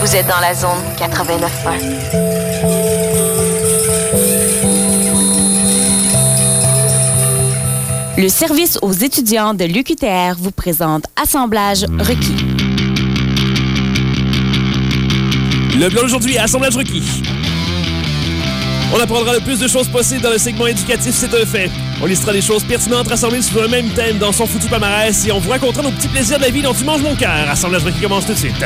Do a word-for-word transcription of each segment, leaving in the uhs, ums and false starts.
Vous êtes dans la zone quatre-vingt-neuf point un. Le service aux étudiants de l'U Q T R vous présente Assemblage requis. Le plan d'aujourd'hui, Assemblage requis. On apprendra le plus de choses possibles dans le segment éducatif, c'est un fait. On listera des choses pertinentes rassemblées sous un même thème dans son foutu palmarès et on vous racontera nos petits plaisirs de la vie dont tu manges mon cœur. Assemblage requis commence tout de suite.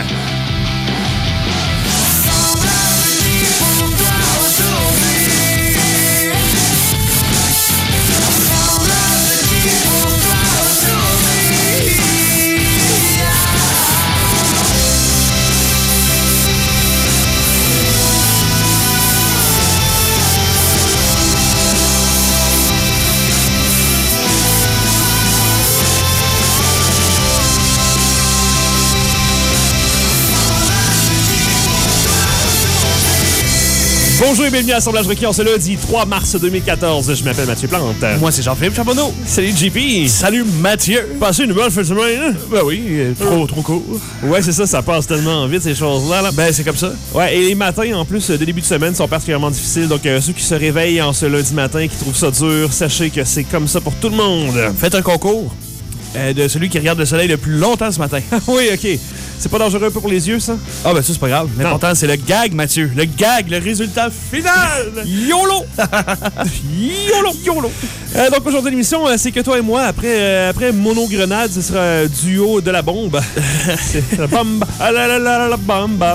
Bonjour et bienvenue à Assemblage requis en ce lundi trois mars deux mille quatorze. Je m'appelle Mathieu Plante. Moi, c'est Jean-Philippe Charbonneau. Salut J P. Salut Mathieu. Passez une bonne fin de semaine, hein? Ben oui, trop, trop court. Ouais, c'est ça, ça passe tellement vite ces choses-là. Là. Ben, c'est comme ça. Ouais, et les matins, en plus, de début de semaine, sont particulièrement difficiles. Donc, euh, ceux qui se réveillent en ce lundi matin, qui trouvent ça dur, sachez que c'est comme ça pour tout le monde. Faites un concours euh, de celui qui regarde le soleil le plus longtemps ce matin. Oui, OK. C'est pas dangereux un peu pour les yeux, ça? Ah, ben ça, c'est pas grave. L'important, c'est le gag, Mathieu. Le gag, le résultat final. YOLO! YOLO! YOLO! Euh, donc, aujourd'hui, l'émission, euh, c'est que toi et moi, après, euh, après Monogrenade, ce sera euh, duo de la bombe. C'est la bombe. Ah la la la la bombe.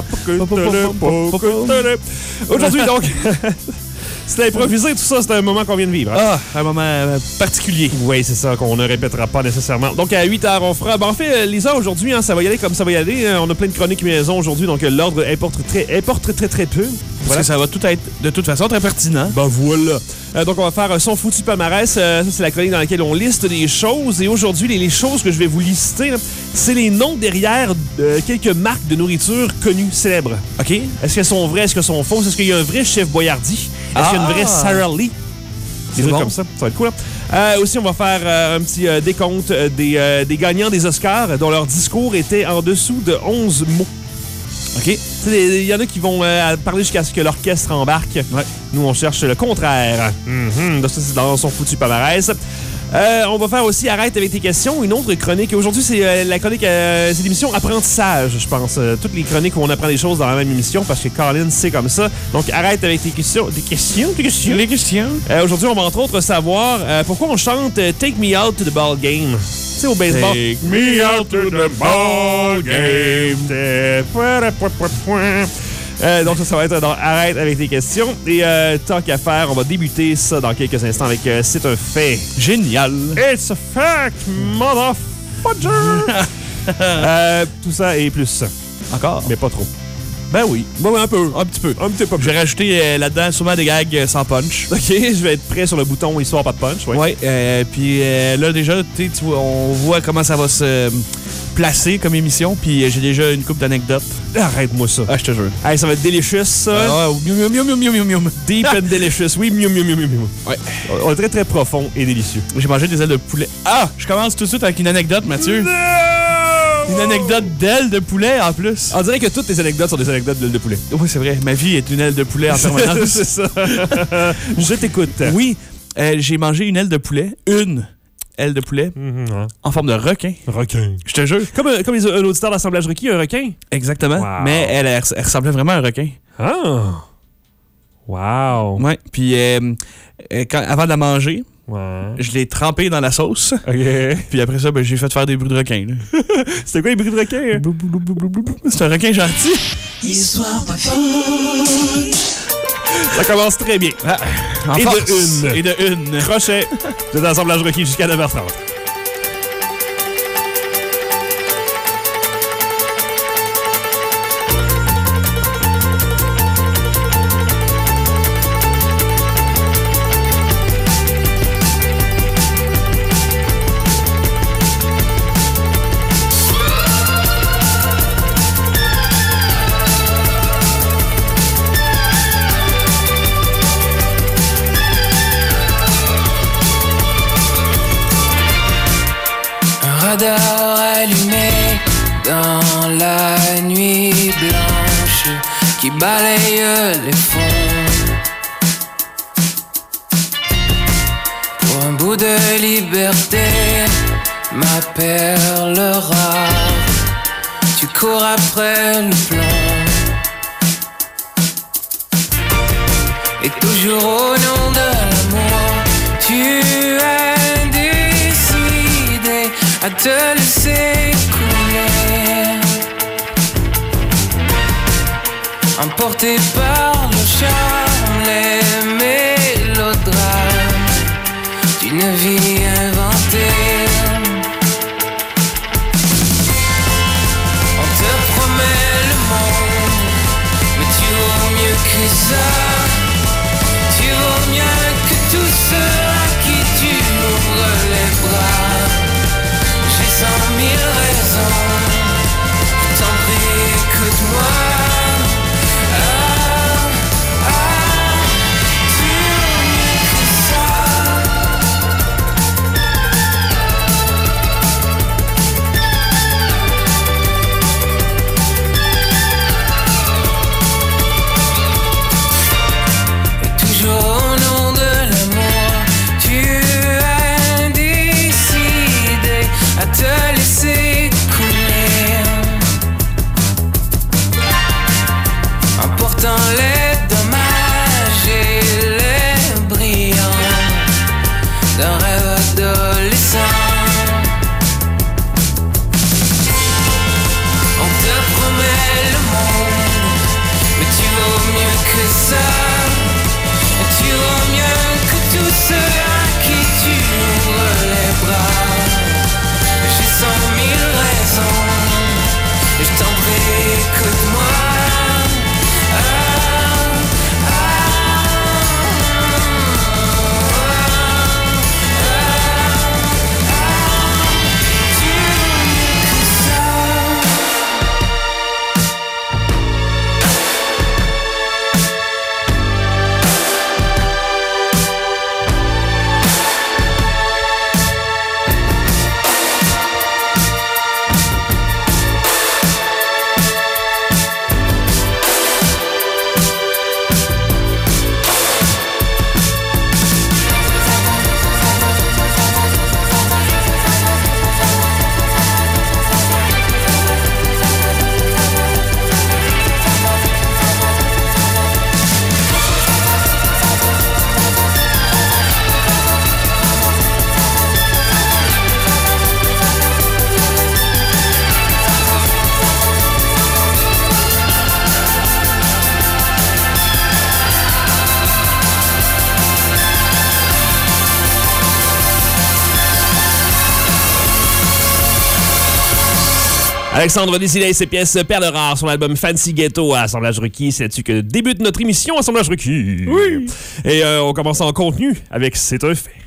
Aujourd'hui, donc... C'est improvisé, tout ça, c'est un moment qu'on vient de vivre. Hein? Ah, un moment euh, particulier. Oui, c'est ça, qu'on ne répétera pas nécessairement. Donc, à huit heures, on fera... Ben, en fait, les heures aujourd'hui, hein, ça va y aller comme ça va y aller. On a plein de chroniques maison aujourd'hui, donc l'ordre importe très, importe très, très, très peu. Parce Voilà. que ça va tout être, de toute façon, très pertinent. Ben voilà. Euh, donc, on va faire son foutu palmarès. Euh, ça, c'est la chronique dans laquelle on liste des choses. Et aujourd'hui, les, les choses que je vais vous lister, là, c'est les noms derrière euh, quelques marques de nourriture connues, célèbres. OK? Est-ce qu'elles sont vraies? Est-ce qu'elles sont fausses? Est-ce qu'il y a un vrai chef Boyardee? Est-ce qu'il y a une vraie Sarah Lee? Des trucs bon. comme ça. Ça va être cool. Hein? Euh, aussi, on va faire euh, un petit euh, décompte euh, des, euh, des gagnants des Oscars dont leur discours était en dessous de onze mots. OK? Il y en a qui vont euh, parler jusqu'à ce que l'orchestre embarque. Ouais. Nous, on cherche le contraire. Mm-hmm. Donc, ça, c'est dans son foutu palmarès. Euh, on va faire aussi Arrête avec tes questions, une autre chronique. Aujourd'hui, c'est euh, la chronique, euh, c'est l'émission Apprentissage, je pense. Euh, toutes les chroniques où on apprend des choses dans la même émission parce que Colin, c'est comme ça. Donc, Arrête avec tes questions. Des questions? Des questions? Les questions. Euh, aujourd'hui, on va entre autres savoir euh, pourquoi on chante euh, Take Me Out to the Ball Game. Tu sais, au baseball. Take me out to the ball game. Euh, donc ça, ça va être dans Arrête avec tes questions. Et euh, tant qu'à faire, on va débuter ça dans quelques instants avec euh, C'est un fait. Génial. It's a fact, motherfucker! euh, tout ça et plus. Encore? Mais pas trop. Ben oui. Bon, un peu. Un petit peu. Un petit peu. Je vais rajouter euh, là-dedans sûrement des gags euh, sans punch. OK, je vais être prêt sur le bouton histoire pas de punch. Ouais. Ouais. Euh, puis euh, là, déjà, tu vois, on voit comment ça va se euh, placer comme émission. Puis euh, j'ai déjà une couple d'anecdotes. Arrête-moi ça. Ah, je te jure. Hey, ça va être délicious, ça. Ah, miam, miam, miam, miam, miam, miam. Deep and delicious. Oui, miam, miam, miam, miam. Ouais. On est très, très profond et délicieux. J'ai mangé des ailes de poulet. Ah! Je commence tout de suite avec une anecdote, Mathieu. No! Une anecdote d'ailes de poulet, en plus. On dirait que toutes les anecdotes sont des anecdotes d'ailes de poulet. Oui, c'est vrai. Ma vie est une aile de poulet en permanence. C'est ça. Je t'écoute. Oui, euh, j'ai mangé une aile de poulet. Une aile de poulet. Mm-hmm, hein. En forme de requin. Requin. Je te jure. Comme, un- comme les, un auditeur d'Assemblage requis, un requin. Exactement. Wow. Mais elle, elle, elle ressemblait vraiment à un requin. Ah! Wow! Ouais. Puis euh, euh, quand, avant de la manger, Ouais. je l'ai trempée dans la sauce. OK. Puis après ça, ben, j'ai fait faire des bruits de requin. là. C'était quoi les bruits de requin? Hein? C'est un requin gentil. Histoire pas folle. Ça commence très bien. Ah, en Et force. de une. Et de une. Crochet. Vous êtes dans Assemblage requis jusqu'à neuf heures trente. Radar allumé dans la nuit blanche. qui balaye les fonds. Pour un bout de liberté, ma perle rare, tu cours après le plan. Et toujours au nom de l'amour, tu as décidé à te laisser couler, emporté par le charme, les mélodrames d'une vie inventée. On te promet le monde, mais tu vaux mieux que ça. Tu vaux mieux que tous ceux à qui tu ouvres les bras. J'ai cent mille raisons, je t'en prie, écoute-moi. Alexandre Desilets et ses pièces Perles rares sur l'album Fancy Ghetto à Assemblage Requis. C'est là-dessus que débute notre émission Assemblage Requis. Oui. Et euh, on commence en contenu avec C'est un fait.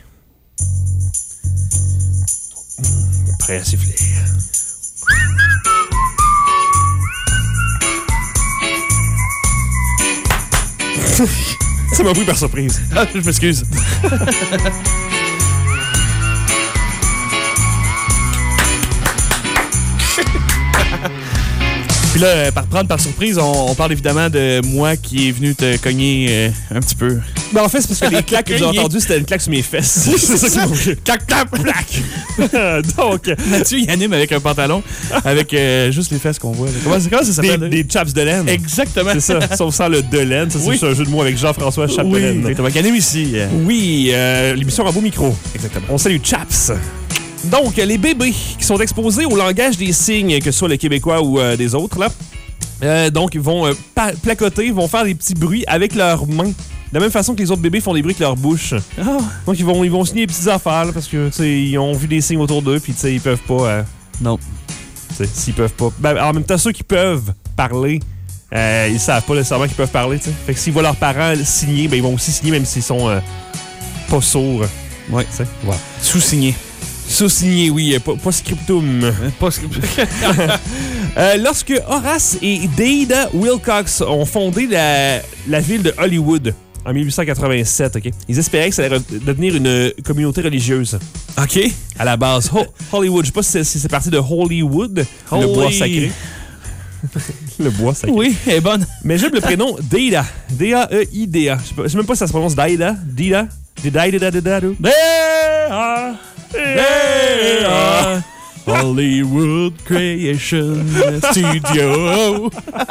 Prêt à siffler. Ça m'a pris par surprise. Ah, je m'excuse. Puis là, par prendre par surprise, on, on parle évidemment de moi qui est venu te cogner euh, un petit peu. Ben en fait, c'est parce que les claques que j'ai entendues, c'était une claque sur mes fesses. C'est ça qui m'a fait. Clac, clac, clac. Donc, Mathieu, il anime avec un pantalon, avec euh, juste les fesses qu'on voit. Comment, comment ça s'appelle? Des, des chaps de laine. Exactement. C'est ça, sauf sans le de laine. Ça, c'est oui. juste un jeu de mots avec Jean-François Chap oui. de laine. Exactement. Qui anime ici. Euh. Oui, euh, l'émission à beau micro. Exactement. On salue Chaps. Donc, les bébés qui sont exposés au langage des signes, que ce soit le québécois ou euh, des autres, là, euh, donc ils vont euh, pa- placoter, vont faire des petits bruits avec leurs mains. De la même façon que les autres bébés font des bruits avec leur bouche. Oh. Donc, ils vont, ils vont signer des petites affaires, là, parce que, tu sais, ils ont vu des signes autour d'eux, puis, tu sais, ils peuvent pas... Euh, non. Tu sais, s'ils peuvent pas... Ben, en même temps, ceux qui peuvent parler, euh, ils savent pas nécessairement qu'ils peuvent parler, tu sais. Fait que s'ils voient leurs parents signer, ben, ils vont aussi signer, même s'ils sont euh, pas sourds. Ouais. Tu sais, voilà. Sous-signé. Sous-signé, oui, pas, pas scriptum. Pas scriptum. euh, lorsque Horace et Dade Wilcox ont fondé la, la ville de Hollywood en dix-huit cent quatre-vingt-sept, OK, ils espéraient que ça allait devenir une communauté religieuse. OK. À la base. Ho- Hollywood, je sais pas si c'est, si c'est parti de Holywood, Holy. le bois sacré. Le bois sacré. Oui, elle est bonne. Mais j'aime le prénom Deida. D A E I D A. Je sais pas- je sais même pas si ça se prononce Deida. Deida. Deida, Deida, Deida. There, there, Hollywood Creation Studio.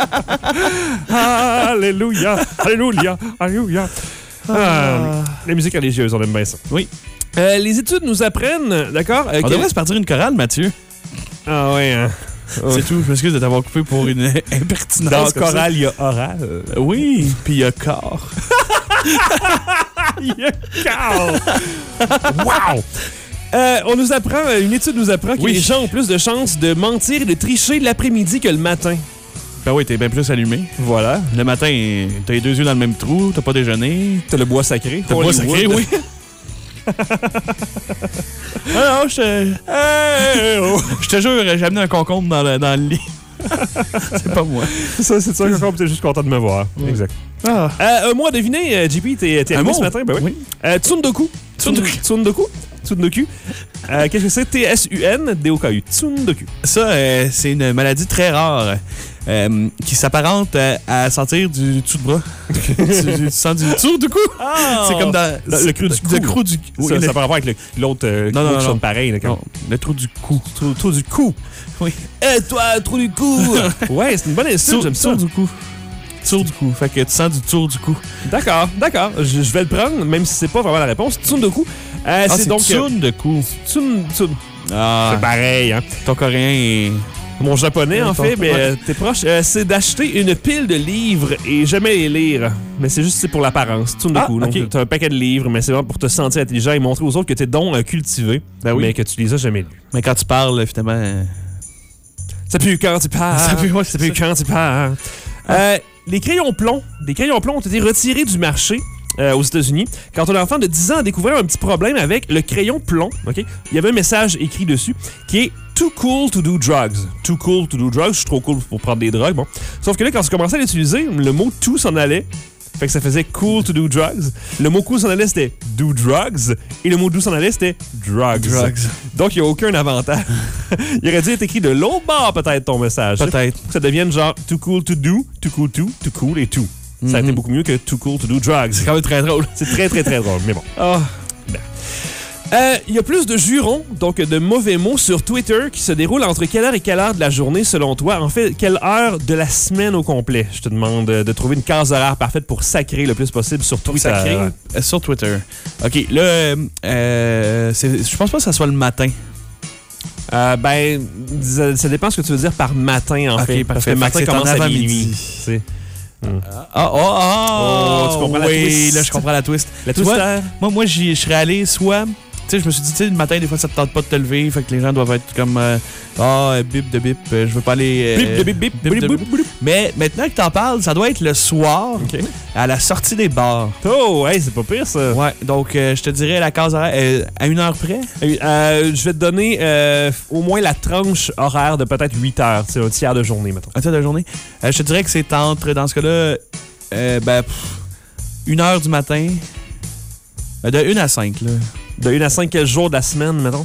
Alléluia. Alléluia. Alléluia. Ah, la musique religieuse, on aime bien ça. Oui. Euh, les études nous apprennent, d'accord? euh, On que- devrait se partir une chorale, Mathieu. Ah ouais, hein. C'est tout. Je m'excuse de t'avoir coupé pour une impertinence. Dans comme ça. chorale, il y a oral. Oui, puis il y a corps. Il y a Carl. Wow! Euh, on nous apprend, une étude nous apprend que Oui. les gens ont plus de chances de mentir et de tricher l'après-midi que le matin. Ben oui, t'es bien plus allumé. Voilà. Le matin, t'as les deux yeux dans le même trou, t'as pas déjeuné. T'as le bois sacré. T'as le bois Hollywood. sacré, oui. Ah non, je te... Hey, oh. Je te jure, j'ai amené un concombre dans le, dans le lit. C'est pas moi. Ça, c'est ça que t'es juste content de me voir. Exact. Ah. Euh, un mois, devinez, euh, J P, t'es t'es Un arrivé mot? ce matin? Ben oui. Oui. Euh, Tsundoku. Tsundoku. Tsundoku. Tsundoku. Euh, Qu'est-ce que c'est? T S U N D O K U. Tsundoku. Ça, euh, c'est une maladie très rare euh, qui s'apparente euh, à sentir du dessous de bras. tu, tu sens du dessous du cou. Ah! C'est comme dans Le, le creux du cou. Le creux du Oui, oui, ça le, par rapport avec le- l'autre euh, Non, non, l'autre non, sonne non. pareil. Là, comme- non, le trou du cou. Trou, trou du cou. Oui. Eh, toi, trou du cou. Ouais, c'est une bonne insulte, Tour, j'aime ça. tour du cou. Tour du cou. Fait que tu sens du tour du cou. D'accord, d'accord. Je, je vais le prendre, même si c'est pas vraiment la réponse. Tsundoku. Euh, Ah, c'est donc. euh, tsun de cou. Tsun, tsun. Ah, C'est pareil, hein. ton coréen est... Mon japonais, en Ton- fait, mais ouais. euh, t'es proche. Euh, c'est d'acheter une pile de livres et jamais les lire. Mais c'est juste c'est pour l'apparence. Tsundoku. Ah, Donc, ok. t'as un paquet de livres, mais c'est vraiment pour te sentir intelligent et montrer aux autres que t'es donc euh, cultivé, Ben oui. mais que tu les as jamais lus. Mais quand tu parles, finalement... euh, Ça pue quand tu parles. Ça pue, ouais, ça c'est pue quand tu parles. Euh, les crayons plomb. Les crayons plomb ont été retirés du marché euh, aux États-Unis quand un enfant de dix ans a découvert un petit problème avec le crayon plomb. Ok, il y avait un message écrit dessus qui est Too cool to do drugs. Too cool to do drugs. Je suis trop cool pour prendre des drogues. Bon. Sauf que là, quand tu commençais à l'utiliser, le mot tout s'en allait. Fait que ça faisait cool to do drugs. Le mot cool s'en allait, c'était do drugs. Et le mot do s'en allait, c'était drugs. Drugs. Donc, il n'y a aucun avantage. Il aurait dû être écrit de l'autre bord, peut-être, ton message. Peut-être. Que ça devienne genre too cool to do, too cool to, too cool et tout. Ça a été beaucoup mieux que too cool to do drugs. C'est quand même très drôle. C'est très, très, très drôle, mais bon. Ah. Euh, Il y a plus de jurons, donc de mauvais mots sur Twitter qui se déroulent entre quelle heure et quelle heure de la journée selon toi? En fait, quelle heure de la semaine au complet? Je te demande de, de trouver une case horaire parfaite pour sacrer le plus possible sur Twitter. Sacré euh, sur Twitter. OK, là, euh, euh, c'est- je pense pas que ça soit le matin. Euh, ben, ça, ça dépend ce que tu veux dire par matin, en Ok, fait. Parce que parfait. le matin Fait que c'est en commence à avant-midi. minuit. tu sais. Ah, oh, oh, Oh, tu comprends la oui, twist. là, je comprends la twist. La Tu vois, twister. Moi, moi j'y- je serais allé soit... Tu sais, je me suis dit, tu sais, le matin, des fois, ça te tente pas de te lever. Fait que les gens doivent être comme... euh, Ah, euh, bip de bip, euh, je veux pas aller... euh, Bip de bip bip, bip de bip, bip. bip, bip. Mais maintenant que t'en parles, ça doit être le soir, OK. à la sortie des bars. Oh, hey, c'est pas pire, ça. Ouais, donc euh, je te dirais la case horaire, euh, à une heure près. Euh, je vais te donner euh, au moins la tranche horaire de peut-être huit heures. C'est un tiers de journée, mettons. Un tiers de journée. Euh, je te dirais que c'est entre, dans ce cas-là, euh, ben, pff, une heure du matin. Euh, de une à cinq, là. De une à cinq, quel jour de la semaine, mettons?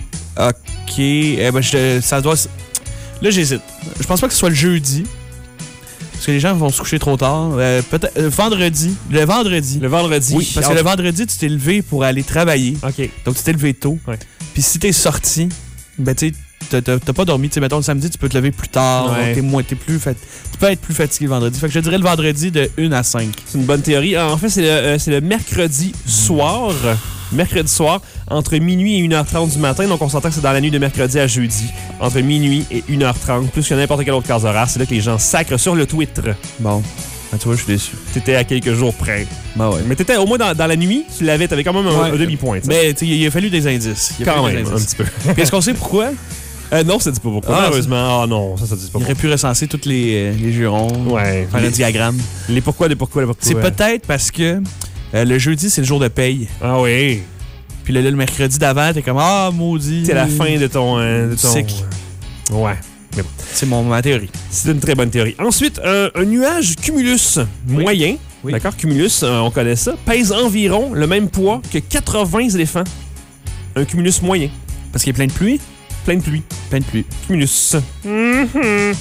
OK. Eh ben, je, ça doit... Là, j'hésite. Je pense pas que ce soit le jeudi. Parce que les gens vont se coucher trop tard. Euh, peut-être euh, vendredi. Le vendredi. Le vendredi. Oui, parce que le vendredi, tu t'es levé pour aller travailler. OK. Donc, tu t'es levé tôt. Ouais. Puis si t'es sorti, ben, tu sais, t'as- t'as t'as pas dormi. Tu sais, mettons, le samedi, tu peux te lever plus tard. Ouais. T'es moins, t'es plus fat- tu peux être plus fatigué le vendredi. Fait que je dirais le vendredi de une à cinq. C'est une bonne théorie. En fait, c'est le, euh, c'est le mercredi soir. Mercredi soir, entre minuit et une heure trente du matin. Donc, on s'entend que c'est dans la nuit de mercredi à jeudi. Entre minuit et une heure trente, plus que n'importe quelle autre case horaire. C'est là que les gens sacrent sur le Twitter. Bon. Ben, tu vois, je suis déçu. T'étais à quelques jours près. Ben ouais. Mais t'étais au moins dans, dans la nuit, tu l'avais, t'avais quand même un, Ouais. un demi-point. tu sais. Mais, tu sais, il a fallu des indices. Il a quand fallu même, des un indices. petit peu. Puis est-ce qu'on sait pourquoi? Euh, non, ça dit pas pourquoi. Ah, Malheureusement, ah non, ça, ça dit pas Il pourquoi. aurait pu recenser tous les, euh, les jurons. Ouais. Faire un Les, diagramme. les pourquoi, les pourquoi, les pourquoi. C'est peut-être parce que euh, le jeudi, c'est le jour de paye. Ah oui. Puis là, le mercredi d'avant, t'es comme ah, maudit. C'est la fin de ton. euh, de ton... Cycle. Ouais. C'est mon, ma théorie. C'est une très bonne théorie. Ensuite, un, un nuage cumulus moyen, Oui. d'accord, cumulus, euh, on connaît ça, pèse environ le même poids que quatre-vingts éléphants. Un cumulus moyen. Parce qu'il y a plein de pluie. Plein de pluie. Plein de pluie. Cumulus. Mhm.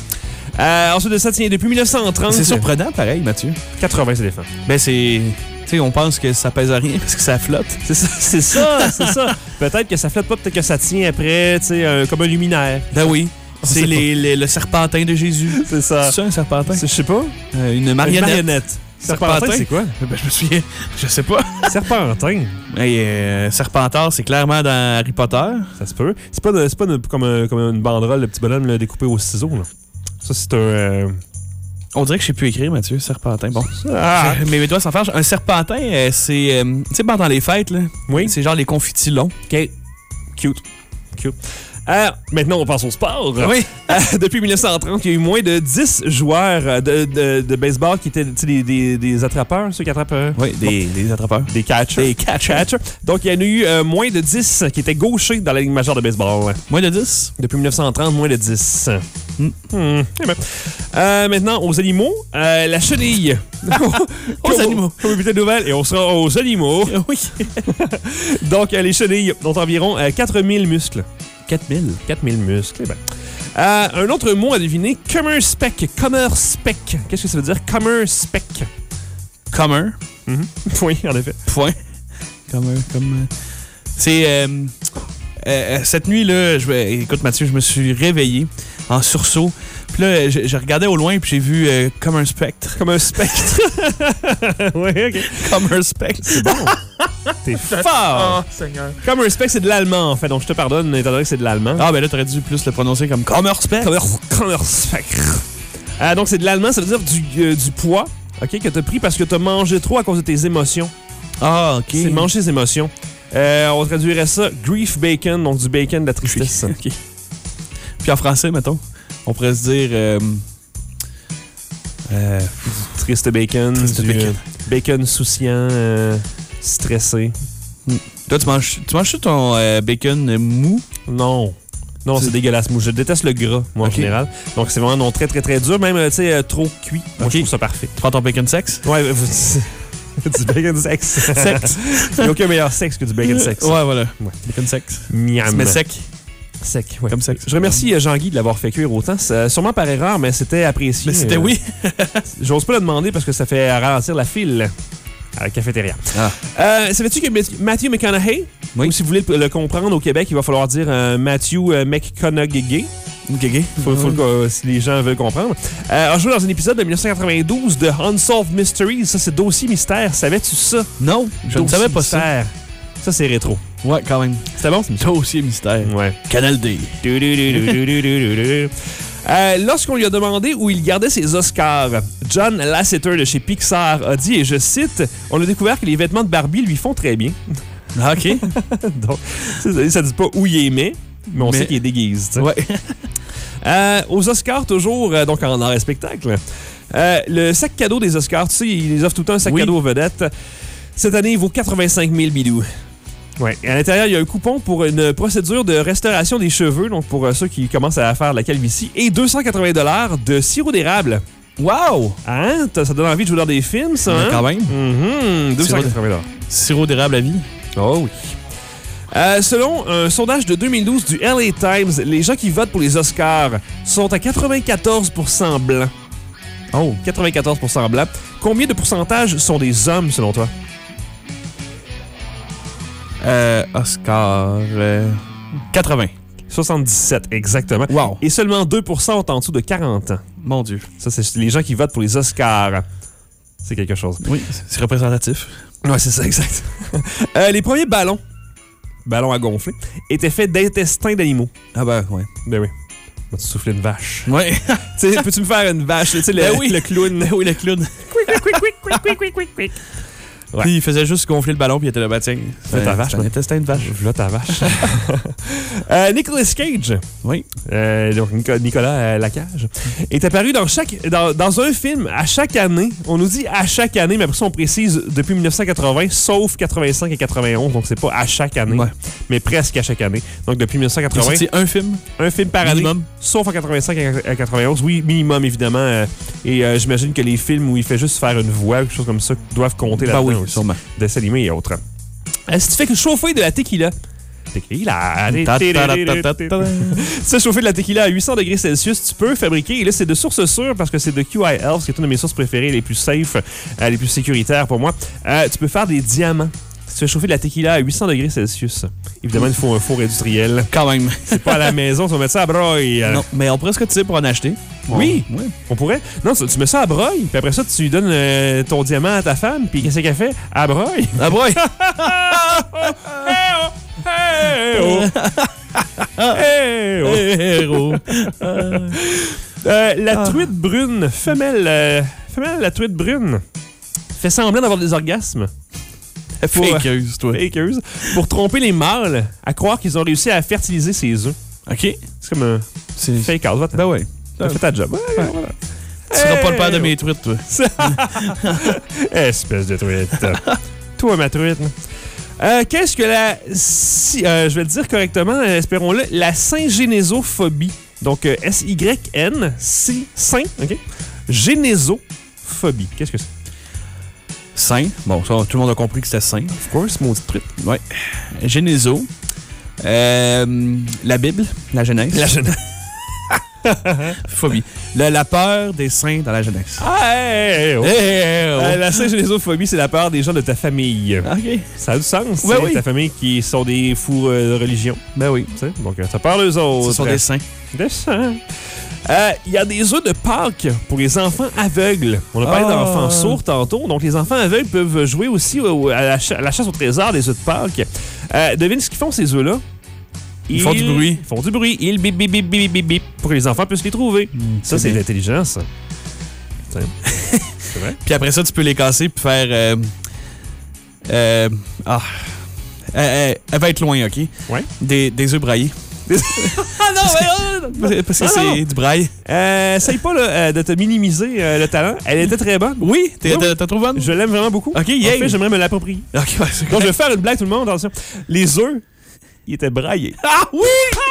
Euh, ensuite de ça, tiens, depuis dix-neuf cent trente... C'est surprenant, pareil, Mathieu. quatre-vingts éléphants. Ben, c'est... Tu sais, on pense que ça pèse à rien parce que ça flotte. C'est ça, c'est ça, c'est ça. Peut-être que ça flotte pas, peut-être que ça tient après, tu sais, un- comme un luminaire. Ben oui. C'est sait les, les- le serpentin de Jésus. C'est ça. C'est ça, un serpentin? C'est- Je sais pas. Euh, une Une marionnette. marionnette. Serpentin, Serpentin? c'est quoi? Ben, je me souviens. Je sais pas. Serpentin. Hey, euh, Serpentard, c'est clairement dans Harry Potter. Ça se peut. C'est pas, de- c'est pas de- comme, un- comme une banderole, le petit bonhomme là, découpé au ciseau. Là. Ça, c'est un... euh, On dirait que je sais plus écrire, Mathieu. Serpentin. Bon. Ah! Mais mes doigts s'en faire. Un serpentin, euh, c'est. euh, tu sais, pendant les fêtes, là. Oui. C'est genre les confitis longs. OK. Cute. Cute. Euh, maintenant, on passe au sport. Oui. Euh, depuis dix-neuf cent trente, il y a eu moins de dix joueurs euh, de, de, de baseball qui étaient tu sais, des, des, des attrapeurs, ceux qui attrapent... euh, Oui, des, des attrapeurs. Des catchers. Des catchers. Donc, il y en a eu euh, moins de dix qui étaient gauchers dans la Ligue majeure de baseball. Moins de dix? Depuis dix-neuf cent trente, moins de dix. Hmm. Hmm. Eh ben. Euh, maintenant, aux animaux, euh, la chenille. Aux animaux. Comme bulletin de nouvelles, et on sera aux animaux. Oui. Donc, euh, les chenilles ont environ euh, quatre mille muscles. quatre mille. quatre mille muscles, eh ben. Euh, un autre mot à deviner, commerspec. Commerspec. Qu'est-ce que ça veut dire, commerspec? Commun. Mhm. Oui, en effet. Point. Commun. Comme. C'est. euh, euh, cette nuit-là, je vais- écoute, Mathieu, je me suis réveillé en sursaut. Puis là, je, je regardais au loin, puis j'ai vu euh, comme un spectre. Comme un spectre. Oui, OK. Comme un spectre. C'est bon. T'es fort. Seigneur. Comme un spec, c'est de l'allemand, en fait. Donc, je te pardonne, étant donné que c'est de l'allemand. Ah, ben là, t'aurais dû plus le prononcer comme comme un spectre. Comme un spec. Ah, donc, c'est de l'allemand, ça veut dire du, euh, du poids, OK, que t'as pris parce que t'as mangé trop à cause de tes émotions. Ah, OK. C'est manger ses émotions. Euh, on traduirait ça grief bacon, donc du bacon de la tristesse. OK. Puis en français, mettons, on pourrait se dire. Euh, euh, Triste bacon. Triste du, bacon. euh, bacon souciant, euh, stressé. toi, tu manges, tu manges ton euh, bacon mou? Non. Non, c'est C'est- dégueulasse. Moi, je déteste le gras, moi, Ok. en général. Donc, c'est vraiment non, très, très, très dur. Même, euh, tu sais, euh, trop cuit. Moi, Ok. je trouve ça parfait. Tu prends ton bacon sexe? Ouais, euh, du bacon sexe. Sexe. Il n'y a aucun meilleur sexe que du bacon sexe. Ouais, voilà. Ouais. Bacon sexe. Miam. Mais sec. Sec, ouais. Comme sexe. Je remercie euh, Jean-Guy de l'avoir fait cuire autant. C'est, euh, sûrement par erreur, mais c'était apprécié. Mais c'était Euh, oui. J'ose pas le demander parce que ça fait ralentir la file à la cafétéria. Ah. Euh, savais-tu que Matthew McConaughey, Oui. ou si vous voulez le comprendre au Québec, il va falloir dire euh, Matthew euh, McConaughey. Gégé. Faut, faut que, euh, si les gens veulent comprendre. Euh, a joué dans un épisode de dix-neuf cent quatre-vingt-douze de Unsolved Mysteries. Ça, c'est Dossier Mystère. Savais-tu ça? Non, je ne Dossier savais pas ça. Mystère. Ça, c'est rétro. Ouais, quand même. C'était bon, ce Dossier mystère. Ouais. Canal D. Euh, Lorsqu'on lui a demandé où il gardait ses Oscars, John Lasseter de chez Pixar a dit, et je cite, « On a découvert que les vêtements de Barbie lui font très bien. Ah, OK. » Donc, ça, ça dit pas où il est met, mais on Mais- sait qu'il est déguise. tu sais. Ouais. Euh, aux Oscars, toujours, euh, donc en art et spectacle, euh, le sac cadeau des Oscars, tu sais, ils les offrent tout le temps un sac Oui. cadeau aux vedettes. Cette année, il vaut quatre-vingt-cinq mille bidous. Ouais. Et à l'intérieur, il y a un coupon pour une procédure de restauration des cheveux, donc pour euh, ceux qui commencent à faire la calvitie, et deux cent quatre-vingts dollars de sirop d'érable. Wow! Hein? T'as- Ça donne envie de jouer dans des films, ça, hein? Quand même. Mhm, deux cent quatre-vingts dollars. Sirop d'érable à vie. Oh oui. Euh, selon un sondage de deux mille douze du L A Times, les gens qui votent pour les Oscars sont à quatre-vingt-quatorze pour cent blancs. Oh, quatre-vingt-quatorze pour cent blancs. Combien de pourcentage sont des hommes, selon toi? Euh, Oscar. Euh, quatre-vingts. soixante-dix-sept, exactement. Wow. Et seulement deux pour cent ont en dessous de quarante ans. Mon Dieu. Ça, c'est les gens qui votent pour les Oscars. C'est quelque chose. Oui, c'est représentatif. Ouais, c'est ça, exact. Euh, les premiers ballons, ballons à gonfler, étaient faits d'intestins d'animaux. Ah ben, ouais. Ben oui. On va te souffler une vache. Ouais. Tu sais, peux-tu me faire une vache? Tu sais, le, Ben oui. le clown. Ben oui, le clown. Ouais. Puis il faisait juste gonfler le ballon, puis il était là, bah tiens. Fais ta vache, C'est un man. intestin de vache. Là, ta vache. euh, Nicolas Cage, Oui. euh, donc Nico- Nicolas euh, Lacage, est apparu dans, chaque, dans, dans un film à chaque année. On nous dit à chaque année, mais après ça, on précise depuis dix-neuf cent quatre-vingts, sauf quatre-vingt-cinq et quatre-vingt-onze. Donc, c'est pas à chaque année, Ouais. mais presque à chaque année. Donc, depuis dix-neuf cent Il a quatre-vingts, sorti un film. un film par année, Minimum. sauf en quatre-vingt-cinq et à quatre-vingt-onze. Oui, minimum, évidemment. euh, et euh, j'imagine que les films où il fait juste faire une voix ou quelque chose comme ça doivent compter Ben là-dedans oui, aussi. sûrement. Dessins animés et autres. Euh, si tu fais que chauffer de la tequila, Tequila. Ta- ta- ta- ta- ta- ta. Se chauffer de la tequila à huit cents degrés Celsius, tu peux fabriquer, et là c'est de source sûre parce que c'est de Q I Elves, qui est une de mes sources préférées, les plus safe, euh, les plus sécuritaires pour moi. Euh, tu peux faire des diamants. Si tu fais chauffer de la tequila à huit cents degrés Celsius, évidemment, il faut un four industriel. Quand même. C'est pas à la maison, tu vas mettre ça à broye. Non, mais on pourrait se cotiser pour en acheter. Oui, Ouais. on pourrait. Non, tu tu mets ça à broye, puis après ça, tu donnes euh, ton diamant à ta femme, puis qu'est-ce qu'elle fait? À broye. Ah boy! Hey, oh. Hey, oh. Héros. Euh, la truite brune, femelle, euh, femelle, la truite brune, fait semblant d'avoir des orgasmes. Pour, euh, Fakeuse, toi. fakeuse, pour tromper les mâles à croire qu'ils ont réussi à fertiliser ses œufs. OK. C'est comme un C'est... fake out. Va-t'en. Ben ouais. T'as fait ta job. Ouais, voilà. Tu seras pas le père de Hey, mes truites, toi. Espèce de truite. Toi, ma truite. Euh, Qu'est-ce que la... Si, euh, je vais le dire correctement, euh, espérons-le. La syngénésophobie. Donc, euh, S Y N C, Saint, OK? Génésophobie. Qu'est-ce que c'est? Saint. Bon, ça, tout le monde a compris que c'était saint. Of course, maudite truite. Ouais. Généso. Euh, la Bible. La Genèse. La Genèse. Phobie. Le- la peur des saints dans la Genèse. Ah, hey, hey, oh. Hey, hey, hey, oh. Euh, la syngénésophobie, c'est la peur des gens de ta famille. OK. Ça a du sens. Ouais, c'est oui. ta famille qui sont des fous euh, de religion. Ben oui. Tu sais. Donc, euh, t'as peur d'eux autres. Ce sont des saints. Des saints. Euh, Il y a des œufs de Pâques pour les enfants aveugles. On a parlé Ah. d'enfants sourds tantôt. Donc, les enfants aveugles peuvent jouer aussi au- à, la ch- à la chasse au trésor des œufs de Pâques. Euh, devine ce qu'ils font, ces œufs-là? Ils font du bruit. Ils font du bruit. Ils bip, bip, bip, bip, bip, bip, pour que les enfants puissent les trouver. ça, c'est c'est de bien. l'intelligence. Tu sais. C'est vrai? Puis après ça, tu peux les casser puis faire... Euh, euh, ah. Elle, elle- elle va être loin, OK? Ouais. Des, des œufs braillés. Ah non, mais... Parce que Ah, c'est non. du braille. Euh, essaye pas là, euh, de te minimiser euh, le talent. Elle était très bonne. Oui, t'es- Oui, oui. t'as t'as trouvé bonne? Je l'aime vraiment beaucoup. OK, En yay. fait, j'aimerais me l'approprier. OK, ouais, c'est Donc, je vais faire une blague, tout le monde. Attention. Les œufs, ils étaient braillés. Ah oui!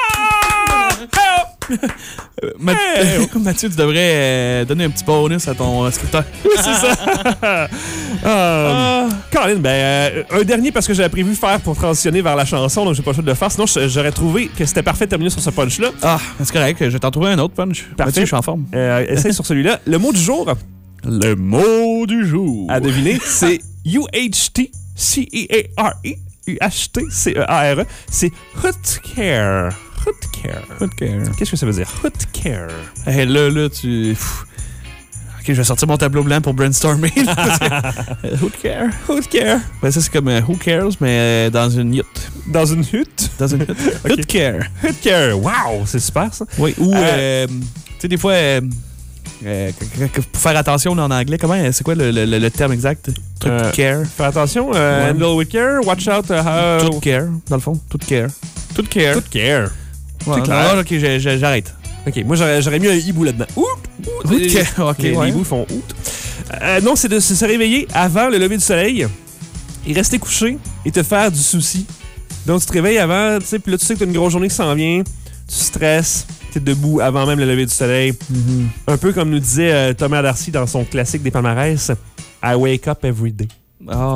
Euh, Math- Hey! Mathieu, tu devrais euh, donner un petit bonus à ton euh, scripteur. Oui, c'est ça. euh, Colin, ben, euh, un dernier parce que j'avais prévu faire pour transitionner vers la chanson, donc j'ai pas le choix de le faire. Sinon, je- j'aurais trouvé que c'était parfait de terminer sur ce punch-là. Ah, c'est correct. Je vais t'en trouver un autre punch. Parfait. Mathieu, je suis en forme. Euh, essaye sur celui-là. Le mot du jour Le mot du jour. à deviner, c'est U H T C E A R E. U H T C E A R E. C'est Hootcare. Hootcare. Hootcare. Qu'est-ce que ça veut dire? Hootcare. Hey, là, là, tu... Pff. OK, je vais sortir mon tableau blanc pour brainstormer. Euh, Who care? Hootcare. Ben, ça, c'est comme euh, Who cares, mais euh, dans une yacht. Dans une hutte. Dans une yacht. Ok. Who care? Hootcare. Wow, c'est super ça. Oui, ou, Euh, euh, tu sais, des fois, euh, euh, que- que- pour faire attention là, en anglais, comment, c'est quoi le, le- le- le terme exact? Truc Euh, care. Faire attention. Euh, Ouais. Handle with care. Watch out. Uh, how- Tout care, dans le fond. Tout care. Tout care. Hootcare. Ouais, c'est clair. non, OK, j'ai- j'ai- j'arrête. Ok, moi j'aurais j'aurais mis un hibou là-dedans. Oup! Oup! Hootcare, OK, Les, ouais. les hiboux font out. Euh, non, c'est de se se réveiller avant le lever du soleil et rester couché et te faire du souci. Donc tu te réveilles avant, tu sais, puis là tu sais que t'as une grosse journée qui s'en vient, tu stresses, t'es debout avant même le lever du soleil. Mhm. Un peu comme nous disait euh, Thomas Darcy dans son classique des palmarès, I wake up every day. Ah.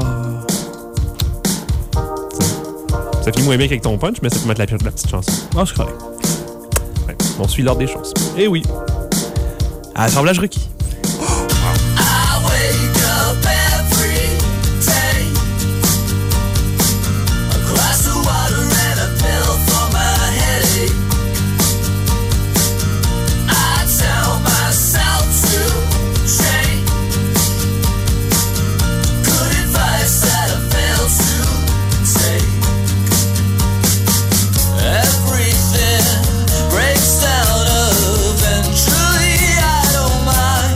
Ça finit moins bien qu'avec ton punch, mais ça peut mettre la, la petite chanson. Ah, c'est correct. Ouais, on suit l'ordre des choses. Eh oui. Assemblage requis. I wake up every day. A glass of water and a pill for my headache. I tell myself to change. Good advice that I failed to take. Everything breaks down eventually. I don't mind.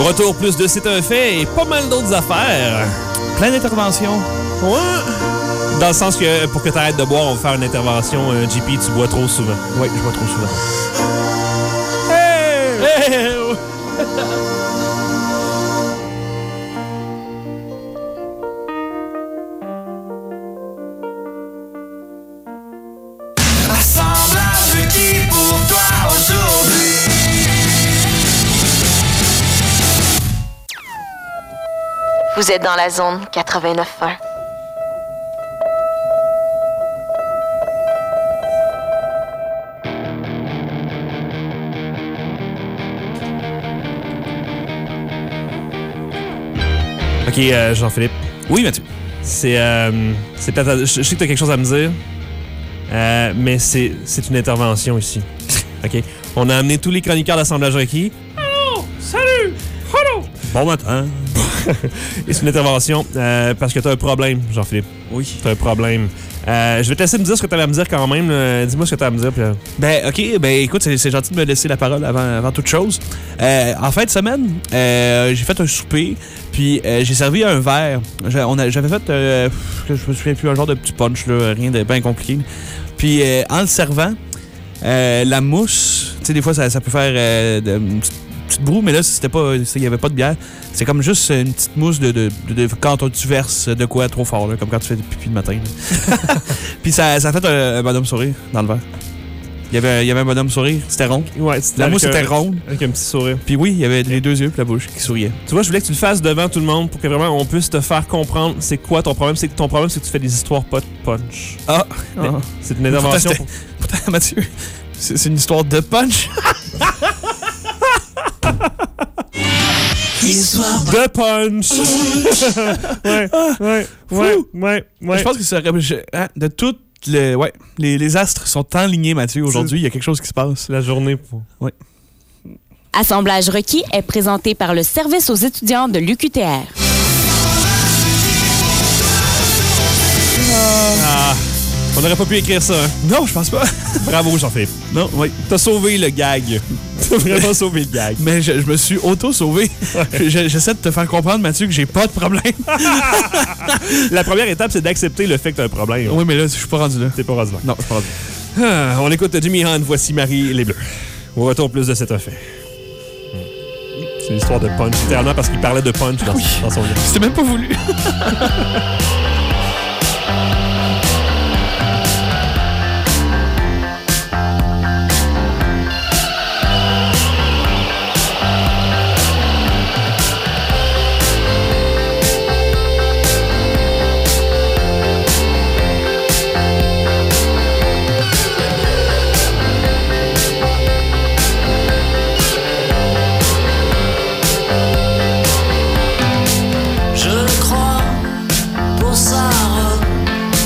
retour, plus de C'est un fait et pas mal d'autres affaires. Plein d'interventions. Ouais. Dans le sens que pour que tu arrêtes de boire, on va faire une intervention. Euh, J P, tu bois trop souvent. Oui, je bois trop souvent. Hey! Hey! Assemblage requis pour toi aujourd'hui. Vous êtes dans la zone quatre-vingt-neuf point un. OK, euh, Jean-Philippe. Oui, Mathieu. C'est... Euh, c'est peut-être... Je, je sais que tu as quelque chose à me dire, euh, mais c'est, c'est une intervention ici. OK? On a amené tous les chroniqueurs d'Assemblage requis. Allô! Salut! Allô! Bon matin. Et c'est une intervention euh, parce que tu as un problème, Jean-Philippe. Oui. Tu as un problème. Euh, je vais te laisser me dire ce que tu avais à me dire quand même. Là. Dis-moi ce que tu as à me dire. Puis, euh... Ben, OK. Ben, écoute, c'est, c'est gentil de me laisser la parole avant, avant toute chose. Euh, en fin de semaine, euh, j'ai fait un souper, puis euh, j'ai servi un verre. J'a- on a, j'avais fait, euh, je me souviens plus, un genre de petit punch, là, rien de bien compliqué. Puis, euh, en le servant, euh, la mousse, tu sais, des fois, ça, ça peut faire euh, de, une petite, petite broue, mais là, c'était pas, il n'y avait pas de bière. C'est comme juste une petite mousse de, de, de, de quand tu verses de quoi trop fort, là, comme quand tu fais du pipi le matin. Puis ça, ça a fait un, un bonhomme sourire dans le verre. Il y avait, il y avait un bonhomme sourire, c'était rond. Ouais, La mousse avec était un- ronde. Avec un petit sourire. Puis oui, il y avait les deux yeux et la bouche qui souriaient. Tu vois, je voulais que tu le fasses devant tout le monde pour que vraiment on puisse te faire comprendre c'est quoi ton problème. C'est que ton problème, c'est que tu fais des histoires pas de punch. Ah! Mais ah. C'est une intervention. Pourtant, Pour... Putain, Mathieu, c'est, c'est une histoire de punch. De punch! ouais, ouais, ouais, ouais, ouais. Je pense que ça aurait- je- hein, de toutes les, ouais, les, les astres sont enlignés, Mathieu, aujourd'hui. Il y a quelque chose qui se passe. La journée pour... Assemblage requis est présenté par le Service aux étudiants de l'U Q T R. Ah, on n'aurait pas pu écrire ça. Hein? Non, je pense pas. Bravo, Jean-Philippe. Non, oui. T'as sauvé le gag. T'as vraiment sauvé le gag. Mais je, je me suis auto-sauvé. Je- J'essaie de te faire comprendre, Mathieu, que j'ai pas de problème. La première étape, c'est d'accepter le fait que t'as un problème. Oui, mais là, je suis pas rendu là. T'es pas rendu là. Non, je suis pas rendu là. Ah, on écoute Jimmy Hunt, voici Marie les Bleus. Au retour, plus de cet effet. C'est une histoire de punch, littéralement parce qu'il parlait de punch dans, dans son livre. C'était même pas voulu. Je le crois pour Sarah.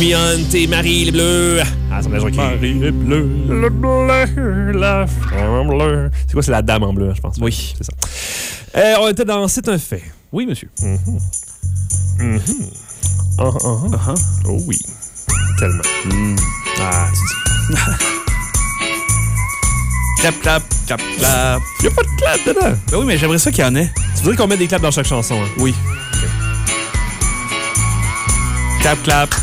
Jimmy Hunt et Marie les Bleus. Assemblage requis. Marie les Bleus. Le bleu, la femme bleue. C'est quoi, c'est la dame en bleu, je pense. Oui. C'est ça. Euh, on était dans C'est un fait. Oui, monsieur. Mm-hmm. Mm-hmm. Uh-huh. Uh-huh. Oh oui. Tellement. Mm. Ah, tu dis. Clap, clap, clap, clap. Il n'y a pas de clap dedans. Ben oui, mais j'aimerais ça qu'il y en ait. Tu voudrais qu'on mette des claps dans chaque chanson, hein? Oui. Okay. Clap, clap.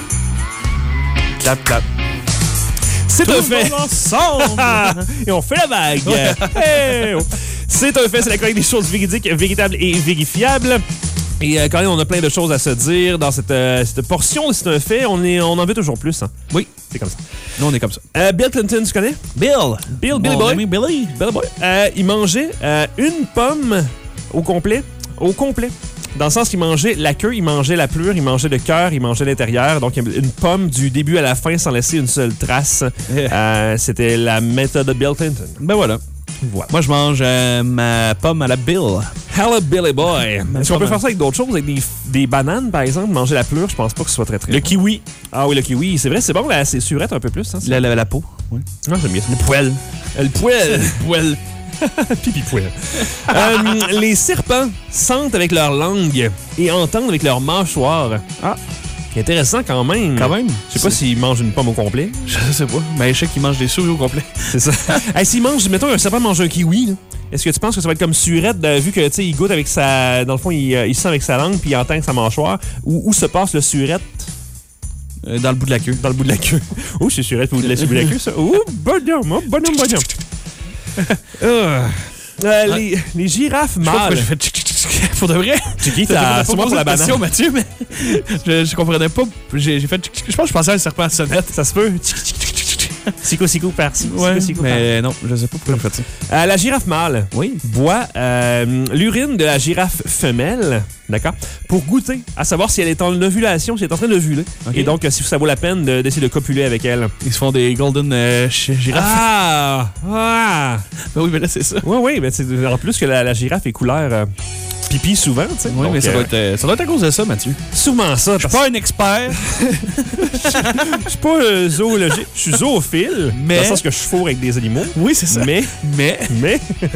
Clap, clap. C'est Tout un fait. ensemble. Et on fait la vague. Hey, oh. C'est un fait, c'est la chronique des choses véridiques, véritables et vérifiables. Et euh, quand même, on a plein de choses à se dire dans cette, euh, cette portion. C'est un fait, on, est, on en veut toujours plus. Hein. Oui. C'est comme ça. Nous, on est comme ça. Euh, Bill Clinton, tu connais? Bill. Bill, Billy Mon Boy. ami Billy. Billy Boy. Euh, il mangeait euh, une pomme au complet. Au complet. Dans le sens qu'il mangeait la queue, il mangeait la pleure, il mangeait le cœur, il mangeait l'intérieur. Donc, une pomme du début à la fin sans laisser une seule trace. Yeah. Euh, c'était la méthode de Bill Clinton. Ben voilà. Voilà. Moi, je mange euh, ma pomme à la Bill. Hello, Billy Boy. Est-ce qu'on peut mal. faire ça avec d'autres choses? Avec des, des bananes, par exemple? Manger la pleure, je pense pas que ce soit très, très Le bon. kiwi. Ah oui, le kiwi. C'est vrai, c'est bon, là, c'est surette un peu plus. Hein, La, la, la peau. Oui. Ah, j'aime bien ça. Le poil. Le poil. Poil. Pipi poil. euh, les serpents sentent avec leur langue et entendent avec leur mâchoire. Ah. Intéressant quand même. Quand même. Je sais pas s'ils mangent une pomme au complet. Je sais pas. Mais je sais qu'ils mangent des souris au complet. C'est ça. Hey, s'ils mangent, mettons, un serpent mange un kiwi, là, est-ce que tu penses que ça va être comme surette, de, vu que, tu sais, il goûte avec sa... Dans le fond, il, euh, il sent avec sa langue, puis il entend avec sa mâchoire. Où, où se passe le surette? Euh, dans le bout de la queue. Dans le bout de la queue. Oh, c'est surette, vous laissez le bout de la queue, ça. Oh, bonhomme, oh, bonhomme, bonhomme. euh, euh, les, les girafes Je sais pas pourquoi mâles. j'ai fait tchic, tchic, tchic. Pour de vrai. C'est qui? T'as T'as pas sûrement posé pour la de question, banane. Mathieu, mais je, je comprenais pas. J'ai j'ai fait tchic, tchic. Je pense que je pensais à un serpent à sonnette. Ça se peut. Tchic, tchic, tchic, tchic, tchic. Sico, sico, par-ci. Ouais, Sico, sico, mais non, je sais pas pourquoi j'ai fait ça. Euh, la girafe mâle Oui. boit euh, l'urine de la girafe femelle, d'accord, pour goûter, à savoir si elle est en ovulation, si elle est en train d'ovuler. Ok. Et donc, si ça vaut la peine de- d'essayer de copuler avec elle. Ils se font des golden euh, ch- girafes. Ah! Ah! Ben oui, mais là, c'est ça. Oui, oui, mais c'est en plus que la, la girafe est couleur euh, pipi souvent, tu sais. Oui, Donc, mais ça, euh, doit être, euh, ça doit être à cause de ça, Mathieu. sûrement ça. Je suis pas un expert, Je suis pas euh, zoologique, je suis zoophile, Mais- dans le sens que je fourre avec des animaux. oui, c'est ça. Mais, Mais mais,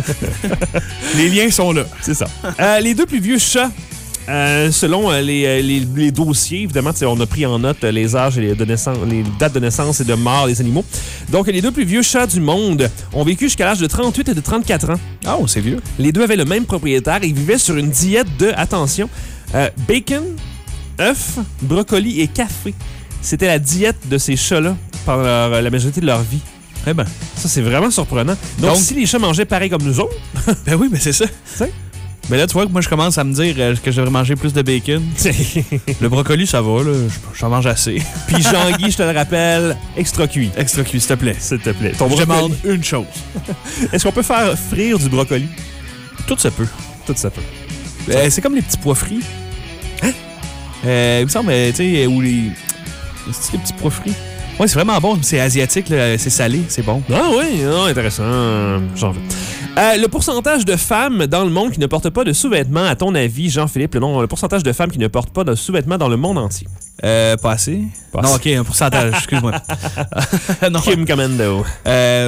les liens sont là. c'est ça. Euh, les deux plus vieux chats, euh, selon euh, les, euh, les, les dossiers, évidemment, tu sais, on a pris en note euh, les âges et les, de naissance, les dates de naissance et de mort des animaux. Donc, les deux plus vieux chats du monde ont vécu jusqu'à l'âge de trente-huit et de trente-quatre ans. Oh, c'est vieux. Les deux avaient le même propriétaire et ils vivaient sur une diète de, attention, euh, bacon, œufs, brocoli et café. C'était la diète de ces chats-là pendant leur- la majorité de leur vie. Eh ben. Ça, c'est vraiment surprenant. Donc, Donc- si les chats mangeaient pareil comme nous autres, Ben oui, mais c'est ça. sais. Ben là, tu vois que moi, je commence à me dire euh, que je devrais manger plus de bacon. Le brocoli, ça va, là. Je- J'en mange assez. puis Jean-Guy, je te le rappelle, extra cuit. Extra cuit, s'il te plaît. S'il te plaît. Ton Je brocoli. demande une chose. Est-ce qu'on peut faire frire du brocoli? Tout se peut. Tout ça peut. Euh, c'est comme les petits pois frits. Hein? Euh, il me semble, euh, tu sais, où les. C'est les petits pois frits. Ouais, c'est vraiment bon. C'est asiatique, là. C'est salé, c'est bon. Ah oui, ah, intéressant. J'en veux. Euh, le pourcentage de femmes dans le monde qui ne portent pas de sous-vêtements, à ton avis, Jean-Philippe, le, nom, le pourcentage de femmes qui ne portent pas de sous-vêtements dans le monde entier? Euh, pas assez? Pas non, assez. ok, un pourcentage, excuse-moi. non. Kim Commando. Euh,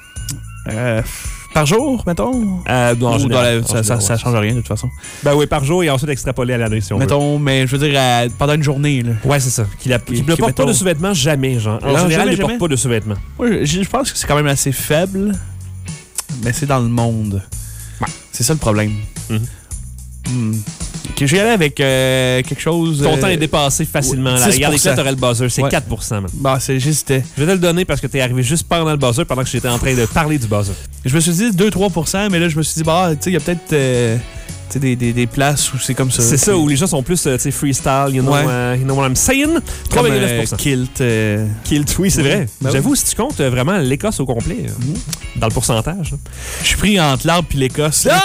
euh, par jour, mettons? Euh, non, en Ou général, dans la- en ça, ça, général, ça ouais. change rien, de toute façon. Ben oui, par jour et ensuite extrapoler à l'année si on veut. Mettons, mais je veux dire, euh, pendant une journée, là. Ouais, c'est ça. Qui, la, qui Qui- ne qui, porte pas de mettons- sous-vêtements jamais, genre. En Non, général, jamais, ils ne portent jamais. pas de sous-vêtements. Ouais, je, je pense que c'est quand même assez faible, mais c'est dans le monde. Ouais. C'est ça le problème. Mhm. Hmm. Ok, je vais y aller avec euh, quelque chose. Ton euh, temps est dépassé facilement. Là. six pour cent. Regarde, là, t'aurais le buzzer. C'est Ouais. quatre pour cent, man. Bah, c'est j'hésitais. Je vais te le donner parce que t'es arrivé juste pendant le buzzer pendant que j'étais en train de parler du buzzer. Je me suis dit deux à trois pour cent, mais là, je me suis dit, bah, tu sais, il y a peut-être euh, tu sais, des, des, des places où c'est comme ça. C'est ça, où les gens sont plus, euh, tu sais, freestyle, you know, Ouais. uh, you know what I'm saying? trois Comme virgule neuf euh, pour cent. kilt. euh, Kilt, oui, c'est Oui. vrai. Ben J'avoue, si tu comptes euh, vraiment l'Écosse au complet, euh, dans le pourcentage. là. Je suis pris entre l'arbre puis l'Écosse. là.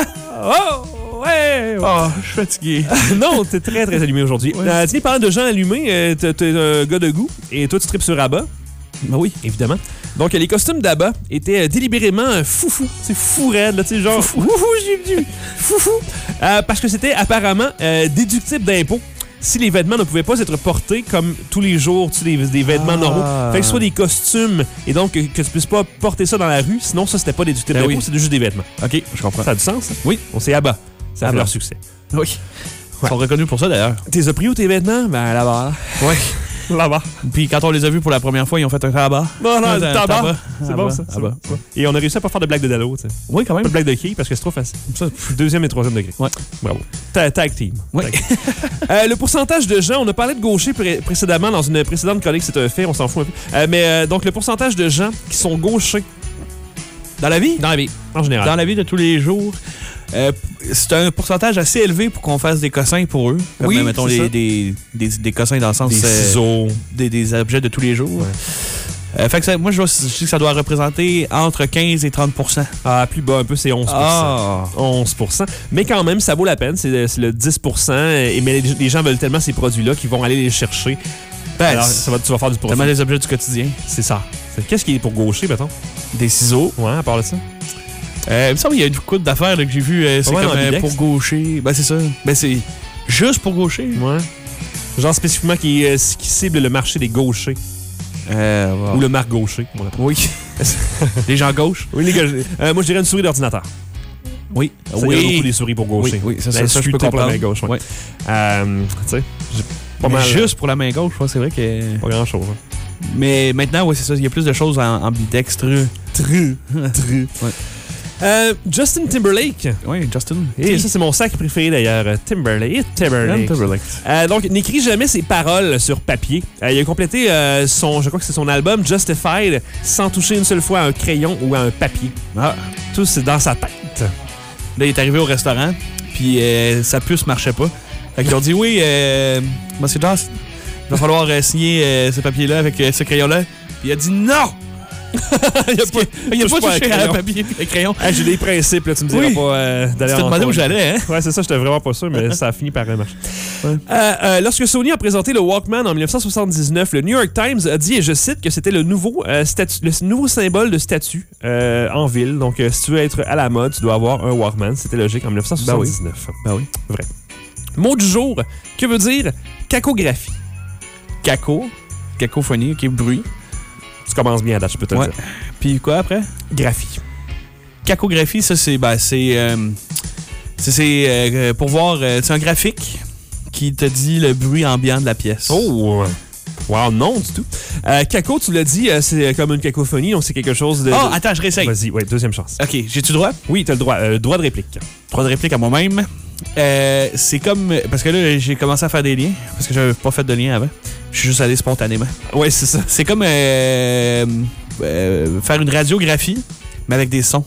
Oh! Ouais! ouais. Oh, je suis fatigué. Non, t'es très, très allumé aujourd'hui. Ouais. Euh, tiens, parlant de gens allumés, euh, t'es t'es un gars de goût et toi, tu tripes sur Abba. Ben oui. Évidemment. Donc, les costumes d'Abba étaient euh, délibérément euh, foufou. C'est fou raide, là, tu sais, genre. Foufou, j'ai vu. Foufou. Euh, parce que c'était apparemment euh, déductible d'impôts si les vêtements ne pouvaient pas être portés comme tous les jours, tu sais, des, des vêtements Ah. normaux. Fait que ce soit des costumes et donc que, que tu puisses pas porter ça dans la rue, sinon ça, c'était pas des tutelles Ben d'impôt, oui. c'était juste des vêtements. OK, je comprends. Ça a du sens? hein? Oui. On s'est abat. Ça a fait Abba. leur succès. Oui. Ils sont reconnus pour ça, d'ailleurs. T'es as pris où tes vêtements? Ben là-bas. Oui. Là-bas. Puis quand on les a vus pour la première fois, ils ont fait un tabac. Non, non, Un le tabac. tabac. C'est Ah bon, bah, ça. ah c'est bah. bon. Et on a réussi à pas faire de blague de Dallo, tu sais. Oui, quand même. Pas de blague de qui? Parce que c'est trop facile. Ça, Deuxième et troisième degré. Ouais. Bravo. Ta- Tag team. Ouais. Tag team. Euh, le pourcentage de gens, on a parlé de gauchers pré- précédemment dans une précédente chronique, c'est un fait, on s'en fout un peu. Euh, mais euh, donc, le pourcentage de gens qui sont gauchers dans la vie? dans la vie, en général. Dans la vie de tous les jours. Euh, c'est un pourcentage assez élevé pour qu'on fasse des cossins pour eux. Comme, Oui, mettons, c'est les, ça. des, des, des cossins dans le sens... Des euh, ciseaux. des, des objets de tous les jours. Euh, fait que ça, moi, je, vois- je dis que ça doit représenter entre quinze et trente pour cent. Ah, plus bas un peu, c'est onze pour cent. Ah! onze pour cent. Mais quand même, ça vaut la peine. C'est le, c'est le dix pour cent. Et, mais les, les gens veulent tellement ces produits-là qu'ils vont aller les chercher. Ben, Alors, ça va, tu vas faire du profit. tellement des objets du quotidien. C'est ça. C'est- Qu'est-ce qui est pour gaucher, mettons? Des ciseaux. Ouais, à part de ça. Euh, il me semble qu'il y a une couple d'affaires là, que j'ai vu. Euh, c'est Ouais, comme dans euh, Bidex. pour gaucher. Ben, c'est ça. Ben, c'est juste pour gaucher. Ouais. Genre spécifiquement qui, euh, qui cible le marché des gauchers. Euh, wow. Ou le marque gaucher. on l'appelle. Oui. Les gens gauches. Oui, les gars. euh, moi, je dirais une souris d'ordinateur. Oui. Ça, il y en a beaucoup des souris pour gaucher. Oui, oui, ça, ça, La ça, je peux difficulté pour la comprendre. main gauche, ouais. Ouais. Euh, tu sais, j'ai pas Mais mal. juste pour la main gauche, ouais, c'est vrai que. Pas grand-chose. Hein. Mais maintenant, oui, c'est ça. Il y a plus de choses en, en bidextre. Tru. Tru. Ouais. Euh, Justin Timberlake. Oui, Justin. Et ça, c'est mon sac préféré d'ailleurs. euh, Timberlake. Timberlake. Timberlake. Euh, donc, n'écrit jamais ses paroles sur papier. Euh, il a complété euh, son, je crois que c'est son album Justified sans toucher une seule fois à un crayon ou à un papier. Ah. Tout, c'est dans sa tête. Là, il est arrivé au restaurant, puis euh, sa puce marchait pas. Fait qu'ils ont dit oui, euh, Monsieur Joss, il va falloir euh, signer euh, ce papier-là avec euh, ce crayon-là. Puis il a dit non! il a pas, Il a touche pas à un touché à crayon. un papier et crayon. Hey, j'ai des principes, là, tu me diras Oui. pas euh, Tu d'aller te en demandais où cause. j'allais, hein? Ouais, c'est ça, j'étais vraiment pas sûr, mais ça a fini par euh, marcher. Ouais. Euh, euh, lorsque Sony a présenté le Walkman en dix-neuf cent soixante-dix-neuf, le New York Times a dit, et je cite, que c'était le nouveau, euh, statut, le nouveau symbole de statut euh, en ville. Donc, euh, si tu veux être à la mode, tu dois avoir un Walkman. C'était logique en dix-neuf cent soixante-dix-neuf. Ben oui. Vrai. Mot du jour, que veut dire cacographie? Caco. Cacophonie, ok, bruit. Tu commences bien à date, je peux te le Ouais. dire. Puis quoi après? Graphie. Cacographie, ça, c'est. Ben, c'est. euh, c'est c'est, euh, pour voir. euh, c'est un graphique qui te dit le bruit ambiant de la pièce. Oh! Wow, non du tout. Euh, caco, tu l'as dit, euh, c'est comme une cacophonie, donc c'est quelque chose de... Oh, attends, je réessaye. Vas-y, ouais, deuxième chance. Ok, j'ai-tu droit? Oui, t'as le droit. Euh, droit de réplique. Droit de réplique à moi-même. Euh, c'est comme. Parce que là, j'ai commencé à faire des liens. Parce que j'avais pas fait de lien avant. Je suis juste allé spontanément. Ouais, c'est ça. C'est comme euh, euh, faire une radiographie, mais avec des sons.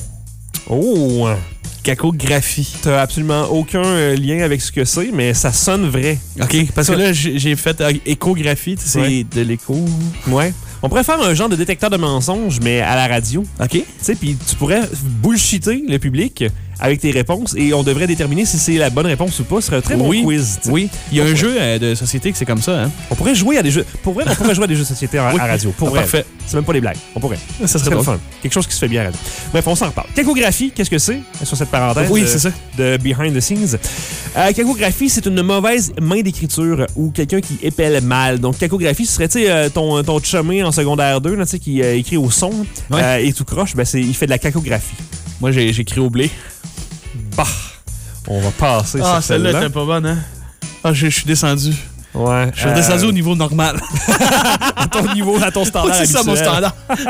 Oh! Cacographie. T'as absolument aucun euh, lien avec ce que c'est, mais ça sonne vrai. OK, parce que là, j'ai j'ai fait euh, échographie, tu sais, c'est Ouais. de l'écho. Ouais. On pourrait faire un genre de détecteur de mensonges, mais à la radio. OK? Tu sais, puis tu pourrais bullshiter le public avec tes réponses et on devrait déterminer si c'est la bonne réponse ou pas. Ce serait un très bon Oui. quiz. tu sais. Oui. Il y a On un pourrait- jeu euh, de société que c'est comme ça, hein? On pourrait jouer à des jeux. Pour vrai, on pourrait jouer à des jeux de société en- Oui. à radio. Pour Ah, vrai. parfait. C'est même pas des blagues. On pourrait. Ça Ça serait serait le drôle. fun. Quelque chose qui se fait bien à radio. Bref, on s'en reparle. Cacographie, qu'est-ce que c'est? Sur cette parenthèse. Oui, de- c'est ça. De behind the scenes. Euh, cacographie, c'est une mauvaise main d'écriture ou quelqu'un qui épelle mal. Donc, cacographie, ce serait, tu sais, euh, ton, ton chumé en secondaire deux, là, tu sais, qui euh, écrit au son Ouais. euh, et tout croche, ben, c'est, il fait de la cacographie. Moi, j'ai j'ai écrit au blé. Bah! On va passer Ah, sur celle-là celle-là. était pas bonne, hein? Ah, je je suis descendu. Ouais. Je suis redescendu au niveau normal. à ton niveau, à ton standard c'est ça, mon habituel. standard.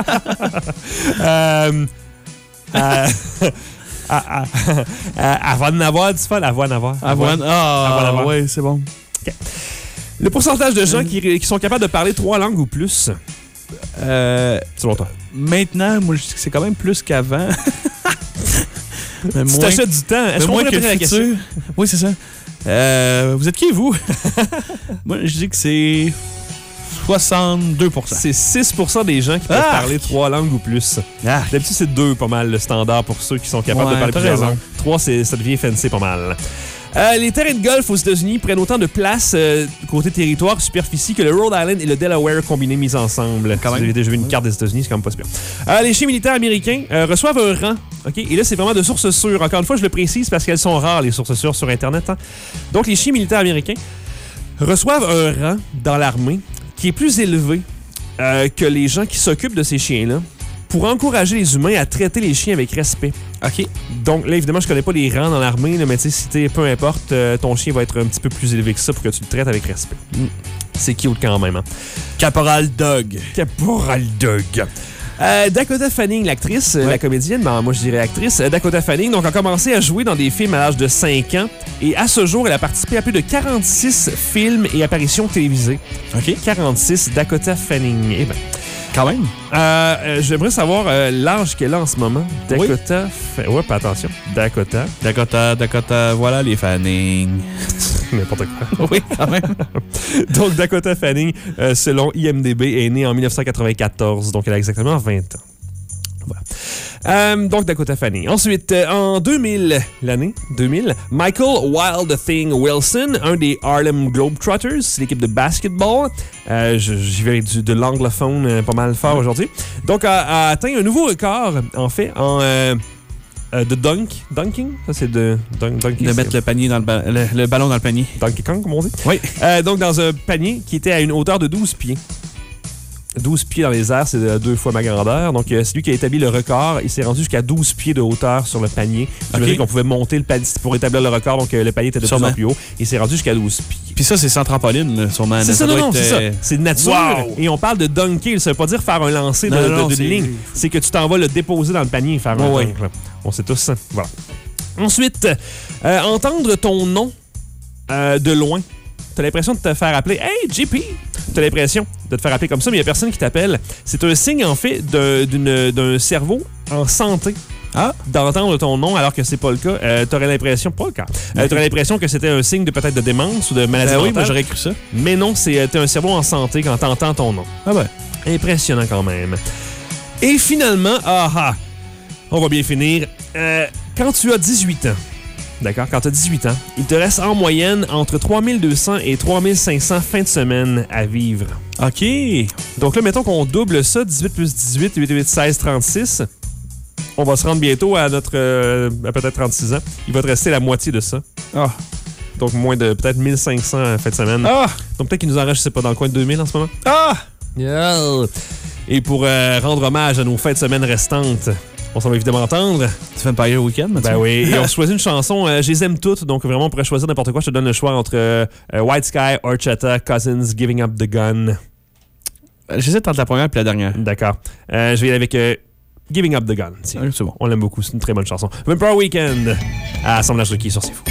Euh, euh, à- à- à- Avant d'en avoir du fun, avant d'en avoir. Avoine. Avoine, Ah, avoine. ouais, c'est bon. Le pourcentage de gens qui, qui sont capables de parler trois langues ou plus, Euh, selon toi. maintenant, moi, je dis que c'est quand même plus qu'avant. Mais Tu moins- t'achètes du temps. Est-ce mais qu'on moins pourrait que poser le la question? futur. Oui, c'est ça. Euh, vous êtes qui, vous? Moi, je dis que c'est soixante-deux pour cent. C'est six pour cent des gens qui peuvent Ah! parler trois langues ou plus. Ah, D'habitude, c'est deux pas mal le standard pour ceux qui sont capables Ouais, de parler t'as plusieurs raison. langues. Trois, c'est, ça devient fancy pas mal. Euh, les terrains de golf aux États-Unis prennent autant de place euh, côté territoire, superficie, que le Rhode Island et le Delaware combinés mis ensemble. Quand Si même. vous avez déjà vu une carte des États-Unis, c'est quand même pas super. Euh, les chiens militaires américains euh, reçoivent un rang. OK? Et là, c'est vraiment de sources sûres. Encore une fois, je le précise parce qu'elles sont rares, les sources sûres sur Internet. hein. Donc, les chiens militaires américains reçoivent un rang dans l'armée qui est plus élevé euh, que les gens qui s'occupent de ces chiens-là pour encourager les humains à traiter les chiens avec respect. OK. Donc là, évidemment, je connais pas les rangs dans l'armée, là, mais tu sais, si t'es, peu importe, euh, ton chien va être un petit peu plus élevé que ça pour que tu le traites avec respect. Mm. C'est cute quand même. Hein? Caporal Doug. Caporal Doug. Euh, Dakota Fanning, l'actrice, ouais. la comédienne, ben, moi je dirais actrice, Dakota Fanning, donc a commencé à jouer dans des films à l'âge de cinq ans et à ce jour, elle a participé à plus de quarante-six films et apparitions télévisées. OK. quarante-six, Dakota Fanning. Eh ben. Quand même. Euh, euh, j'aimerais savoir euh, l'âge qu'elle a en ce moment. Dakota... Oui. Fa... Ouais, pas attention. Dakota. Dakota, Dakota, voilà les Fanning. N'importe quoi. Oui, quand même. Donc, Dakota Fanning, euh, selon I M D B, est née en dix-neuf cent quatre-vingt-quatorze. Donc, elle a exactement vingt ans. Voilà. Euh, donc, Dakota Fanning. Ensuite, euh, en deux mille, l'année deux mille, Michael Wild Thing Wilson, un des Harlem Globetrotters, c'est l'équipe de basketball. Euh, j'y vais avec du, de l'anglophone euh, pas mal fort aujourd'hui. Donc, a, a atteint un nouveau record, en fait, en euh, euh, de dunk. Dunking? Ça, c'est de... Dunk, dunking, de mettre le, panier dans le, ba- le, le ballon dans le panier. Donkey Kong, comme on dit. Oui. Euh, donc, dans un panier qui était à une hauteur de douze pieds. douze pieds dans les airs, c'est deux fois ma grandeur. Donc, euh, c'est lui qui a établi le record. Il s'est rendu jusqu'à douze pieds de hauteur sur le panier. Je okay. qu'on pouvait monter le panier pour établir le record. Donc, euh, le panier était de sûrement. Plus en plus haut. Il s'est rendu jusqu'à douze pieds. Puis ça, c'est sans trampoline, là, sûrement. C'est ça, ça non, non, être, c'est euh... ça. C'est de nature. Wow. Et on parle de dunker. Ça veut pas dire faire un lancer non, de, non, de, d'une ligne. C'est que tu t'en vas le déposer dans le panier et faire oh, un dunk. Oui. On sait tous ça. Voilà. Ensuite, euh, entendre ton nom euh, de loin. T'as l'impression de te faire appeler « Hey, J P! » T'as l'impression de te faire appeler comme ça, mais il n'y a personne qui t'appelle. C'est un signe, en fait, de, d'une, d'un cerveau en santé. Ah, d'entendre ton nom alors que c'est pas le cas. Euh, t'aurais l'impression... Pas le cas. Euh, t'aurais l'impression que c'était un signe de peut-être de démence ou de maladie ben mentale. Oui, moi j'aurais cru ça. Mais non, c'est t'es un cerveau en santé quand t'entends ton nom. Ah ben. Impressionnant quand même. Et finalement, ah ah, on va bien finir. Euh, quand tu as dix-huit ans, d'accord? Quand tu as dix-huit ans, il te reste en moyenne entre trois mille deux cents et trois mille cinq cents fins de semaine à vivre. OK. Donc là, mettons qu'on double ça, dix-huit plus dix-huit, huit, huit, seize, trente-six. On va se rendre bientôt à notre euh, à peut-être trente-six ans. Il va te rester la moitié de ça. Ah. Donc moins de peut-être mille cinq cents fins de semaine. Ah. Donc peut-être qu'il nous en reste, je sais pas, dans le coin de deux mille en ce moment. Ah. Yeah. Et pour euh, rendre hommage à nos fins de semaine restantes, on s'en va évidemment entendre. Tu fais Empire Weekend, Mathieu? Ben oui. Et on choisit une chanson. Euh, je les aime toutes. Donc vraiment, on pourrait choisir n'importe quoi. Je te donne le choix entre euh, White Sky, Horchata, Cousins, Giving Up the Gun. J'hésite entre la première et la dernière. D'accord. Euh, je vais y aller avec euh, Giving Up the Gun. Oui, c'est bon. On l'aime beaucoup. C'est une très bonne chanson. Vampire Weekend à Assemblage Requis sur C'est Fou.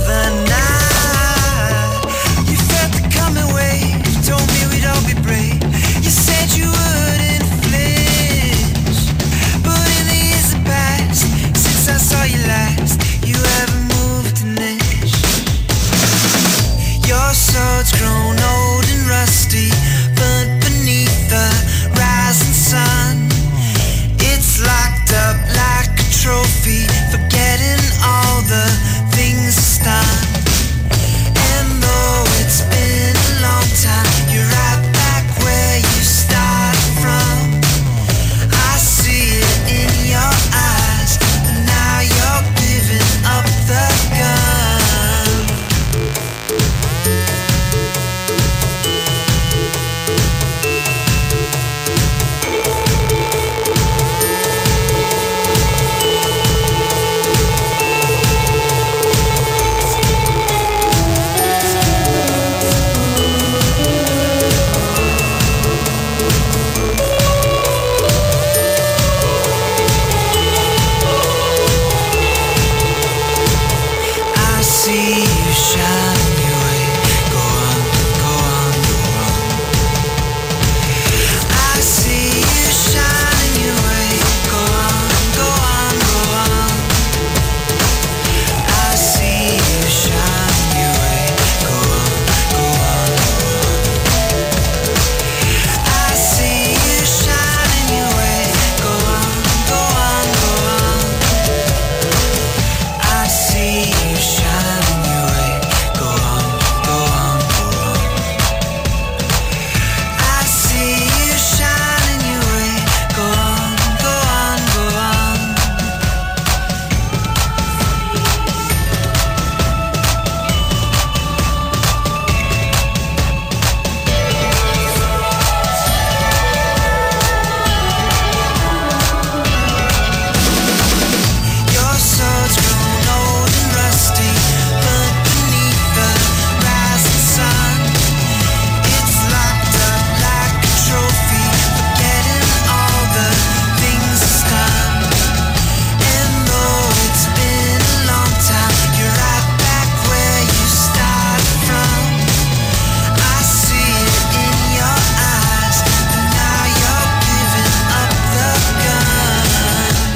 Told me we'd all be brave.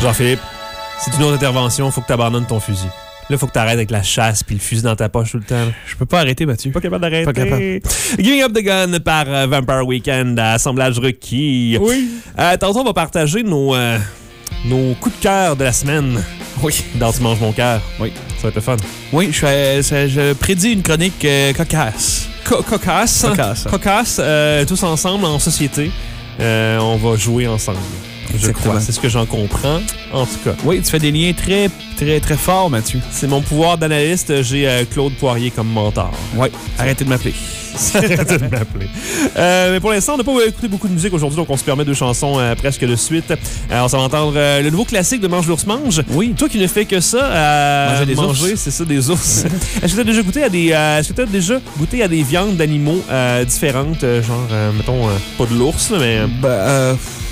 Jean-Philippe, c'est une autre intervention, faut que tu abandonnes ton fusil. Là, faut que tu arrêtes avec la chasse puis le fusil dans ta poche tout le temps. Là. Je peux pas arrêter, Mathieu. Pas capable d'arrêter. Pas capable. Giving Up the Gun par euh, Vampire Weekend à Assemblage requis. Oui. Euh, tantôt, on va partager nos, euh, nos coups de cœur de la semaine. Oui. Dans Tu manges mon cœur. Oui. Ça va être le fun. Oui, je, fais, ça- je prédis une chronique euh, cocasse. Co- cocasse. Cocasse. Cocasse, euh, tous ensemble, en société. Euh, on va jouer ensemble. Je Exactement. crois. C'est ce que j'en comprends. En tout cas. Oui, tu fais des liens très, très, très forts, Mathieu. C'est mon pouvoir d'analyste. J'ai euh, Claude Poirier comme mentor. Oui. Arrêtez de m'appeler. Arrêtez de m'appeler. Euh, mais pour l'instant, on n'a pas écouté beaucoup de musique aujourd'hui, donc on se permet deux chansons euh, presque de suite. Euh, on s'en va entendre euh, le nouveau classique de Mange l'ours mange. Oui. Toi qui ne fais que ça, euh, Manger des manger, ours. c'est ça, des ours. Est-ce que tu as déjà goûté à des, euh, est-ce que t'as déjà goûté à des viandes d'animaux euh, différentes, euh, genre, euh, mettons, euh, pas de l'ours, là, mais, Ben, euh,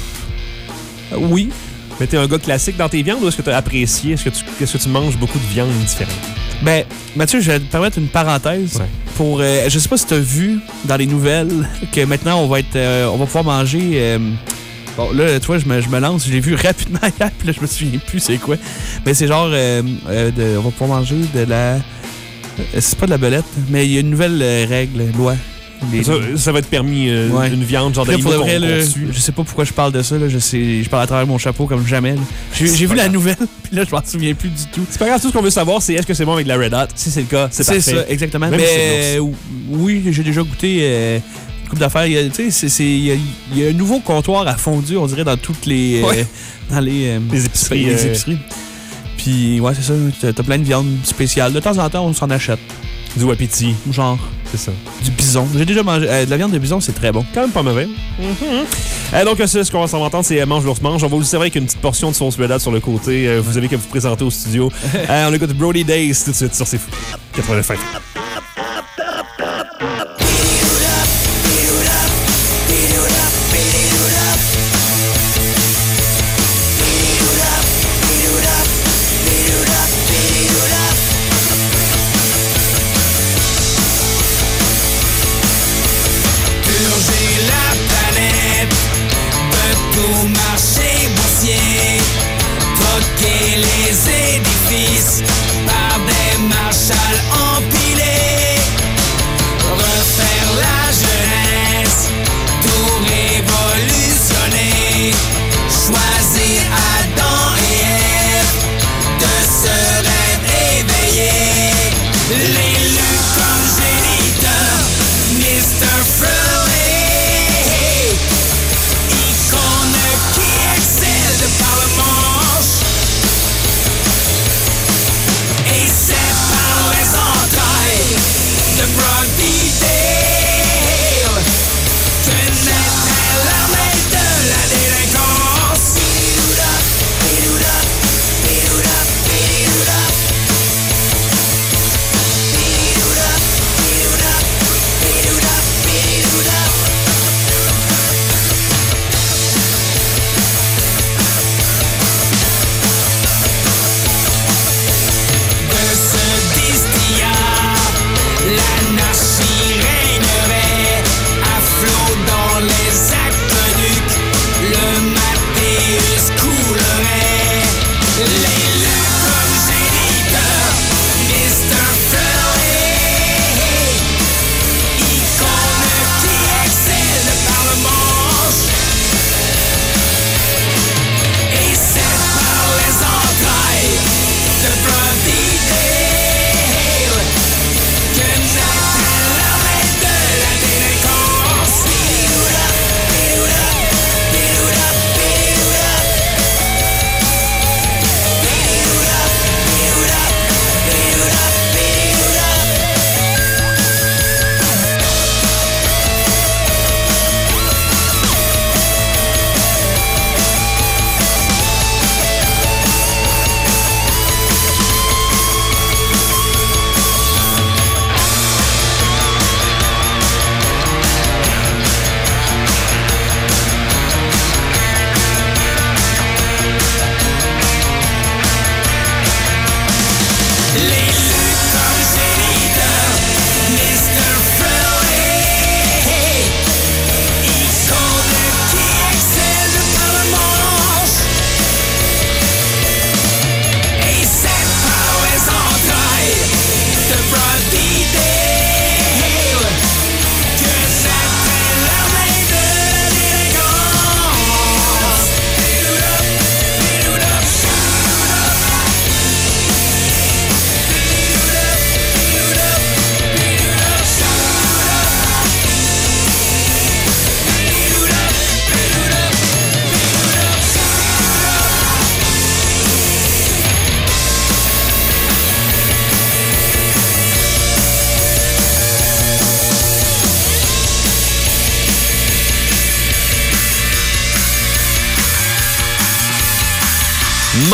oui. mais t'es un gars classique dans tes viandes ou est-ce que tu as apprécié? Est-ce que tu, est-ce que tu manges beaucoup de viandes différentes? Ben, Mathieu, je vais te permettre une parenthèse. Ouais. Pour, euh, je sais pas si tu as vu dans les nouvelles que maintenant on va être, euh, on va pouvoir manger. euh, bon, là, tu vois, je me, je me lance. Je l'ai vu rapidement hier, puis là, je me souviens plus c'est quoi. Mais c'est genre, euh, euh, de, on va pouvoir manger de la. euh, C'est pas de la belette, mais il y a une nouvelle euh, règle, loi. Les- Ça, ça va être permis, euh, Ouais. une viande, genre Après, d'animaux pour de qu'on, vrai, là, qu'on tue. je sais pas pourquoi je parle de ça. Là, je, sais, je parle à travers mon chapeau comme jamais. là. J'ai, C'est j'ai pas vu la grave. nouvelle, puis là, je m'en souviens plus du tout. C'est pas grave, tout ce qu'on veut savoir, c'est est-ce que c'est bon avec de la Red Hot? Si c'est le cas, c'est, C'est parfait. ça, exactement. Même Mais si c'est de euh, oui, j'ai déjà goûté euh, une couple d'affaires. Il y a, tu sais, c'est- c'est- il y a, il y a un nouveau comptoir à fondue, on dirait, dans toutes les... euh, Ouais. dans les, euh, Les épiceries, Les euh, épiceries. Puis, ouais, c'est ça. T'as, t'as plein de viandes spéciales. De temps en temps, on s'en achète. Du wapiti, Genre, c'est ça. du bison. J'ai déjà mangé... euh, de la viande de bison, c'est très bon. Quand même pas mauvais. Euh, donc, ça, ce qu'on va s'en entendre, c'est euh, Mange l'ours mange. On va vous servir avec une petite portion de sauce Red Hot sur le côté. Euh, vous avez qu'à vous présenter au studio. Euh, on écoute Brody Days tout de suite sur C'est Fou. quatre-vingt-neuf. Purger la planète de tout marché boursier, troquer les édifices par des Marshall empilés, refaire la jeunesse, tout révolutionner, choisir Adam et Ève, de ce rêve éveillé, l'élu comme géniteur, mister Freley, icône qui excelle de par le manche, et c'est par les entrailles de Brody Dale que naîtrait l'armée de la délinquance. Bidouda, bidouda, bidouda, bidouda. Bidouda, bidouda, bidouda, bidouda.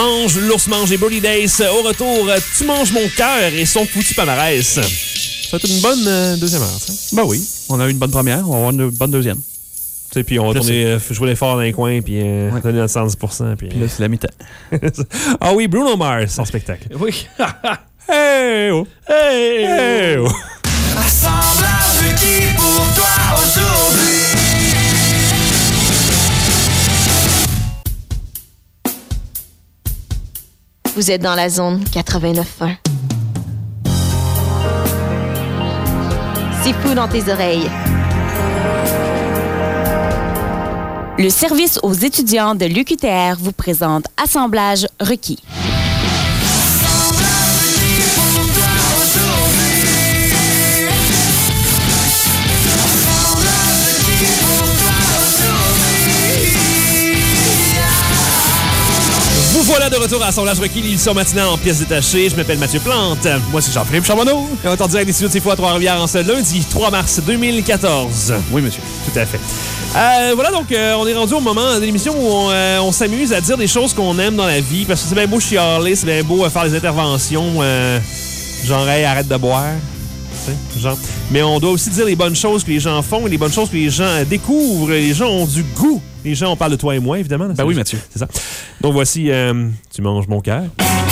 Mange, l'ours mange et Brody Dace. Au retour, Tu manges mon cœur et son foutu palmarès. Ça va être une bonne euh, deuxième heure, ça. Ben oui, on a eu une bonne première, on va avoir une bonne deuxième. Tu sais, puis on va tourner, euh, jouer l'effort dans les coins, puis euh, Ouais. donner notre cent dix pour cent. Puis Puis là, c'est la mi-temps. ah oui, Bruno Mars en spectacle. Oui. Hey oh! Hey! Hey oh! Assemblage requis pour toi aujourd'hui. Vous êtes dans la zone quatre-vingt-neuf un. C'est fou dans tes oreilles. Le service aux étudiants de l'U Q T R vous présente Assemblage requis. Vous voilà de retour à Assemblage requis, l'émission matinale en pièces détachées. Je m'appelle Mathieu Plante. Moi, c'est Jean-Philippe Charbonneau. Et on est en direct des studios de C'est Fou à Trois-Rivières en ce lundi trois mars deux mille quatorze. Oui, monsieur. Tout à fait. Euh, voilà, donc, euh, on est rendu au moment de l'émission où on, euh, on s'amuse à dire des choses qu'on aime dans la vie. Parce que c'est bien beau chialer, c'est bien beau euh, faire des interventions. Euh, genre, hey, arrête de boire. Tu sais, genre. Mais on doit aussi dire les bonnes choses que les gens font et les bonnes choses que les gens euh, découvrent. Les gens ont du goût. Les gens, on parle de toi et moi, évidemment. Ben oui, Mathieu. C'est ça. Donc, voici euh, Tu manges mon cœur.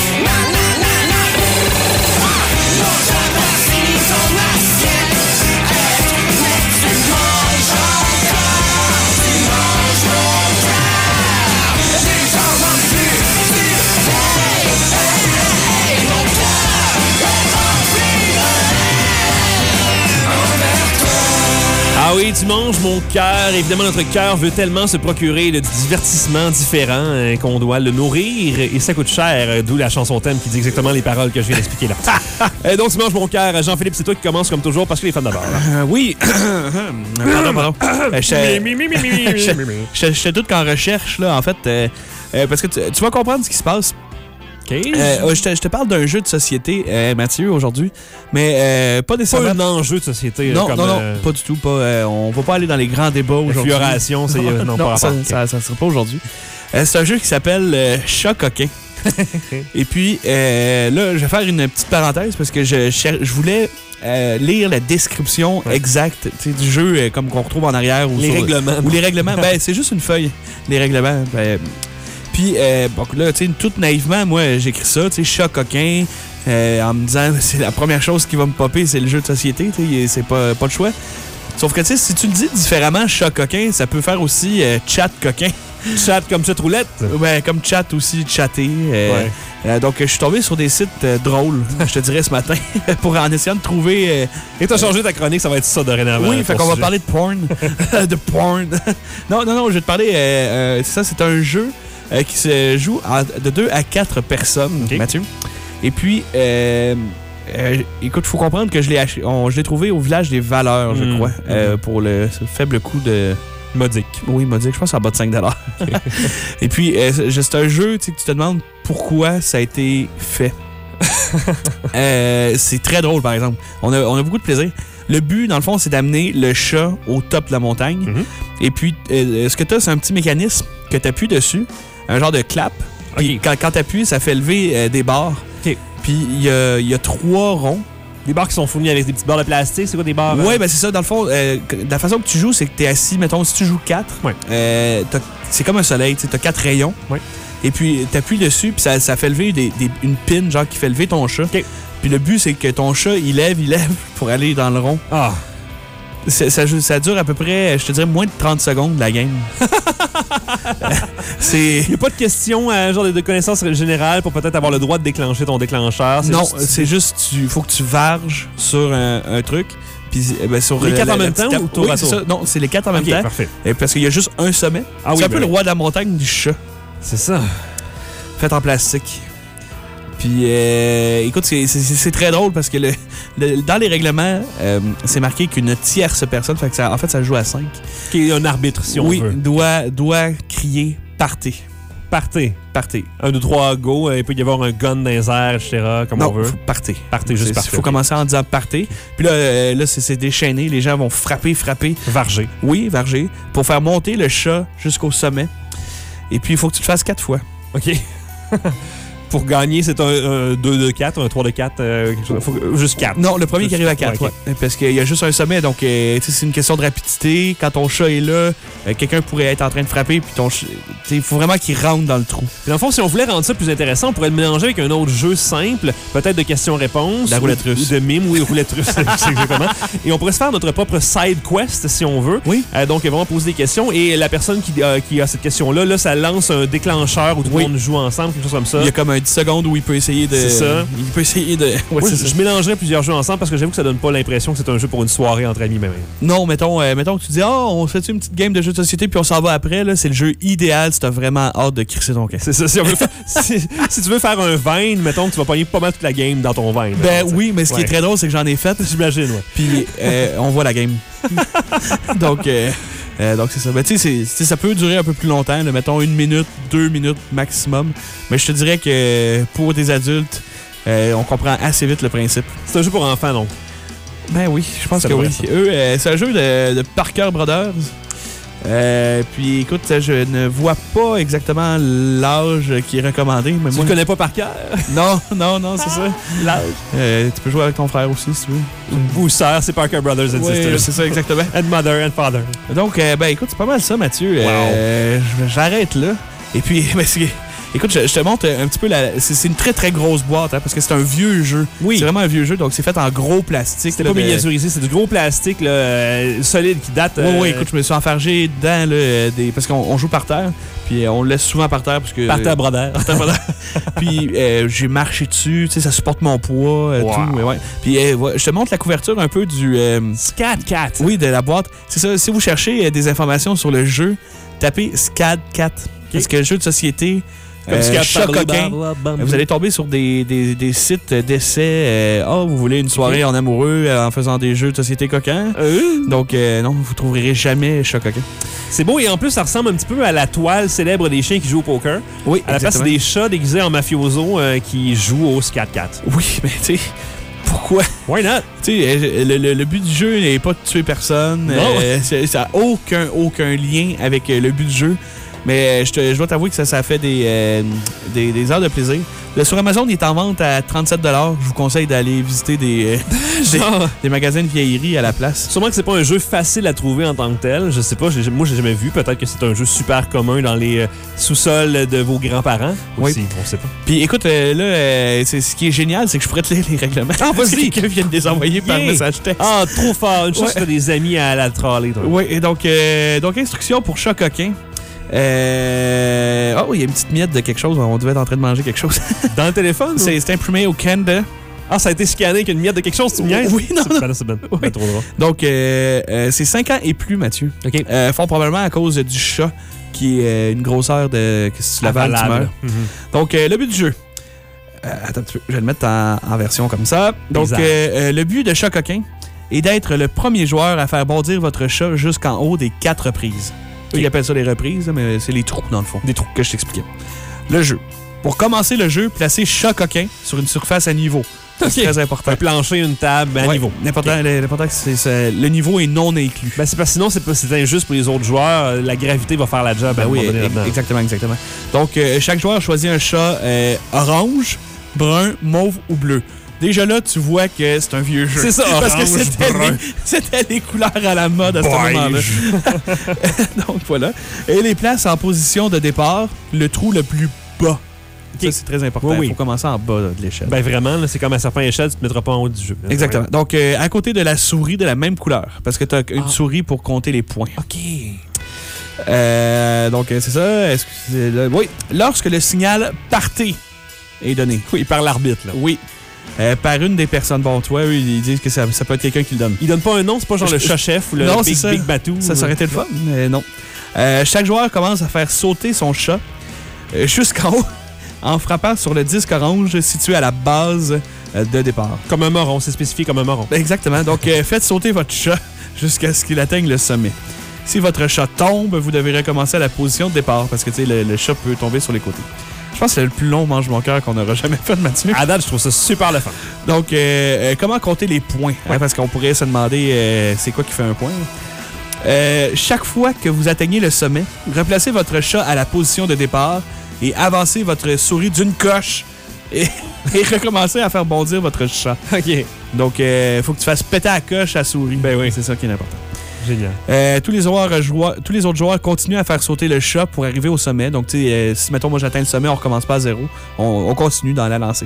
Ah oui, Tu manges mon cœur. Évidemment, notre cœur veut tellement se procurer de divertissements différents hein, qu'on doit le nourrir et ça coûte cher. euh, D'où la chanson thème qui dit exactement les paroles que je viens d'expliquer là. Euh, donc, Tu manges mon cœur. Jean-Philippe, c'est toi qui commence comme toujours parce que les fans d'abord. Euh, oui. pardon, pardon. Euh, J'étais j'étais- j'étais tout qu'en recherche, là, en fait. euh, euh, parce que tu, tu vas comprendre ce qui se passe. OK. Euh, je, te, je te parle d'un jeu de société, euh, Mathieu, aujourd'hui. Mais euh, pas pas nécessairement. un enjeu de société. Non, comme, non, non, euh, pas du tout. Pas, euh, on va pas aller dans les grands débats la aujourd'hui. fluoration, c'est euh, non, pas ça, rapport. ça, ça sera pas aujourd'hui. Euh, c'est un jeu qui s'appelle euh, Chat coquin. Et puis, euh, là, je vais faire une petite parenthèse parce que je, cher- je voulais euh, lire la description Ouais. exacte tu sais, du jeu euh, comme qu'on retrouve en arrière. Ou Les sur- règlements. Ou les règlements. Ben, c'est juste une feuille. Les règlements. Ben, puis, euh, bon, là, tu sais, tout naïvement, moi, j'écris ça, tu sais, chat coquin, euh, en me disant, c'est la première chose qui va me popper, c'est le jeu de société, tu sais, c'est pas, pas le choix. Sauf que, tu sais, si tu le dis différemment, chat coquin, ça peut faire aussi euh, chat coquin. Chat comme chat roulette. Ouais, comme chat aussi, chatter. euh, Ouais. euh, donc, je suis tombé sur des sites euh, drôles, je te dirais, ce matin, pour en essayant de trouver... euh, Et t'as changé ta chronique, ça va être ça dorénavant. oui, fait pour qu'on ce va sujet. parler de porn. de porn. non, non, non, je vais te parler... Euh, euh, c'est ça, c'est un jeu euh, qui se joue en- de deux à quatre personnes, Ok. Mathieu. Et puis, euh, euh, écoute, il faut comprendre que je l'ai ach- on- je l'ai trouvé au village des Valeurs, je Mm. crois, euh, pour le ce faible coût de... Modique. Oui, modique, je pense en bas de cinq dollars. Et puis, euh, c'est c'est un jeu, tu sais, que tu te demandes pourquoi ça a été fait. Euh, c'est très drôle, par exemple. On a, on a beaucoup de plaisir. Le but, dans le fond, c'est d'amener le chat au top de la montagne. Mhm. Et puis, euh, ce que tu as, c'est un petit mécanisme que tu appuies dessus, un genre de clap. Puis Ok. quand, quand tu appuies, ça fait lever euh, des barres. Ok. Puis il y a, il y a trois ronds. Des barres qui sont fournies avec des petites barres de plastique, c'est quoi des barres? Ouais, euh? ben c'est ça. Dans le fond, euh, que- la façon que tu joues, c'est que tu es assis. Mettons, si tu joues quatre, Ouais. euh, t'as- c'est comme un soleil. Tu as quatre rayons. Ouais. Et puis, tu appuies dessus, puis ça, ça fait lever des, des- une pin, genre qui fait lever ton chat. Ok. Puis le but, c'est que ton chat, il lève, il lève pour aller dans le rond. Ah, C'est- Ça, joue- ça dure à peu près, je te dirais, moins de trente secondes, la game. c'est. il n'y a pas de question, euh, genre de, de connaissances générales pour peut-être avoir le droit de déclencher ton déclencheur. Non, juste- c'est juste, il faut que tu varges sur un, un truc. Puis, eh ben, sur Les la- quatre la- en la même petite temps table. ou tour Oui, à c'est tour? ça. Non, c'est les quatre en même Ok, temps. parfait. Eh, Parce qu'il y a juste un sommet. Ah c'est oui, un peu ben le oui. roi de la montagne du chat, C'est ça. fait en plastique. Puis, euh, écoute, c'est- c'est c'est très drôle parce que le, le- dans les règlements, euh, c'est marqué qu'une tierce personne, fait que ça, en fait, ça joue à cinq. Qui est un arbitre, si on oui, veut. doit, doit crier partez. Partez. Partez. Un, deux, trois, go. euh, Il peut y avoir un gun dans les airs, et cetera, comme on Non, veut. faut partez. Partez, juste Il partez. faut ok. commencer en disant partez. Puis là, euh, là c'est c'est déchaîné. Les gens vont frapper, frapper. Varger. Oui, varger. Pour faire monter le chat jusqu'au sommet. Et puis, il faut que tu le fasses quatre fois. OK. Pour gagner, c'est un, un deux de quatre, un trois de quatre, euh, quelque chose. Faut, juste quatre. Non, le premier Juste qui arrive à quatre, quatre, ouais, ouais. Parce qu'il y a juste un sommet, donc euh, c'est une question de rapidité. Quand ton chat est là, euh, quelqu'un pourrait être en train de frapper, puis ton il faut vraiment qu'il rentre dans le trou. Puis dans le fond, si on voulait rendre ça plus intéressant, on pourrait le mélanger avec un autre jeu simple, peut-être de questions-réponses. La roulette ou, russe. Ou de mime, oui, roulette russe, c'est exactement. Et on pourrait se faire notre propre side quest, si on veut. Oui. Euh, donc, vraiment poser des questions. Et la personne qui, euh, qui a cette question-là, là, ça lance un déclencheur où tout Oui. le monde joue ensemble, quelque chose comme ça. Il y a comme un dix secondes où il peut essayer de... C'est ça. Il peut essayer de... Ouais, Moi, c'est je, ça. je mélangerais plusieurs jeux ensemble parce que j'avoue que ça donne pas l'impression que c'est un jeu pour une soirée entre amis. Même. Non, mettons, euh, mettons que tu dis, oh, on se fait une petite game de jeu de société, puis on s'en va après, là, c'est le jeu idéal si t'as vraiment hâte de crisser ton casque. C'est ça. Si, on veut faire- si, si tu veux faire un Vine, mettons que tu vas pogner pas mal toute la game dans ton Vine. Ben là, oui, mais ce qui Ouais. est très drôle, c'est que j'en ai fait, J'imagine, ouais. puis euh, on voit la game. donc, euh, euh, donc c'est ça. Ben, tu sais, c'est- c'est- ça peut durer un peu plus longtemps, là, mettons une minute, deux minutes maximum. Mais je te dirais que pour des adultes, euh, on comprend assez vite le principe. C'est un jeu pour enfants, donc. Ben oui, je pense Ça que devrait oui. ça. Eux, euh, c'est un jeu de, de Parker Brothers. Euh, puis écoute, je ne vois pas exactement l'âge qui est recommandé. Mais Tu moi, le connais pas par cœur? Non, non, non, c'est ça. L'âge. Euh, tu peux jouer avec ton frère aussi, si tu veux. Vous, sœur, c'est Parker Brothers and Ouais, Sisters. c'est ça, exactement. And mother and father. Donc, euh, ben écoute, c'est pas mal ça, Mathieu. Wow. Euh, J'arrête là. Et puis, ben, c'est- écoute, je, je te montre un petit peu la. C'est c'est une très très grosse boîte, hein, parce que c'est un vieux jeu. Oui. C'est vraiment un vieux jeu, donc c'est fait en gros plastique. C'était là, pas de- miniaturisé, c'est du gros plastique là, euh, solide qui date. Oui, euh, oui, écoute, je me suis enfargé dedans, là, euh, des... parce qu'on on joue par terre, puis euh, on le laisse souvent par terre, parce que... Par terre, brother. Par terre, par terre. Puis euh, j'ai marché dessus, tu sais, ça supporte mon poids, euh, Wow. tout, mais ouais. Puis euh, ouais, je te montre la couverture un peu du... euh, Scat Cat. oui, de la boîte. C'est ça, si vous cherchez euh, des informations sur le jeu, tapez S C A D quatre, parce que le jeu de société... Comme euh, Scat chat coquin. Vous allez tomber sur des, des, des sites d'essais. euh, Ah, vous voulez une soirée en amoureux euh, en faisant des jeux de société coquins? Euh, Donc, euh, non, vous trouverez jamais chat coquin. c'est beau et en plus, ça ressemble un petit peu à la toile célèbre des chiens qui jouent au poker. Oui, À la place, c'est des chats déguisés en mafioso euh, qui jouent au Scat Cat. Oui, mais tu sais, pourquoi? Why not? Tu sais, euh, le, le- le but du jeu n'est pas de tuer personne. Non. Euh, c'est- ça n'a aucun, aucun lien avec euh, le but du jeu. Mais euh, je, te- je dois t'avouer que ça, ça fait des, euh, des, des heures de plaisir. Le sur Amazon, il est en vente à trente-sept dollars. Je vous conseille d'aller visiter des, euh, des, Genre, des magasins de vieillerie à la place. sûrement que c'est pas un jeu facile à trouver en tant que tel. Je sais pas, j'ai- moi j'ai jamais vu. Peut-être que c'est un jeu super commun dans les euh, sous-sols de vos grands-parents. Oui. Aussi, on sait pas. Puis écoute, euh, là, euh, c'est- ce qui est génial, c'est que je pourrais te lire les règlements. Ah, Parce que vas-y. quelqu'un vient de les envoyer par Yeah. message texte. Ah, trop fort. Une chose, Ouais. tu as des amis à la troller, toi. Oui, et donc, euh, donc instruction pour chat coquin. Euh... Oh, il y a une petite miette de quelque chose. On devait être en train de manger quelque chose. Dans le téléphone? ou? c'est c'est imprimé au Canada. Ah, ça a été scanné avec une miette de quelque chose, tu me niaises? Oui, non, C'est- non. ben là, c'est ben, Oui. ben trop drôle. Donc, euh, euh, c'est cinq ans et plus, Mathieu. OK. Euh, fort probablement à cause du chat, qui est euh, une grosseur de... Que si tu l'avales, tu Avalable. meurs. Mhm. Donc, euh, le but du jeu. Euh, attends un petit peu, je vais le mettre en, en version comme ça. Donc, Exact. euh, euh, le but de Chat Coquin est d'être le premier joueur à faire bondir votre chat jusqu'en haut des quatre reprises. Eux, ils appellent ça les reprises, là, mais c'est les trous, dans le fond. Des trous que je t'expliquais. Le jeu. Pour commencer le jeu, placez Chat Coquin sur une surface à niveau. Ça, C'est Ok. très important. Un plancher, une table, à Ouais, niveau. L'important, Ok. le- l'important, c'est c'est- le niveau est non inclus. Ben, c'est parce que sinon, c'est pas- c'est injuste pour les autres joueurs. La gravité va faire la job à Ben un oui, moment donné e- là-dedans. exactement, exactement. Donc, euh, chaque joueur choisit un chat euh, orange, brun, mauve ou bleu. Déjà là, tu vois que c'est un vieux jeu. C'est ça, Parce que orange, c'était brun. les, c'était les couleurs à la mode à ce moment-là. Donc, voilà. Et les places en position de départ, le trou le plus bas. Ça, c'est très important. Oui, Il oui. faut commencer en bas là, de l'échelle. Ben vraiment, là, c'est comme un serpent échelle, tu te mettras pas en haut du jeu. là. Exactement. Donc, euh, à côté de la souris de la même couleur, parce que tu as une Ah. souris pour compter les points. OK. Euh, donc, euh, c'est ça. Est-ce que c'est le- oui. Lorsque le signal partez est donné. Oui, par l'arbitre, là. Oui. Euh, par une des personnes. Bon, toi, eux, ils disent que ça, ça peut être quelqu'un qui le donne. Il donne pas un nom, c'est pas genre Je- le chat-chef ou le Non, Big, c'est ça. Big Batou. Ça, ça aurait été le fun, mais non. Euh, chaque joueur commence à faire sauter son chat euh, jusqu'en haut en frappant sur le disque orange situé à la base euh, de départ. Comme un moron, c'est spécifié comme un moron. Exactement. Donc, euh, faites sauter votre chat jusqu'à ce qu'il atteigne le sommet. Si votre chat tombe, vous devez recommencer à la position de départ parce que tu sais, le, le chat peut tomber sur les côtés. Je pense que c'est le plus long mange mon cœur qu'on aura jamais fait, Mathieu. À date, je trouve ça super le fun. Donc, euh, euh, comment compter les points? Hein, parce qu'on pourrait se demander euh, c'est quoi qui fait un point. Euh, chaque fois que vous atteignez le sommet, replacez votre chat à la position de départ et avancer votre souris d'une coche et, et recommencer à faire bondir votre chat. OK. Donc, il euh, faut que tu fasses péter la coche à la souris. Ben oui. C'est ça qui est important. Génial. Euh, tous, les joueurs, joueurs, tous les autres joueurs continuent à faire sauter le chat pour arriver au sommet. Donc, tu sais, euh, si, mettons, moi, j'atteins le sommet, on recommence pas à zéro. On, on continue dans la lancée.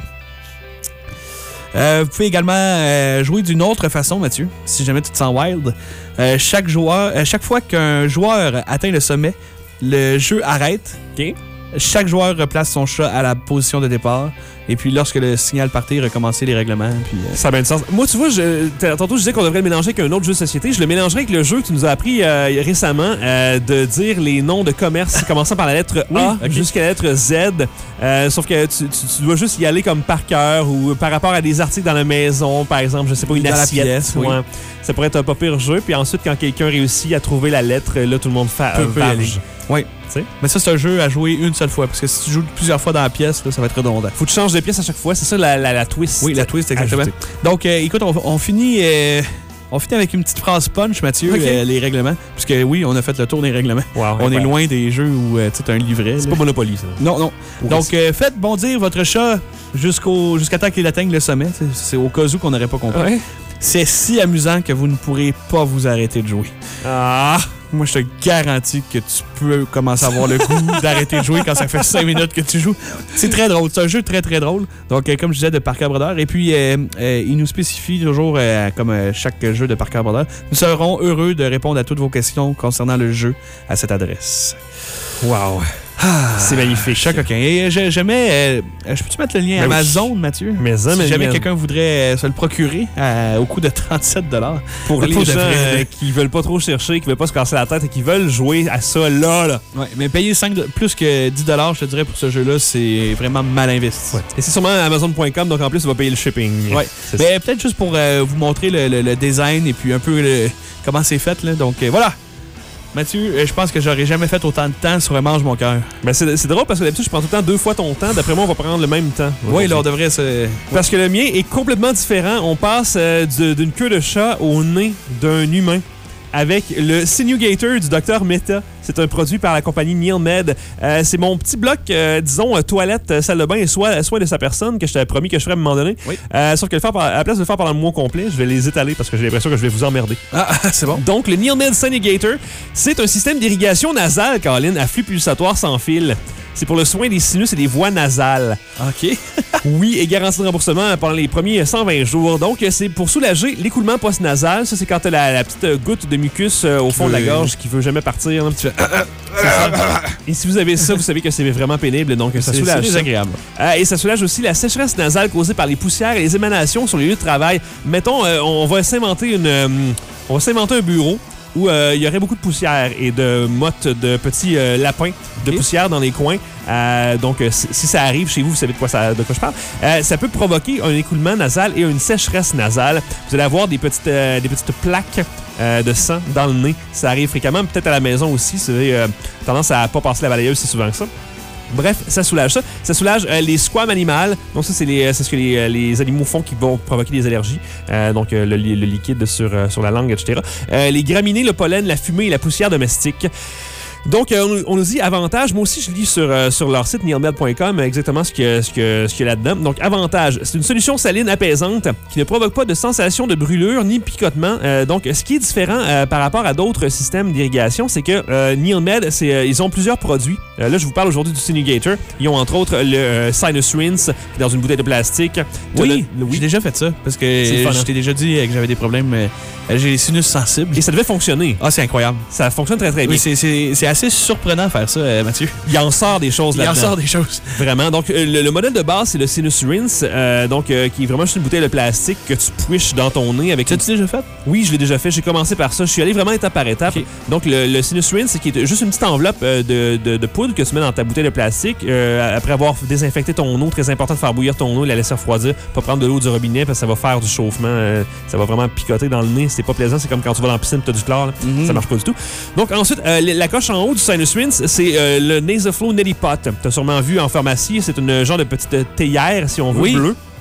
Euh, vous pouvez également euh, jouer d'une autre façon, Mathieu, si jamais tu te sens wild. Euh, chaque, joueur, euh, chaque fois qu'un joueur atteint le sommet, le jeu arrête. OK. Chaque joueur replace son chat à la position de départ. Et puis, lorsque le signal partait, recommencer les règlements. Puis, euh... Ça a bien du sens. Moi, tu vois, je, tantôt, je disais qu'on devrait le mélanger avec un autre jeu de société. Je le mélangerais avec le jeu que tu nous as appris euh, récemment euh, de dire les noms de commerce commençant par la lettre oui, A okay. jusqu'à la lettre Z. Euh, sauf que tu, tu, tu dois juste y aller comme par cœur ou par rapport à des articles dans la maison, par exemple, je sais pas, une dans assiette. La pièce, ouais. oui. Ça pourrait être un pas pire jeu. Puis ensuite, quand quelqu'un réussit à trouver la lettre, là, tout le monde fait un varge. Oui. T'sais? Mais ça, c'est un jeu à jouer une seule fois. Parce que si tu joues plusieurs fois dans la pièce, là, ça va être redondant. Faut que tu changes de pièce à chaque fois. C'est ça la, la, la twist. Oui, la twist, exactement. Ajoutée. Donc, euh, écoute, on, on finit... Euh, on finit avec une petite phrase punch, Mathieu, okay. euh, les règlements. Puisque oui, on a fait le tour des règlements. Wow, on ouais, est ouais. loin des jeux où euh, tu as un livret. C'est là. pas Monopoly, ça. Non, non. Ou Donc, euh, faites bondir votre chat jusqu'au, jusqu'à temps qu'il atteigne le sommet. C'est, c'est au cas où qu'on n'aurait pas compris. Ouais. C'est si amusant que vous ne pourrez pas vous arrêter de jouer. Ah! Moi, je te garantis que tu peux commencer à avoir le goût d'arrêter de jouer quand ça fait cinq minutes que tu joues. C'est très drôle. C'est un jeu très, très drôle. Donc, euh, comme je disais, de Parker Brothers. Et puis, euh, euh, il nous spécifie toujours, euh, comme euh, chaque jeu de Parker Brothers, nous serons heureux de répondre à toutes vos questions concernant le jeu à cette adresse. Wow! Ah, c'est magnifique. Chat coquin. Et je, je mets... Euh, je peux-tu mettre le lien ben Amazon, oui. Mathieu? Mais ça, si mais jamais mais... quelqu'un voudrait euh, se le procurer euh, au coût de trente-sept dollars. Pour Le les pot de gens vrai. euh, qui veulent pas trop chercher, qui veulent pas se casser la tête et qui veulent jouer à ça là, là. Ouais, mais payer cinq, plus que dix dollars, je te dirais, pour ce jeu-là, c'est vraiment mal investi. Ouais. Et c'est sûrement Amazon point com, donc en plus, il va payer le shipping. Ouais. Mais peut-être juste pour euh, vous montrer le, le, le design et puis un peu le, comment c'est fait. Là. Donc euh, voilà. Mathieu, euh, je pense que j'aurais jamais fait autant de temps sur un Mange mon cœur. Ben c'est, c'est drôle parce que d'habitude, je prends tout le temps deux fois ton temps. D'après moi, on va prendre le même temps. Oui, là, on devrait se... Parce que le mien est complètement différent. On passe euh, de, d'une queue de chat au nez d'un humain avec le Sinugator du docteur Meta. C'est un produit par la compagnie NeilMed. Euh, c'est mon petit bloc, euh, disons, euh, toilette, euh, salle de bain et soin, soin de sa personne que je t'avais promis que je ferais à un moment donné. Oui. Euh, sauf que le faire par, à la place de le faire pendant le mois complet, je vais les étaler parce que j'ai l'impression que je vais vous emmerder. Ah, c'est bon. Donc, le NeilMed Sinugator, c'est un système d'irrigation nasale, Colin, à flux pulsatoire sans fil. C'est pour le soin des sinus et des voies nasales. OK. Oui, et garantie de remboursement pendant les premiers cent vingt jours. Donc, c'est pour soulager l'écoulement post-nasal. Ça, c'est quand t'as la, la petite goutte de mucus euh, au fond de la gorge qui veut jamais partir. Tu fais... C'est ça. Et si vous avez ça, vous savez que c'est vraiment pénible. Donc, ça c'est, soulage. C'est désagréable. Euh, et ça soulage aussi la sécheresse nasale causée par les poussières et les émanations sur les lieux de travail. Mettons, euh, on va s'inventer une, euh, on va s'inventer un bureau où euh, il y aurait beaucoup de poussière et de mottes de petits euh, lapins de okay. poussière dans les coins. Euh, donc, euh, si, si ça arrive chez vous, vous savez de quoi, ça, de quoi je parle. Euh, ça peut provoquer un écoulement nasal et une sécheresse nasale. Vous allez avoir des petites, euh, des petites plaques euh, de sang dans le nez. Ça arrive fréquemment, peut-être à la maison aussi. Vous avez euh, tendance à pas passer la balayeuse si souvent que ça. Bref, ça soulage ça. Ça soulage euh, les squames animales. Donc ça, c'est, les, c'est ce que les, les animaux font qui vont provoquer des allergies. Euh, donc euh, le, le liquide sur, euh, sur la langue, et cetera. Euh, les graminées, le pollen, la fumée et la poussière domestique. Donc, euh, on, on nous dit avantage. Moi aussi, je lis sur, euh, sur leur site neilmed point com exactement ce qu'il y a, ce que, ce qu'il y a là-dedans. Donc, avantage, c'est une solution saline apaisante qui ne provoque pas de sensation de brûlure ni picotement. Euh, donc, ce qui est différent euh, par rapport à d'autres systèmes d'irrigation, c'est que euh, NeilMed, c'est, euh, ils ont plusieurs produits. Euh, là, je vous parle aujourd'hui du Sinugator. Ils ont entre autres le euh, Sinus Rinse qui est dans une bouteille de plastique. Oui, le, le, oui. J'ai déjà fait ça parce que euh, je t'ai déjà dit que j'avais des problèmes. Euh, j'ai les sinus sensibles. Et ça devait fonctionner. Ah, c'est incroyable. Ça fonctionne très, très bien. Oui, c'est, c'est, c'est assez surprenant de faire ça, euh, Mathieu. Il en sort des choses là-dedans. Il en sort des choses. Vraiment. Donc, euh, le, le modèle de base, c'est le Sinus Rinse, euh, donc, euh, qui est vraiment juste une bouteille de plastique que tu puishes dans ton nez. Avec. T'as-tu déjà fait? Oui, je l'ai déjà fait. J'ai commencé par ça. Je suis allé vraiment étape par étape. Okay. Donc, le, le Sinus Rinse, c'est qui est juste une petite enveloppe euh, de, de, de poudre que tu mets dans ta bouteille de plastique. Euh, après avoir désinfecté ton eau, très important de faire bouillir ton eau, la laisser refroidir, pas prendre de l'eau du robinet parce que ça va faire du chauffement. Euh, ça va vraiment picoter dans le nez. C'est pas plaisant. C'est comme quand tu vas dans la piscine et tu as du chlore. Mm-hmm. Ça marche pas du tout. Donc, ensuite, euh, la coche en haut du Sinus Rinse, c'est euh, le Nasoflow Neti Pot. Tu as sûrement vu en pharmacie. C'est une genre de petite théière, si on veut, oui. bleue.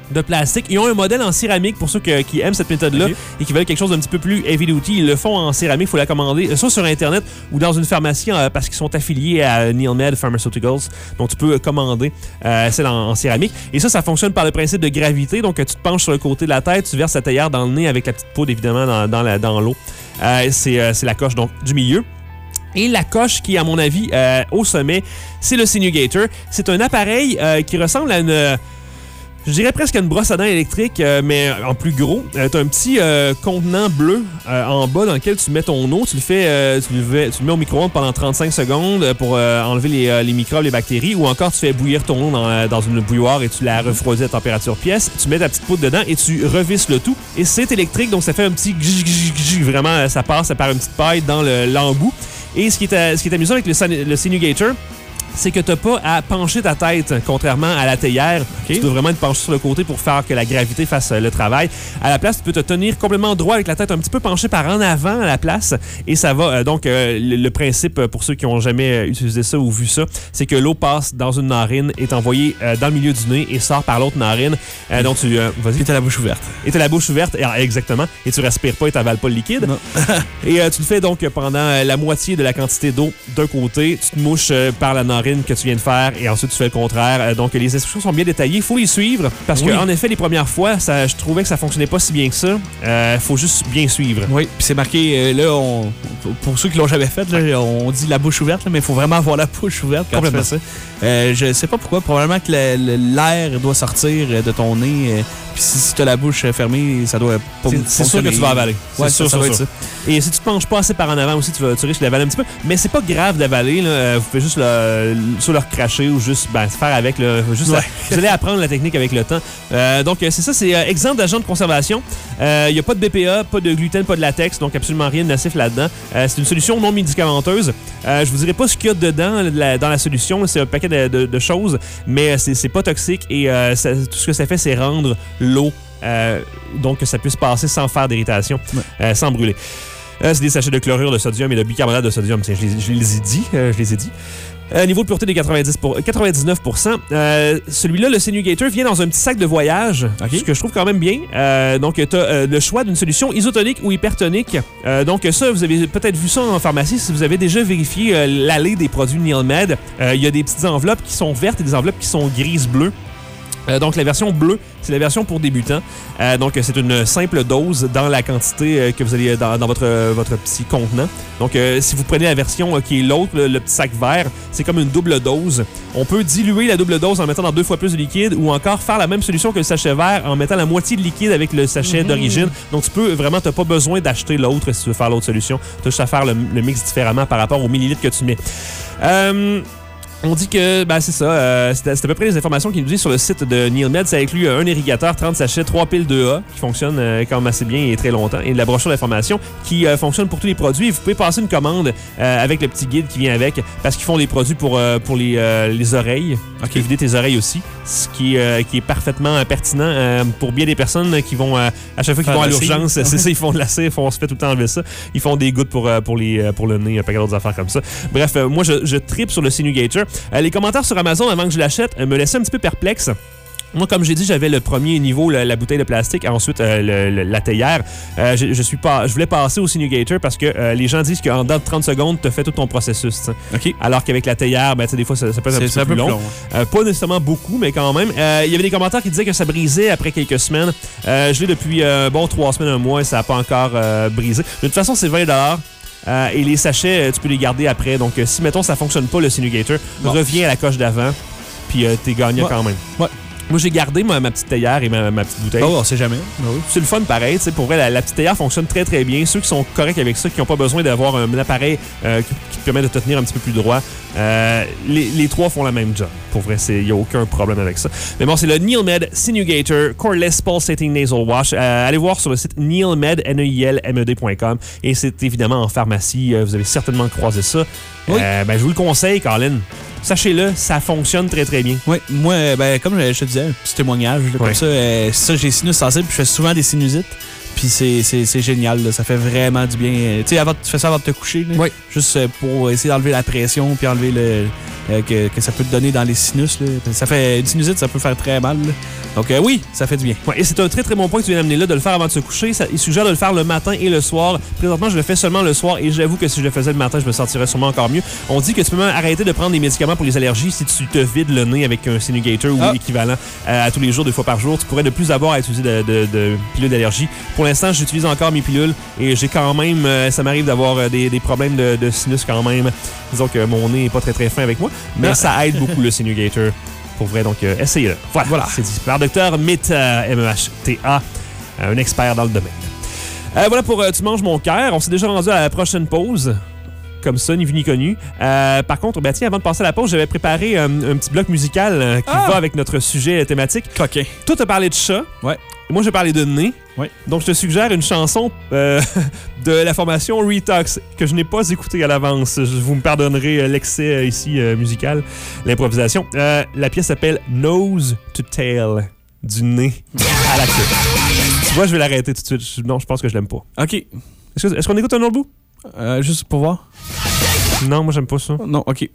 de plastique. Ils ont un modèle en céramique pour ceux que, qui aiment cette méthode-là okay. et qui veulent quelque chose d'un petit peu plus heavy duty. Ils le font en céramique. Il faut la commander soit sur Internet ou dans une pharmacie euh, parce qu'ils sont affiliés à NeilMed Pharmaceuticals. Donc, tu peux commander euh, celle en, en céramique. Et ça, ça fonctionne par le principe de gravité. Donc, tu te penches sur le côté de la tête, tu verses la théière dans le nez avec la petite poudre, évidemment, dans, dans, la, dans l'eau. Euh, c'est, euh, c'est la coche donc, du milieu. Et la coche qui, à mon avis, euh, au sommet, c'est le Sinugator. C'est un appareil euh, qui ressemble à une... Je dirais presque une brosse à dents électrique, euh, mais en plus gros. Euh, tu as un petit euh, contenant bleu euh, en bas dans lequel tu mets ton eau. Tu le fais, euh, tu, le, tu le mets au micro-ondes pendant trente-cinq secondes pour euh, enlever les, euh, les microbes, les bactéries. Ou encore, tu fais bouillir ton eau dans, dans une bouilloire et tu la refroidis à température pièce. Tu mets ta petite poudre dedans et tu revisses le tout. Et c'est électrique, donc ça fait un petit gj, gj, gj. Vraiment, ça passe par une petite paille dans le, l'embout. Et ce qui est, ce qui est amusant avec le, le Sinugator, c'est que tu n'as pas à pencher ta tête, contrairement à la théière. Okay. Tu dois vraiment te pencher sur le côté pour faire que la gravité fasse le travail. À la place, tu peux te tenir complètement droit avec la tête un petit peu penchée par en avant à la place. Et ça va. Euh, donc, euh, le, le principe, pour ceux qui n'ont jamais utilisé ça ou vu ça, c'est que l'eau passe dans une narine, est envoyée euh, dans le milieu du nez et sort par l'autre narine. Euh, donc, tu euh, vas-y. Et tu as la bouche ouverte. Et tu as la bouche ouverte, exactement. Et tu respires pas et tu n'avales pas le liquide. Non. Et euh, tu le fais donc pendant la moitié de la quantité d'eau d'un côté. Tu te mouches euh, par la narine que tu viens de faire et ensuite tu fais le contraire. Donc les instructions sont bien détaillées. Il faut les suivre parce oui. qu'en effet, les premières fois, ça, je trouvais que ça fonctionnait pas si bien que ça. Il euh, faut juste bien suivre. Oui, puis c'est marqué, euh, là, on, pour ceux qui l'ont jamais fait, là, on dit la bouche ouverte, là, mais il faut vraiment avoir la bouche ouverte quand tu fais ça. Euh, je sais pas pourquoi. Probablement que le, le, l'air doit sortir de ton nez. Euh, puis si, si tu as la bouche fermée, ça doit pas C'est, c'est sûr que tu vas avaler. Ouais, c'est sûr, ça, ça sûr, va sûr. être ça. Et si tu te penches pas assez par en avant aussi, tu, vas, tu risques d'avaler un petit peu. Mais c'est pas grave d'avaler. Là. Vous pouvez juste le, soit le recracher ou juste ben, faire avec. Là, juste ouais. la, vous allez apprendre la technique avec le temps. Euh, donc, c'est ça. C'est euh, exempt d'agent de conservation. Il euh, n'y a pas de B P A, pas de gluten, pas de latex. Donc, absolument rien de nocif là-dedans. Euh, c'est une solution non médicamenteuse. Euh, je vous dirai pas ce qu'il y a dedans là, dans la solution. C'est un paquet de, de, de choses. Mais c'est, c'est pas toxique. Et euh, ça, tout ce que ça fait, c'est rendre l'eau Euh, donc que ça puisse passer sans faire d'irritation, ouais. euh, sans brûler. Euh, c'est des sachets de chlorure de sodium et de bicarbonate de sodium. Tiens, je les, je les ai dit. Euh, je les ai dit. Euh, niveau de pureté de quatre-vingt-dix pour, quatre-vingt-dix-neuf pour cent. Euh, celui-là, le Sinugator, vient dans un petit sac de voyage, okay. ce que je trouve quand même bien. Euh, donc, tu as euh, le choix d'une solution isotonique ou hypertonique. Euh, donc, ça, vous avez peut-être vu ça en pharmacie si vous avez déjà vérifié euh, l'allée des produits NeilMed. Il euh, y a des petites enveloppes qui sont vertes et des enveloppes qui sont grises-bleues. Euh, donc, la version bleue, c'est la version pour débutants. Euh, donc, c'est une simple dose dans la quantité euh, que vous allez dans, dans votre, euh, votre petit contenant. Donc, euh, si vous prenez la version euh, qui est l'autre, le, le petit sac vert, c'est comme une double dose. On peut diluer la double dose en mettant dans deux fois plus de liquide ou encore faire la même solution que le sachet vert en mettant la moitié de liquide avec le sachet mmh. d'origine. Donc, tu peux vraiment, tu n'as pas besoin d'acheter l'autre si tu veux faire l'autre solution. Tu as juste à faire le, le mix différemment par rapport aux millilitres que tu mets. Euh... On dit que, ben c'est ça, euh, c'est, c'est à peu près les informations qu'il nous dit sur le site de NeilMed. Ça inclut un irrigateur, trente sachets, trois piles deux A qui fonctionnent euh, quand même assez bien et très longtemps, et de la brochure d'information qui euh, fonctionne pour tous les produits. Et vous pouvez passer une commande euh, avec le petit guide qui vient avec parce qu'ils font des produits pour, euh, pour les, euh, les oreilles. Ok, vider tes oreilles aussi, ce qui, euh, qui est parfaitement pertinent euh, pour bien des personnes qui vont, euh, à chaque fois qu'ils vont à l'urgence, c'est ça, ils font de la cire, on se fait tout le temps enlever ça. Ils font des gouttes pour, euh, pour, les, pour le nez, un paquet d'autres affaires comme ça. Bref, euh, moi, je, je tripe sur le Sinugator. Euh, les commentaires sur Amazon avant que je l'achète euh, me laissaient un petit peu perplexe. Moi, comme j'ai dit, j'avais le premier niveau, la, la bouteille de plastique, ensuite euh, le, le, la théière. Euh, je, je, suis pas, je voulais passer au Sinugator parce que euh, les gens disent qu'en dedans de trente secondes, tu fais tout ton processus. Okay. Alors qu'avec la théière, ben, des fois, ça, ça peut être un, petit peu, peu plus long. long hein. euh, pas nécessairement beaucoup, mais quand même. Euh, il y avait des commentaires qui disaient que ça brisait après quelques semaines. Euh, je l'ai depuis euh, bon trois semaines, un mois, et ça n'a pas encore euh, brisé. De toute façon, c'est vingt dollars. Euh, et les sachets, tu peux les garder après. Donc, euh, si, mettons, ça fonctionne pas, le Sinugator, bon. reviens à la coche d'avant, puis euh, t'es gagnant ouais. quand même. Ouais. Moi, j'ai gardé ma, ma petite théière et ma, ma petite bouteille. Oh, on sait jamais. Oui. C'est le fun pareil. Pour vrai, la, la petite théière fonctionne très, très bien. Ceux qui sont corrects avec ça, qui n'ont pas besoin d'avoir un, un appareil euh, qui, qui te permet de te tenir un petit peu plus droit, euh, les, les trois font la même job. Pour vrai, il n'y a aucun problème avec ça. Mais bon, c'est le NeilMed Sinugator Coreless Pulsating Nasal Wash. Euh, allez voir sur le site neilmed, N E I L M E D point com. Et c'est évidemment en pharmacie. Vous avez certainement croisé ça. Oui. Euh, ben, je vous le conseille, Colin. Sachez-le, ça fonctionne très, très bien. Oui, moi, ben, comme je te disais, un petit témoignage, là, oui. comme ça, euh, ça, j'ai sinus sensible, puis je fais souvent des sinusites. Puis c'est, c'est, c'est génial, là. Ça fait vraiment du bien. Tu sais, avant, tu fais ça avant de te coucher, là, oui. juste pour essayer d'enlever la pression puis enlever le euh, que, que ça peut te donner dans les sinus. Là. Ça fait, une sinusite, ça peut faire très mal. Là. Donc euh, oui, ça fait du bien. Ouais, et c'est un très très bon point que tu viens d'amener là, de le faire avant de se coucher. Ça, il suggère de le faire le matin et le soir. Présentement, je le fais seulement le soir et j'avoue que si je le faisais le matin, je me sentirais sûrement encore mieux. On dit que tu peux même arrêter de prendre des médicaments pour les allergies si tu te vides le nez avec un Sinugator ou ah. l'équivalent euh, à tous les jours, deux fois par jour. Tu pourrais ne plus avoir à utiliser de, de, de pilules d'allergie. Pour l'instant, j'utilise encore mes pilules et j'ai quand même, euh, ça m'arrive d'avoir des, des problèmes de, de sinus quand même. Disons que mon nez n'est pas très très fin avec moi, mais ah. ça aide beaucoup le Sinugator. Pour vrai, donc euh, essayez-le. Voilà, voilà. C'est dit par docteur Meta, M E H T A, un expert dans le domaine. Euh, voilà pour euh, Tu manges mon cœur. On s'est déjà rendu à la prochaine pause. Comme ça, ni vu ni connu. Euh, par contre, ben, tiens, avant de passer à la pause, j'avais préparé euh, un petit bloc musical euh, qui ah! va avec notre sujet thématique. OK. Toi, t'as parlé de chat. Ouais. Et moi, j'ai parlé de nez. Ouais. Donc, je te suggère une chanson euh, de la formation Retox que je n'ai pas écoutée à l'avance. Je, vous me pardonnerez l'excès euh, ici euh, musical, l'improvisation. Euh, la pièce s'appelle Nose to Tail. Du nez à la queue. Tu vois, je vais l'arrêter tout de suite. Non, je pense que je l'aime pas. OK. Est-ce, que, est-ce qu'on écoute un autre bout? Euh, juste pour voir. Non, moi, j'aime pas ça. Non, OK.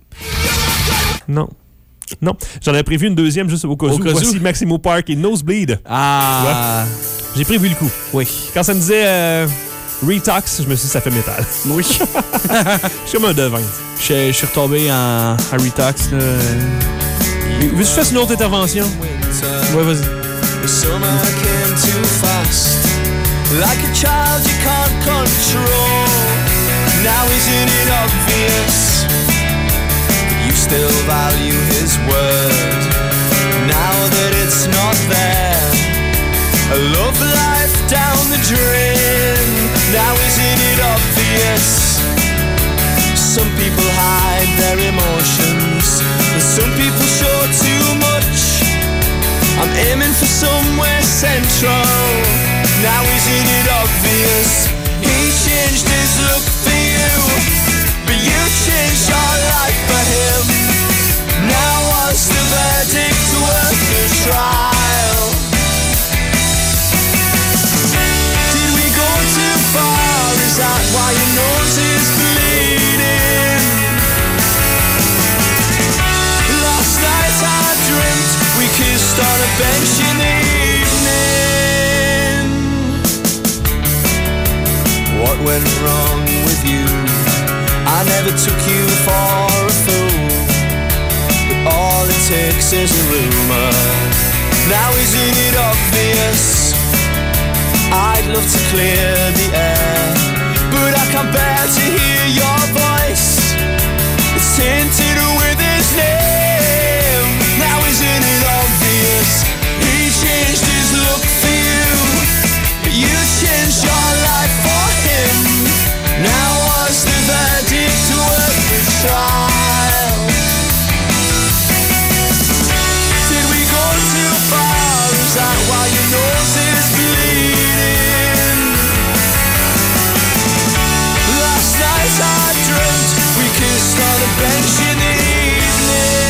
Non. Non. J'en avais prévu une deuxième juste au cas où. Voici Maximo Park et Nosebleed. Ah. J'ai prévu le coup. Oui. Quand ça me disait euh, Retox, je me suis dit ça fait métal. Oui. Je suis comme un devin. Je suis retombé en, en Retox. Là. Veux-tu que je fasse une autre intervention? Ouais, vas-y. The summer came too fast, like a child you can't control. Now isn't it obvious that you still value his word? Now that it's not there, a love life down the drain. Now isn't it obvious? Some people hide their emotions, and some people show too much. I'm aiming for somewhere central. Now isn't it obvious? He changed his look for you, but you changed your life for him. Now was the verdict worth the trial? Did we go too far? Is that why your nose is bleeding? Last night I dreamt we kissed on a bench in the evening. What went wrong with you? I never took you for a fool, but all it takes is a rumor. Now isn't it obvious? I'd love to clear the air, but I can't bear to hear your voice. It's tainted with his name. Now isn't it obvious? He changed his look for you, but you changed your life for him. Now was the verdict worth the trial? Did we go too far? Is that why your nose is bleeding? Last night I dreamt we kissed on a bench in the evening.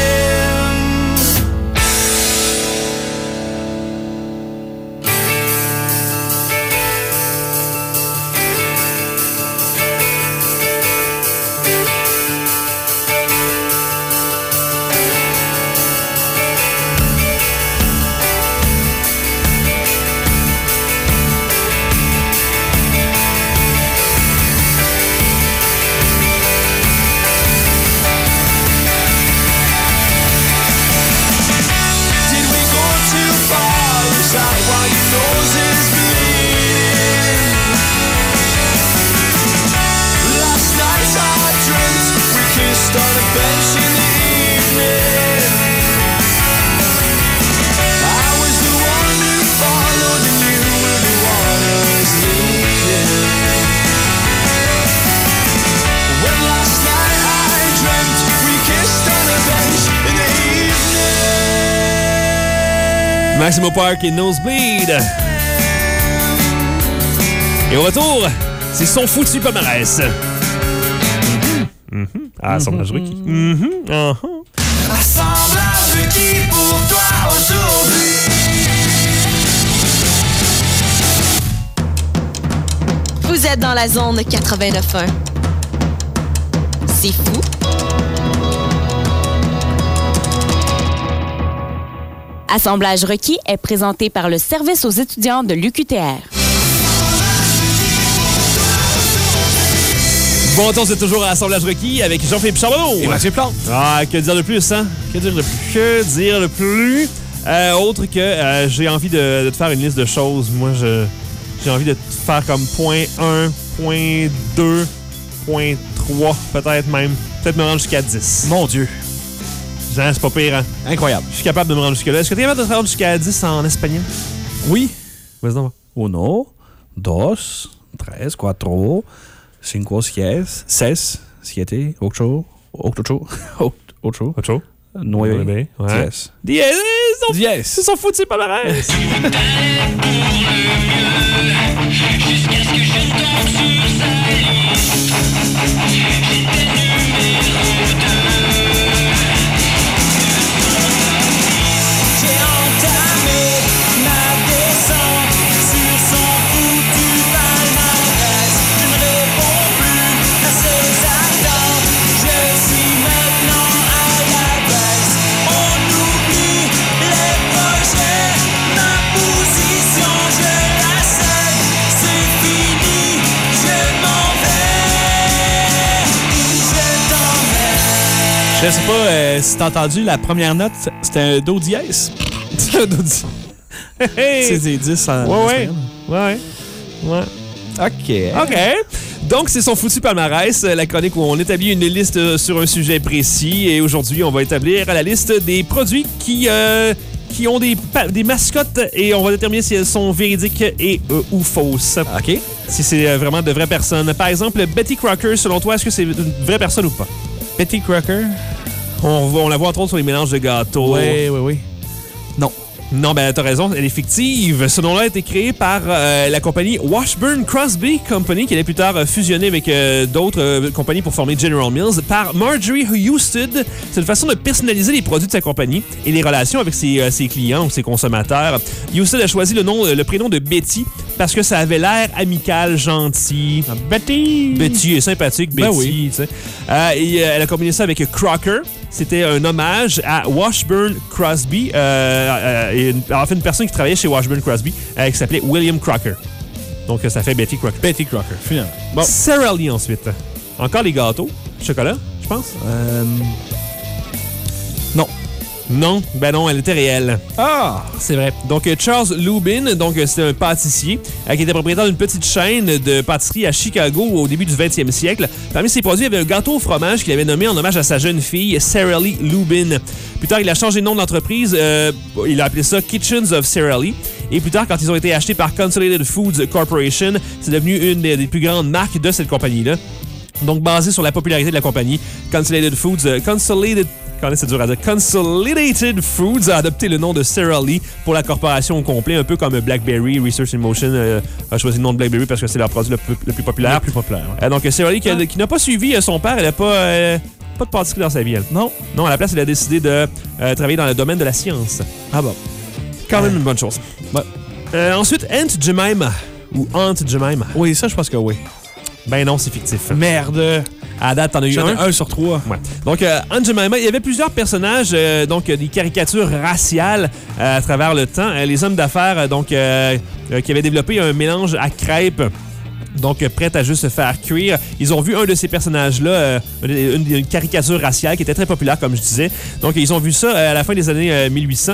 Maximo Park et Nosebleed. Et au retour, c'est son foutu palmarès. Mm-hmm. Ah, assemblage requis. Mm-hmm. Uh-huh. Assemblage requis pour toi aujourd'hui. Vous êtes dans la zone quatre-vingt-neuf un. C'est fou. Assemblage requis est présenté par le service aux étudiants de l'U Q T R. Bon, on est toujours à Assemblage requis avec Jean-Philippe Charbonneau. Et Mathieu Plante. Ah, que dire de plus, hein? Que dire de plus? Que dire de plus? Euh, autre que euh, j'ai envie de, de te faire une liste de choses. Moi, je, j'ai envie de te faire comme point un, point deux, point trois, peut-être même. Peut-être me rendre jusqu'à dix. Mon Dieu. Jean, c'est pas pire, hein? Incroyable. Je suis capable de me rendre jusque-là. Est-ce que tu es capable de te rendre jusqu'à dix en espagnol? Oui. Vas-y donc. Uno, dos, tres, cuatro, cinco, seis, seis, siete, ocho, ocho, ocho, Ocho? nueve, Ouais. diez. Diez! Ils sont, Diez. ils sont foutus par la reste! Je sais pas euh, si t'as entendu, la première note, c'était un do dièse. C'est un do dièse. C'est des dix en Ouais, ouais. espagnol. Ouais. Ouais. OK. OK. Donc, c'est son foutu palmarès, la chronique où on établit une liste sur un sujet précis. Et aujourd'hui, on va établir la liste des produits qui, euh, qui ont des, des mascottes et on va déterminer si elles sont véridiques et euh, ou fausses. OK. Si c'est euh, vraiment de vraies personnes. Par exemple, Betty Crocker, selon toi, est-ce que c'est une vraie personne ou pas? Betty Crocker. On, on la voit entre autres sur les mélanges de gâteaux. Oui, oui, oui. Non. Non, ben t'as raison, elle est fictive. Ce nom-là a été créé par euh, la compagnie Washburn Crosby Company, qui allait plus tard euh, fusionner avec euh, d'autres euh, compagnies pour former General Mills, par Marjorie Husted. C'est une façon de personnaliser les produits de sa compagnie et les relations avec ses, euh, ses clients ou ses consommateurs. Husted a choisi le nom, le prénom de Betty parce que ça avait l'air amical, gentil. Betty! Betty est sympathique, Betty. Ben oui. Tu sais. Euh, et euh, elle a combiné ça avec Crocker. C'était un hommage à Washburn Crosby. Euh, euh, et une, en fait, une personne qui travaillait chez Washburn Crosby euh, qui s'appelait William Crocker. Donc, ça fait Betty Crocker. Betty Crocker, finalement. Bon. Sara Lee ensuite. Encore les gâteaux. Chocolat, je pense. Euh... Non. Non, ben non, elle était réelle. Ah! C'est vrai. Donc, euh, Charles Lubin, donc euh, c'était un pâtissier euh, qui était propriétaire d'une petite chaîne de pâtisserie à Chicago au début du vingtième siècle. Parmi ses produits, il y avait un gâteau au fromage qu'il avait nommé en hommage à sa jeune fille, Sara Lee Lubin. Plus tard, il a changé de nom d'entreprise. Euh, il a appelé ça Kitchens of Sara Lee. Et plus tard, quand ils ont été achetés par Consolidated Foods Corporation, c'est devenu une des, des plus grandes marques de cette compagnie-là. Donc, basé sur la popularité de la compagnie, Consolidated Foods... Euh, Consolidated... Quand c'est dur à dire. Consolidated Foods a adopté le nom de Sara Lee pour la corporation au complet, un peu comme BlackBerry. Research in Motion euh, a choisi le nom de BlackBerry parce que c'est leur produit le plus, le plus populaire. Le plus populaire. Ouais. Euh, donc, Sara Lee, qui, a- qui n'a pas suivi euh, son père, elle n'a pas, euh, pas de pâtisserie dans sa vie, elle. Non. Non, à la place, elle a décidé de euh, travailler dans le domaine de la science. Ah bon. Quand même une bonne chose. Ouais. Euh, ensuite, Aunt Jemima. Ou Aunt Jemima. Oui, ça, je pense que oui. Ben non, c'est fictif. Merde. À date, t'en as eu J'en ai un? un sur trois. Ouais. Donc, euh, Aunt Jemima, il y avait plusieurs personnages, euh, donc euh, des caricatures raciales euh, à travers le temps. Euh, les hommes d'affaires, euh, donc, euh, euh, qui avaient développé un mélange à crêpes. Donc, euh, prêt à juste se faire cuire. Ils ont vu un de ces personnages-là, euh, une, une caricature raciale qui était très populaire, comme je disais. Donc, ils ont vu ça euh, à la fin des années euh, mille huit cents.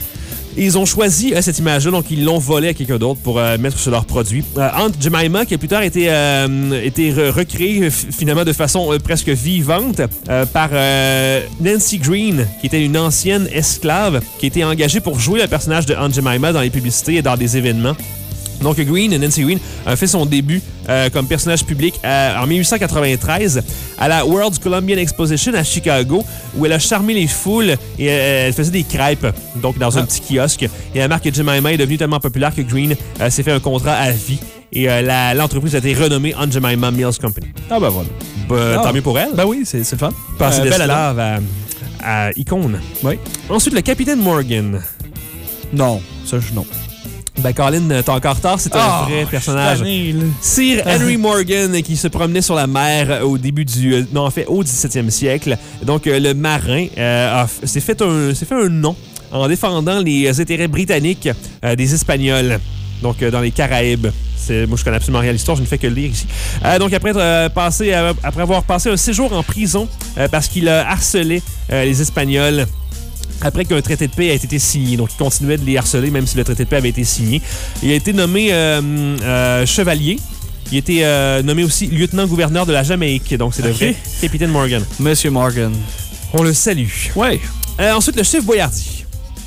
Et ils ont choisi euh, cette image-là, donc ils l'ont volée à quelqu'un d'autre pour euh, mettre sur leur produit. Euh, Aunt Jemima, qui a plus tard été, euh, été re- recréée f- finalement de façon euh, presque vivante euh, par euh, Nancy Green, qui était une ancienne esclave, qui a été engagée pour jouer le personnage de Aunt Jemima dans les publicités et dans des événements. Donc, Green, Nancy Green, a fait son début euh, comme personnage public euh, en dix-huit cent quatre-vingt-treize à la World's Columbian Exposition à Chicago, où elle a charmé les foules et euh, elle faisait des crêpes, donc dans un petit kiosque. Et la marque Jemima est devenue tellement populaire que Green euh, s'est fait un contrat à vie. Et euh, la- l'entreprise a été renommée Aunt Jemima Mills Company. Ah ben voilà. Ben, Ah. Tant mieux pour elle. Ben oui, c'est c'est le fun. Passer Euh, belle d'esclave à, à icône. Oui. Ensuite, le capitaine Morgan. Non, ça, je non. Ben, Colin, t'es encore tard, c'est un Oh, vrai personnage. Année, Sir Henry Morgan, qui se promenait sur la mer au début du... euh, non, en fait, au dix-septième siècle. Donc, euh, le marin euh, a f- s'est fait, un, s'est fait un nom en défendant les intérêts britanniques euh, des Espagnols, donc euh, dans les Caraïbes. C'est, moi, je connais absolument rien l'histoire, je ne fais que le lire ici. Euh, donc, après, euh, passé, euh, après avoir passé un séjour en prison euh, parce qu'il a harcelé euh, les Espagnols après qu'un traité de paix ait été signé. Donc, il continuait de les harceler, même si le traité de paix avait été signé. Il a été nommé euh, euh, chevalier. Il a été euh, nommé aussi lieutenant-gouverneur de la Jamaïque. Donc, c'est le Ok. vrai capitaine Morgan. Monsieur Morgan. On le salue. Ouais. Euh, ensuite, le chef Boyardi.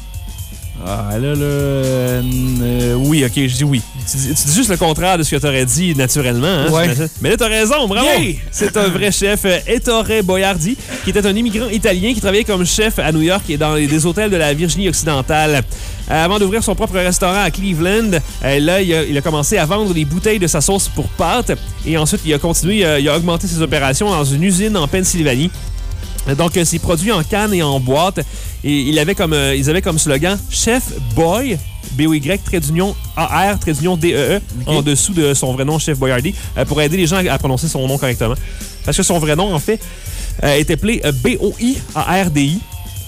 Ah, là, là... euh, euh, oui, OK, je dis oui. Tu dis, tu dis juste le contraire de ce que tu aurais dit naturellement. Hein, Ouais. j'imagine. Mais là, tu as raison, bravo! Yeah! C'est un vrai chef, euh, Ettore Boiardi, qui était un immigrant italien qui travaillait comme chef à New York et dans les, des hôtels de la Virginie occidentale. Euh, avant d'ouvrir son propre restaurant à Cleveland, euh, là, il a, il a commencé à vendre des bouteilles de sa sauce pour pâtes et ensuite, il a continué, euh, il a augmenté ses opérations dans une usine en Pennsylvanie. Donc, euh, c'est produit en canne et en boîte. Et il avait comme, euh, ils avaient comme slogan « Chef Boy », B O Y, trait d'union A R, trait d'union D E E, en dessous de son vrai nom, Chef Boyardi, euh, pour aider les gens à prononcer son nom correctement. Parce que son vrai nom, en fait, euh, est appelé euh, B O I A R D I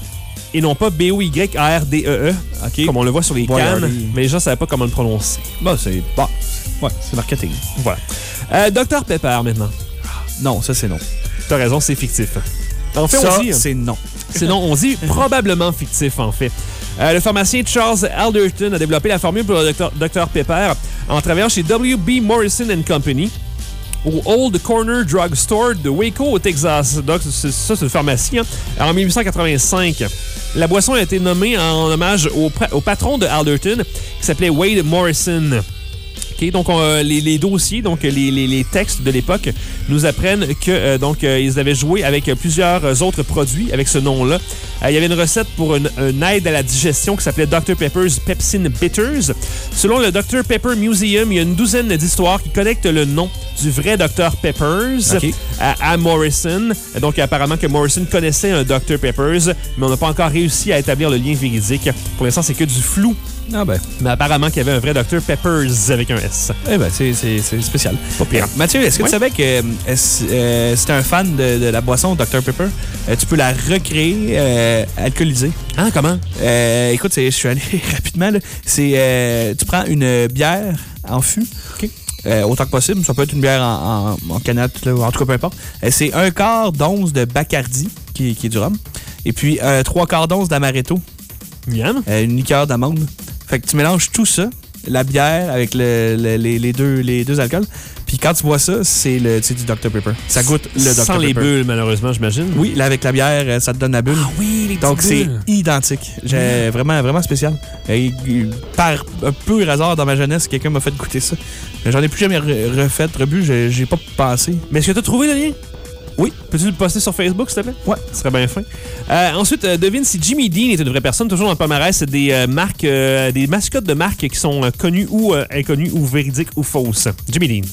et non pas B O Y A R D E E, OK. comme on le voit sur les Boyardi. cannes, mais les gens ne savaient pas comment le prononcer. Bon, c'est... Bon, ouais, c'est marketing. Voilà. Euh, docteur Pepper, maintenant. Non, ça, c'est non. T'as raison, c'est fictif. En fait, ça, on dit... c'est non. Sinon, on dit probablement fictif, en fait. Euh, le pharmacien Charles Alderton a développé la formule pour le docteur Pepper en travaillant chez W B Morrison and Company au Old Corner Drug Store de Waco, au Texas. Donc, c'est, ça, c'est une pharmacie, hein, en dix-huit cent quatre-vingt-cinq. La boisson a été nommée en hommage au, au patron de Alderton, qui s'appelait Wade Morrison. Okay, donc, euh, les, les dossiers, donc les, les, les textes de l'époque nous apprennent que euh, donc euh, ils avaient joué avec plusieurs autres produits avec ce nom-là. Euh, il y avait une recette pour une, une aide à la digestion qui s'appelait docteur Pepper's Pepsin Bitters. Selon le docteur Pepper Museum, il y a une douzaine d'histoires qui connectent le nom du vrai docteur Peppers okay. à, à Morrison. Donc, apparemment que Morrison connaissait un docteur Peppers, mais on n'a pas encore réussi à établir le lien véridique. Pour l'instant, c'est que du flou. Ah ben. Mais apparemment qu'il y avait un vrai docteur Peppers avec un S. Eh ben, c'est, c'est, c'est spécial. Pas pire. Mathieu, est-ce que ouais. tu savais que euh, euh, si t'es un fan de, de la boisson docteur Pepper, euh, tu peux la recréer euh, alcoolisée? Ah, comment? Euh, écoute, c'est, je suis allé rapidement. Là. C'est, euh, tu prends une bière en fût. OK. Euh, autant que possible. Ça peut être une bière en, en, en canette, là, en tout cas, peu importe. Euh, c'est un quart d'once de Bacardi, qui, qui est du rhum, et puis euh, trois quarts d'once d'amaretto. Miam. Euh, une liqueur d'amande. Fait que tu mélanges tout ça, la bière avec le, le, les, les, deux, les deux alcools. Puis quand tu bois ça, c'est, le, c'est du docteur Pepper. Ça goûte le docteur Pepper. Sans les bulles, malheureusement, j'imagine. Oui, là, avec la bière, ça te donne la bulle. Ah oui, les petites Donc, c'est bulles. identique. J'ai vraiment, vraiment spécial. Et, par un peu hasard dans ma jeunesse, quelqu'un m'a fait goûter ça. J'en ai plus jamais re- refait, rebu, j'ai, j'ai pas pensé. Mais est-ce que tu as trouvé le lien? Oui. Peux-tu le poster sur Facebook, s'il te plaît? Ouais. Ce serait bien fin. Euh, ensuite, euh, devine si Jimmy Dean est une vraie personne. Toujours dans le palmarès, des euh, marques, euh, des mascottes de marques qui sont euh, connues ou euh, inconnues ou véridiques ou fausses. Jimmy Dean.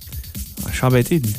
Je suis embêté, lui.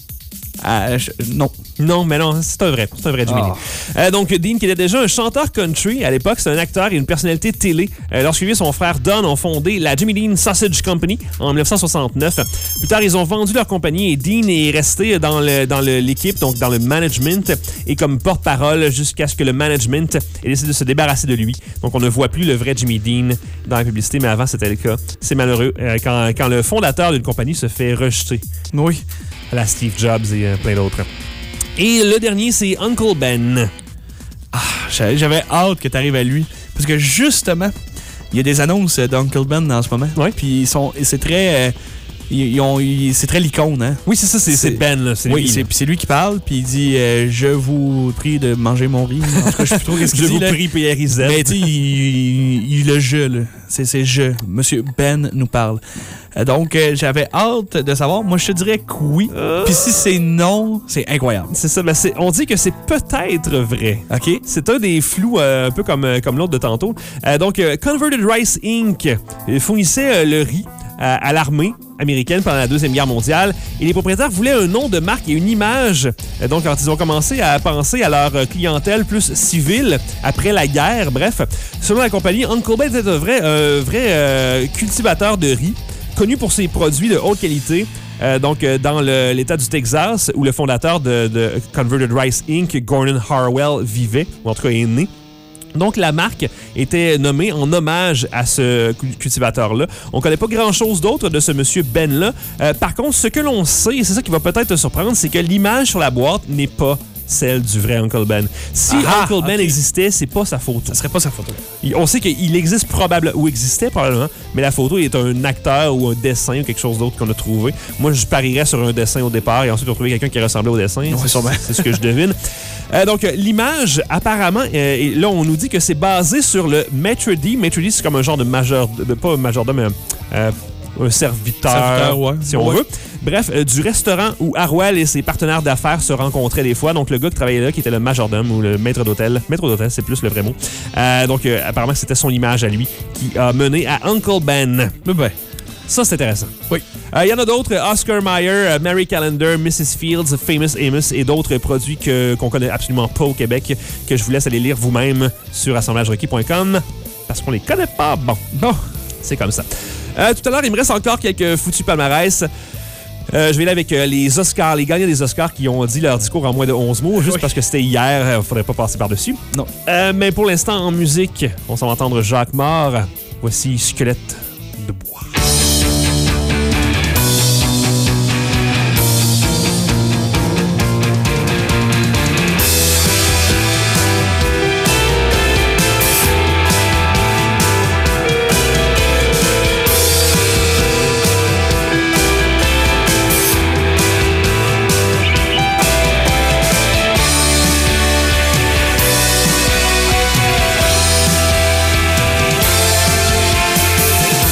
Ah, je- non. Non, mais non, c'est un vrai. C'est un vrai Jimmy Oh. Dean. Euh, donc, Dean, qui était déjà un chanteur country à l'époque, c'est un acteur et une personnalité télé. Euh, lorsque lui et son frère Don ont fondé la Jimmy Dean Sausage Company en dix-neuf cent soixante-neuf. Plus tard, ils ont vendu leur compagnie et Dean est resté dans, le, dans le, l'équipe, donc dans le management, et comme porte-parole jusqu'à ce que le management ait décidé de se débarrasser de lui. Donc, on ne voit plus le vrai Jimmy Dean dans la publicité, mais avant, c'était le cas. C'est malheureux euh, quand, quand le fondateur d'une compagnie se fait rejeter. Oui. À la Steve Jobs et euh, plein d'autres. Et le dernier, c'est Uncle Ben. Ah, j'avais j'avais hâte que tu arrives à lui. Parce que justement, il y a des annonces d'Uncle Ben en ce moment. Ouais. Puis ils sont, et c'est très. Euh, ils, ils ont, ils- c'est très l'icône, hein? Oui, c'est ça, c'est, c'est Ben. Là. C'est Oui, lui, c'est, là. puis c'est lui qui parle, puis il dit euh, je vous prie de manger mon riz. En tout cas, je sais plus trop qu'est-ce qu'il Je dit. vous là. prie, P R I Z. Mais tu sais, il, il, il le je, là. C'est, c'est je. Monsieur Ben nous parle. Euh, Donc, euh, j'avais hâte de savoir. Moi, je te dirais que oui. Puis si c'est non, c'est incroyable. C'est ça, ben c'est, on dit que c'est peut-être vrai. OK? C'est un des flous, euh, un peu comme, euh, comme l'autre de tantôt. Euh, donc, euh, Converted Rice Incorporated euh, fournissait euh, le riz euh, à l'armée américaine pendant la Deuxième Guerre mondiale. Et les propriétaires voulaient un nom de marque et une image. Donc, quand ils ont commencé à penser à leur clientèle plus civile après la guerre, bref, selon la compagnie, Uncle Ben était un vrai, euh, vrai euh, cultivateur de riz, connu pour ses produits de haute qualité. Euh, donc, euh, dans le, l'État du Texas, où le fondateur de, de Converted Rice Incorporated, Gordon Harwell, vivait, ou en tout cas est né. Donc, la marque était nommée en hommage à ce cultivateur-là. On ne connaît pas grand-chose d'autre de ce monsieur Ben-là. Euh, par contre, ce que l'on sait, et c'est ça qui va peut-être te surprendre, c'est que l'image sur la boîte n'est pas celle du vrai Uncle Ben. Si Ah, Uncle Ben okay. existait, c'est pas sa photo. Ça serait pas sa photo. On sait qu'il existe probablement, ou existait probablement, mais la photo est un acteur ou un dessin ou quelque chose d'autre qu'on a trouvé. Moi, je parierais sur un dessin au départ et ensuite on trouvait quelqu'un qui ressemblait au dessin. Ouais, c'est, sûrement. c'est ce que je devine. Euh, donc, l'image, apparemment, euh, et là, on nous dit que c'est basé sur le maître d'. Maître d', c'est comme un genre de major... De, pas un majordome, mais euh, un serviteur, Serviteur, ouais. si on Ouais. veut. Bref, euh, du restaurant où Harwell et ses partenaires d'affaires se rencontraient des fois. Donc, le gars qui travaillait là, qui était le majordome ou le maître d'hôtel. Maître d'hôtel, c'est plus le vrai mot. Euh, donc, euh, apparemment, c'était son image à lui qui a mené à Uncle Ben. Mais ben, Ça, c'est intéressant. oui. Il euh, y en a d'autres, Oscar Mayer, euh, Mary Callender, missus Fields, Famous Amos et d'autres produits que, qu'on connaît absolument pas au Québec, que je vous laisse aller lire vous-même sur assemblage requis point com parce qu'on les connaît pas. Bon, bon, c'est comme ça. Euh, tout à l'heure, il me reste encore quelques foutus palmarès. Euh, je vais aller avec euh, les Oscars, les gagnants des Oscars qui ont dit leur discours en moins de onze mots, juste oui. parce que c'était hier, il euh, faudrait pas passer par-dessus. Non. Euh, mais pour l'instant, en musique, on s'en va entendre Jacques Mort. Voici Squelette de bois. Thank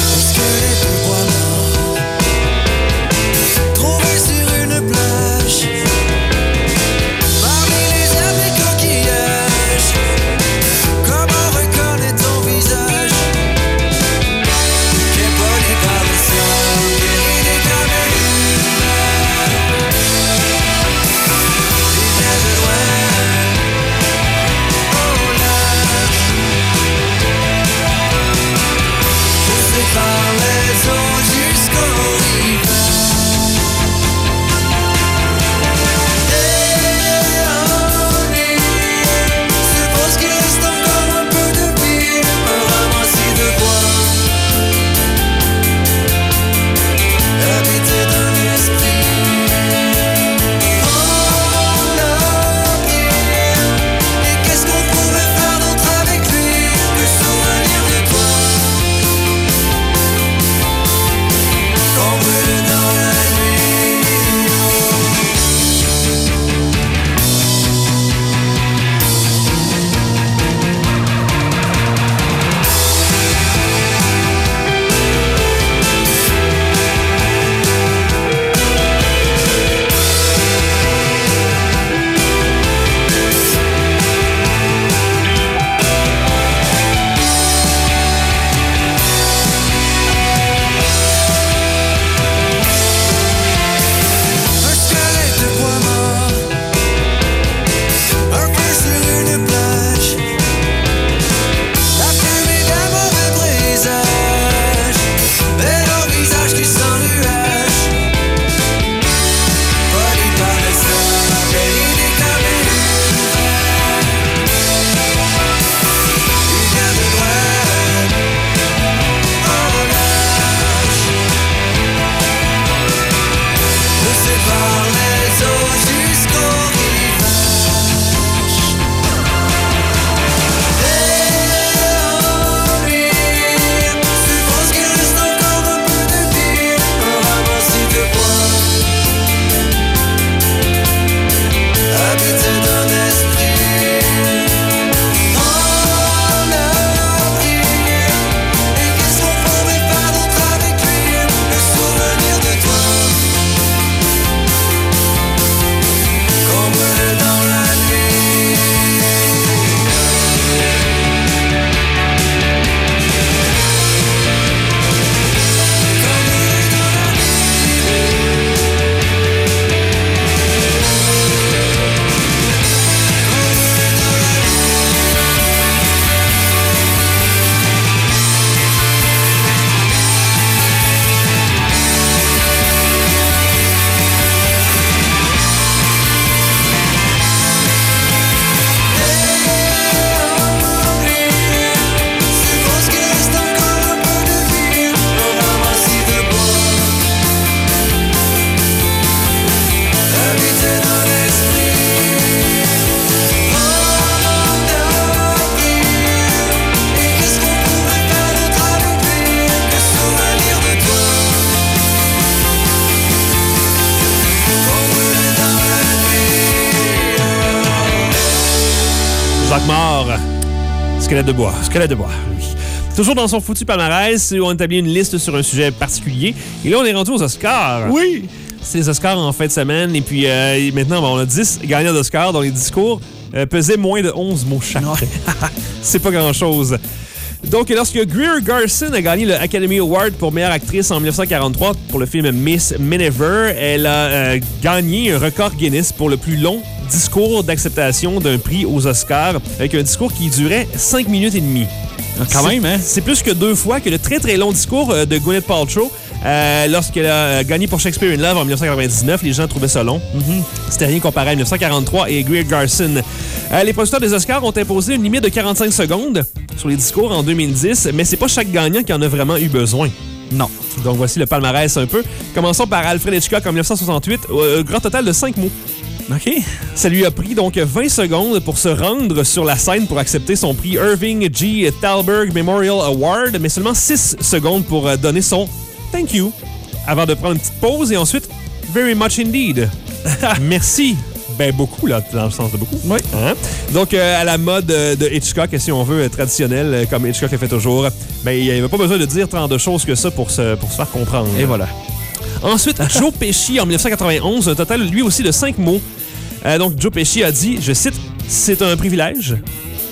Jacques Mort, Squelette de bois. Squelette de bois. Oui. Toujours dans son foutu palmarès, on établit une liste sur un sujet particulier. Et là, on est rendu aux Oscars. Oui! C'est les Oscars en fin de semaine. Et puis euh, maintenant, bon, on a dix gagnants d'Oscars dont les discours euh, pesaient moins de onze mots chaque. C'est pas grand-chose. Donc, lorsque Greer Garson a gagné le Academy Award pour meilleure actrice en dix-neuf cent quarante-trois pour le film Miss Miniver, elle a euh, gagné un record Guinness pour le plus long discours d'acceptation d'un prix aux Oscars, avec un discours qui durait cinq minutes et demie. Quand même, hein? C'est plus que deux fois que le très très long discours de Gwyneth Paltrow euh, lorsqu'elle a gagné pour Shakespeare in Love en dix-neuf cent quatre-vingt-dix-neuf. Les gens trouvaient ça long. Mm-hmm. C'était rien comparé à dix-neuf cent quarante-trois et Greer Garson. Euh, les producteurs des Oscars ont imposé une limite de quarante-cinq secondes sur les discours en deux mille dix, mais c'est pas chaque gagnant qui en a vraiment eu besoin. Non. Donc voici le palmarès un peu. Commençons par Alfred Hitchcock en dix-neuf cent soixante-huit, euh, grand total de cinq mots. OK. Ça lui a pris donc vingt secondes pour se rendre sur la scène pour accepter son prix Irving G. Thalberg Memorial Award, mais seulement six secondes pour donner son « thank you » avant de prendre une petite pause et ensuite « very much indeed ». Merci. Ben beaucoup, là, dans le sens de beaucoup. Oui. Hein? Donc, euh, à la mode de Hitchcock, si on veut, traditionnel, comme Hitchcock a fait toujours, ben, il n'y avait pas besoin de dire tant de choses que ça pour se, pour se faire comprendre. Et voilà. Ensuite, Joe Pesci, en dix-neuf cent quatre-vingt-onze, un total, lui aussi, de cinq mots. Euh, donc, Joe Pesci a dit, je cite, « C'est un privilège. Merci. »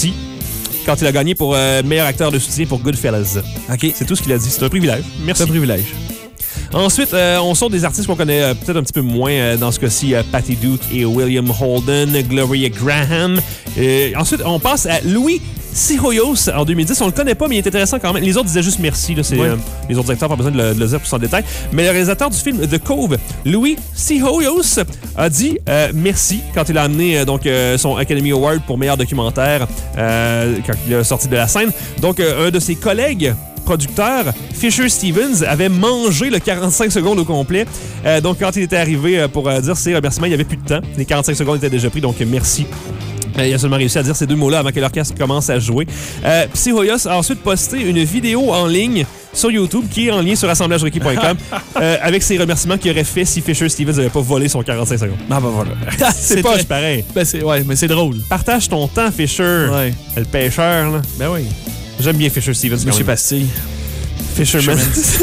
Quand il a gagné pour euh, meilleur acteur de soutien pour Goodfellas. OK. C'est tout ce qu'il a dit. C'est un privilège. Merci. C'est un privilège. Ensuite, euh, on sort des artistes qu'on connaît euh, peut-être un petit peu moins euh, dans ce cas-ci, euh, Patty Duke et William Holden, Gloria Graham. Euh, ensuite, on passe à Louis Psihoyos en deux mille dix. On le connaît pas, mais il est intéressant quand même. Les autres disaient juste merci. Là, c'est, oui. euh, les autres acteurs, pas besoin de le, de le dire plus en détail. Mais le réalisateur du film The Cove, Louis Psihoyos, a dit euh, merci quand il a amené euh, donc, euh, son Academy Award pour meilleur documentaire euh, quand il est sorti de la scène. Donc, euh, un de ses collègues producteur, Fisher Stevens, avait mangé le quarante-cinq secondes au complet. Euh, donc, quand il était arrivé euh, pour euh, dire ses remerciements, il n'y avait plus de temps. Les quarante-cinq secondes étaient déjà pris, donc euh, merci. Euh, il a seulement réussi à dire ces deux mots-là avant que l'orchestre commence à jouer. Euh, Psihoyos a ensuite posté une vidéo en ligne sur YouTube qui est en lien sur assemblage requis point com euh, avec ses remerciements qu'il aurait fait si Fisher Stevens n'avait pas volé son quarante-cinq secondes. Ah ben voilà. c'est poche, pareil. Ben c'est, ouais, mais c'est drôle. Partage ton temps, Fisher. Ouais. Le pêcheur, là. Ben oui. J'aime bien Fisher Stevens. Monsieur Pastille. Fisherman.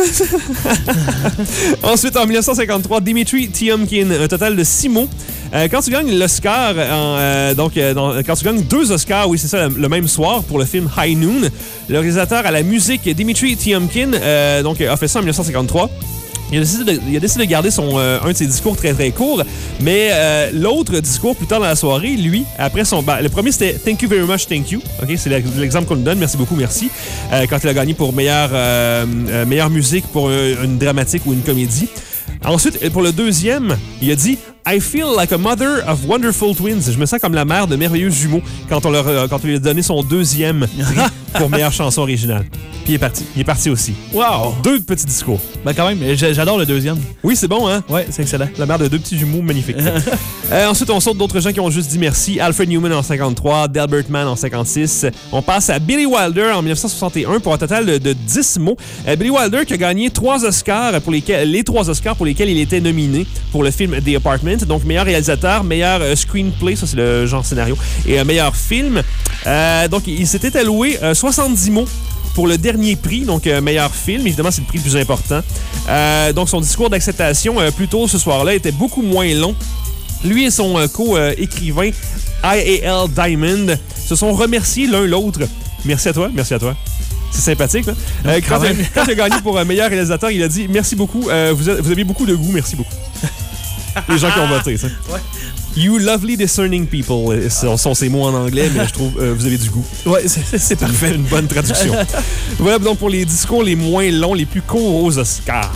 Ensuite, en dix-neuf cent cinquante-trois, Dimitri Tiomkin, un total de six mots. Euh, quand tu gagnes l'Oscar, en, euh, donc euh, dans, quand tu gagnes deux Oscars, oui, c'est ça, le, le même soir pour le film High Noon, le réalisateur à la musique Dimitri Tiomkin euh, donc, a fait ça en dix-neuf cent cinquante-trois. Il a décidé de, il a décidé de garder son, euh, un de ses discours très très court, mais euh, l'autre discours plus tard dans la soirée, lui, après son... Ben, le premier, c'était « Thank you very much, thank you ». Okay, c'est l'exemple qu'on nous donne. Merci beaucoup, merci. Euh, quand il a gagné pour meilleure, euh, euh, meilleure musique pour une, une dramatique ou une comédie. Ensuite, pour le deuxième, il a dit « I feel like a mother of wonderful twins ». Je me sens comme la mère de merveilleux jumeaux quand on, leur, quand on lui a donné son deuxième prix pour meilleure chanson originale. Puis il est parti. Il est parti aussi. Wow! Deux petits discours. Ben quand même, j'adore le deuxième. Oui, c'est bon, hein? Ouais, c'est excellent. La mère de deux petits jumeaux magnifiques. euh, ensuite, on saute d'autres gens qui ont juste dit merci. Alfred Newman en cinquante-trois, Delbert Mann en cinquante-six. On passe à Billy Wilder en dix-neuf cent soixante et un pour un total de, de dix mots. Euh, Billy Wilder qui a gagné trois Oscars pour lesquels, les trois Oscars pour lesquels il était nominé pour le film The Apartment. Donc, meilleur réalisateur, meilleur euh, screenplay, ça c'est le genre scénario, et euh, meilleur film. Euh, donc, il s'était alloué euh, soixante-dix mots pour le dernier prix, donc euh, meilleur film. Évidemment, c'est le prix le plus important. Euh, donc, son discours d'acceptation, euh, plus tôt ce soir-là, était beaucoup moins long. Lui et son euh, co-écrivain I A L Diamond se sont remerciés l'un l'autre. Merci à toi, merci à toi. C'est sympathique, hein? Euh, quand, quand, quand il a gagné pour euh, meilleur réalisateur, il a dit « Merci beaucoup, euh, vous, a, vous avez beaucoup de goût, merci beaucoup. » Les gens qui ont voté, ça. Ouais. You lovely discerning people, ce sont ces mots en anglais, mais je trouve euh, vous avez du goût. Ouais, c'est, c'est parfait. Une bonne traduction. Voilà donc pour les discours les moins longs, les plus courts aux Oscars.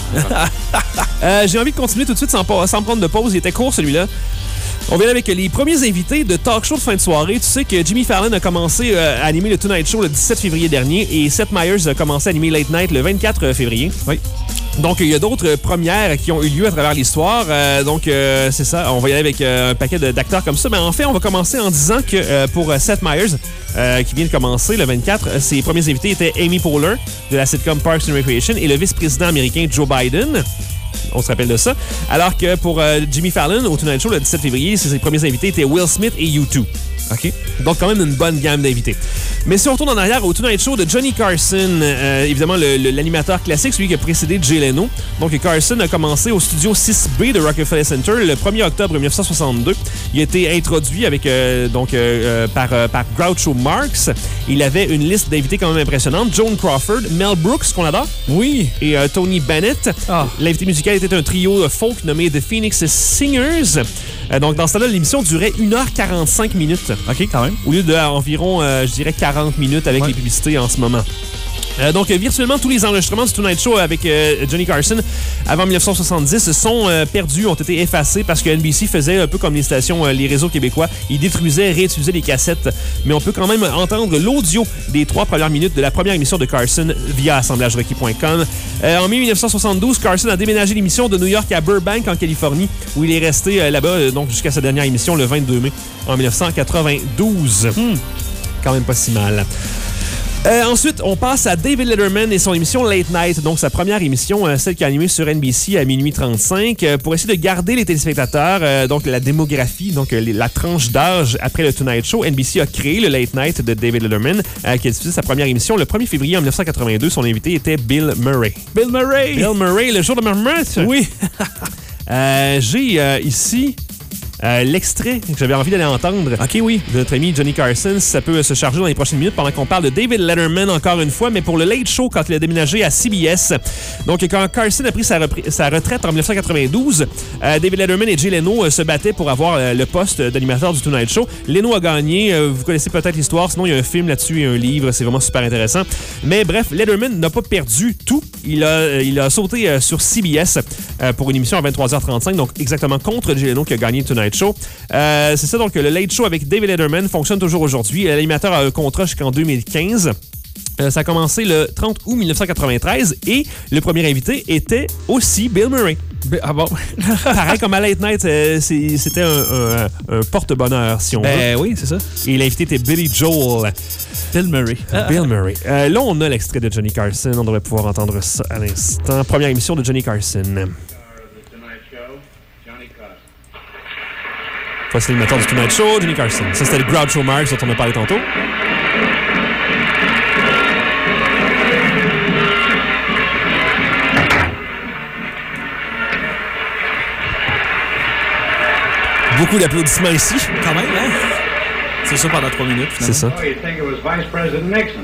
euh, j'ai envie de continuer tout de suite sans, sans prendre de pause. Il était court celui-là. On vient avec les premiers invités de talk show de fin de soirée. Tu sais que Jimmy Fallon a commencé euh, à animer le Tonight Show le dix-sept février dernier et Seth Meyers a commencé à animer Late Night le vingt-quatre février. Oui. Donc, il y a d'autres premières qui ont eu lieu à travers l'histoire. Euh, donc, euh, c'est ça. On va y aller avec euh, un paquet de, d'acteurs comme ça. Mais en fait, on va commencer en disant que euh, pour euh, Seth Meyers, euh, qui vient de commencer le vingt-quatre, ses premiers invités étaient Amy Poehler de la sitcom Parks and Recreation et le vice-président américain Joe Biden. On se rappelle de ça. Alors que pour euh, Jimmy Fallon, au Tonight Show, le dix-sept février, ses premiers invités étaient Will Smith et U deux. OK. Donc, quand même une bonne gamme d'invités. Mais si on retourne en arrière au Tonight Show de Johnny Carson, euh, évidemment, le, le, l'animateur classique, celui qui a précédé Jay Leno. Donc, Carson a commencé au studio six B de Rockefeller Center le premier octobre dix-neuf cent soixante-deux. Il a été introduit avec, euh, donc, euh, par, euh, par Groucho Marx. Il avait une liste d'invités quand même impressionnante. Joan Crawford, Mel Brooks, qu'on adore. Oui. Et euh, Tony Bennett. Ah. L'invité musical était un trio folk nommé The Phoenix Singers. Euh, donc, dans ce temps-là, l'émission durait une heure quarante-cinq minutes. OK, quand même. Au lieu d'environ, euh, je dirais, quarante minutes avec ouais. les publicités en ce moment. Euh, donc, euh, virtuellement, tous les enregistrements du Tonight Show avec euh, Johnny Carson avant dix-neuf cent soixante-dix sont euh, perdus, ont été effacés parce que N B C faisait un peu comme les stations, euh, les réseaux québécois. Ils détruisaient, réutilisaient les cassettes. Mais on peut quand même entendre l'audio des trois premières minutes de la première émission de Carson via assemblage requis point com. Euh, en mai dix-neuf cent soixante-douze, Carson a déménagé l'émission de New York à Burbank, en Californie, où il est resté euh, là-bas euh, donc jusqu'à sa dernière émission le vingt-deux mai en dix-neuf cent quatre-vingt-douze. Hmm. Quand même pas si mal. Euh, ensuite, on passe à David Letterman et son émission Late Night, donc sa première émission, euh, celle qui a animé sur N B C à minuit trente-cinq, euh, pour essayer de garder les téléspectateurs, euh, donc la démographie, donc euh, la tranche d'âge après le Tonight Show. N B C a créé le Late Night de David Letterman, euh, qui a diffusé sa première émission le premier février en dix-neuf cent quatre-vingt-deux. Son invité était Bill Murray. Bill Murray! Bill Murray, le jour de Murray. Oui. euh, J'ai euh, ici... Euh, l'extrait que j'avais envie d'aller entendre OK, oui. de notre ami Johnny Carson, ça peut se charger dans les prochaines minutes pendant qu'on parle de David Letterman encore une fois, mais pour le Late Show quand il a déménagé à C B S. Donc, quand Carson a pris sa, repri- sa retraite en dix-neuf cent quatre-vingt-douze, euh, David Letterman et Jay Leno euh, se battaient pour avoir euh, le poste d'animateur du Tonight Show. Leno a gagné, euh, vous connaissez peut-être l'histoire, sinon il y a un film là-dessus et un livre, c'est vraiment super intéressant. Mais bref, Letterman n'a pas perdu tout. Il a, euh, il a sauté euh, sur C B S euh, pour une émission à vingt-trois heures trente-cinq, donc exactement contre Jay Leno qui a gagné le Tonight Show. Euh, c'est ça, donc le Late Show avec David Letterman fonctionne toujours aujourd'hui. L'animateur a un contrat jusqu'en deux mille quinze. Euh, ça a commencé le trente août dix-neuf cent quatre-vingt-treize et le premier invité était aussi Bill Murray. Ah bon? Pareil comme à Late Night, euh, c'est, c'était un, un, un porte-bonheur, si on ben, veut. oui, c'est ça. Et l'invité était Billy Joel. Bill Murray. Bill Murray. Euh, là, on a l'extrait de Johnny Carson. On devrait pouvoir entendre ça à l'instant. Première émission de Johnny Carson. Voici l'animateur du Tonight Show, Johnny Carson. Ça, c'était le Groucho Marx dont on a parlé tantôt. Beaucoup d'applaudissements ici. Quand même, hein? C'est ça pendant trois minutes, finalement. C'est ça. Oh, you'd think it was Vice President Nixon.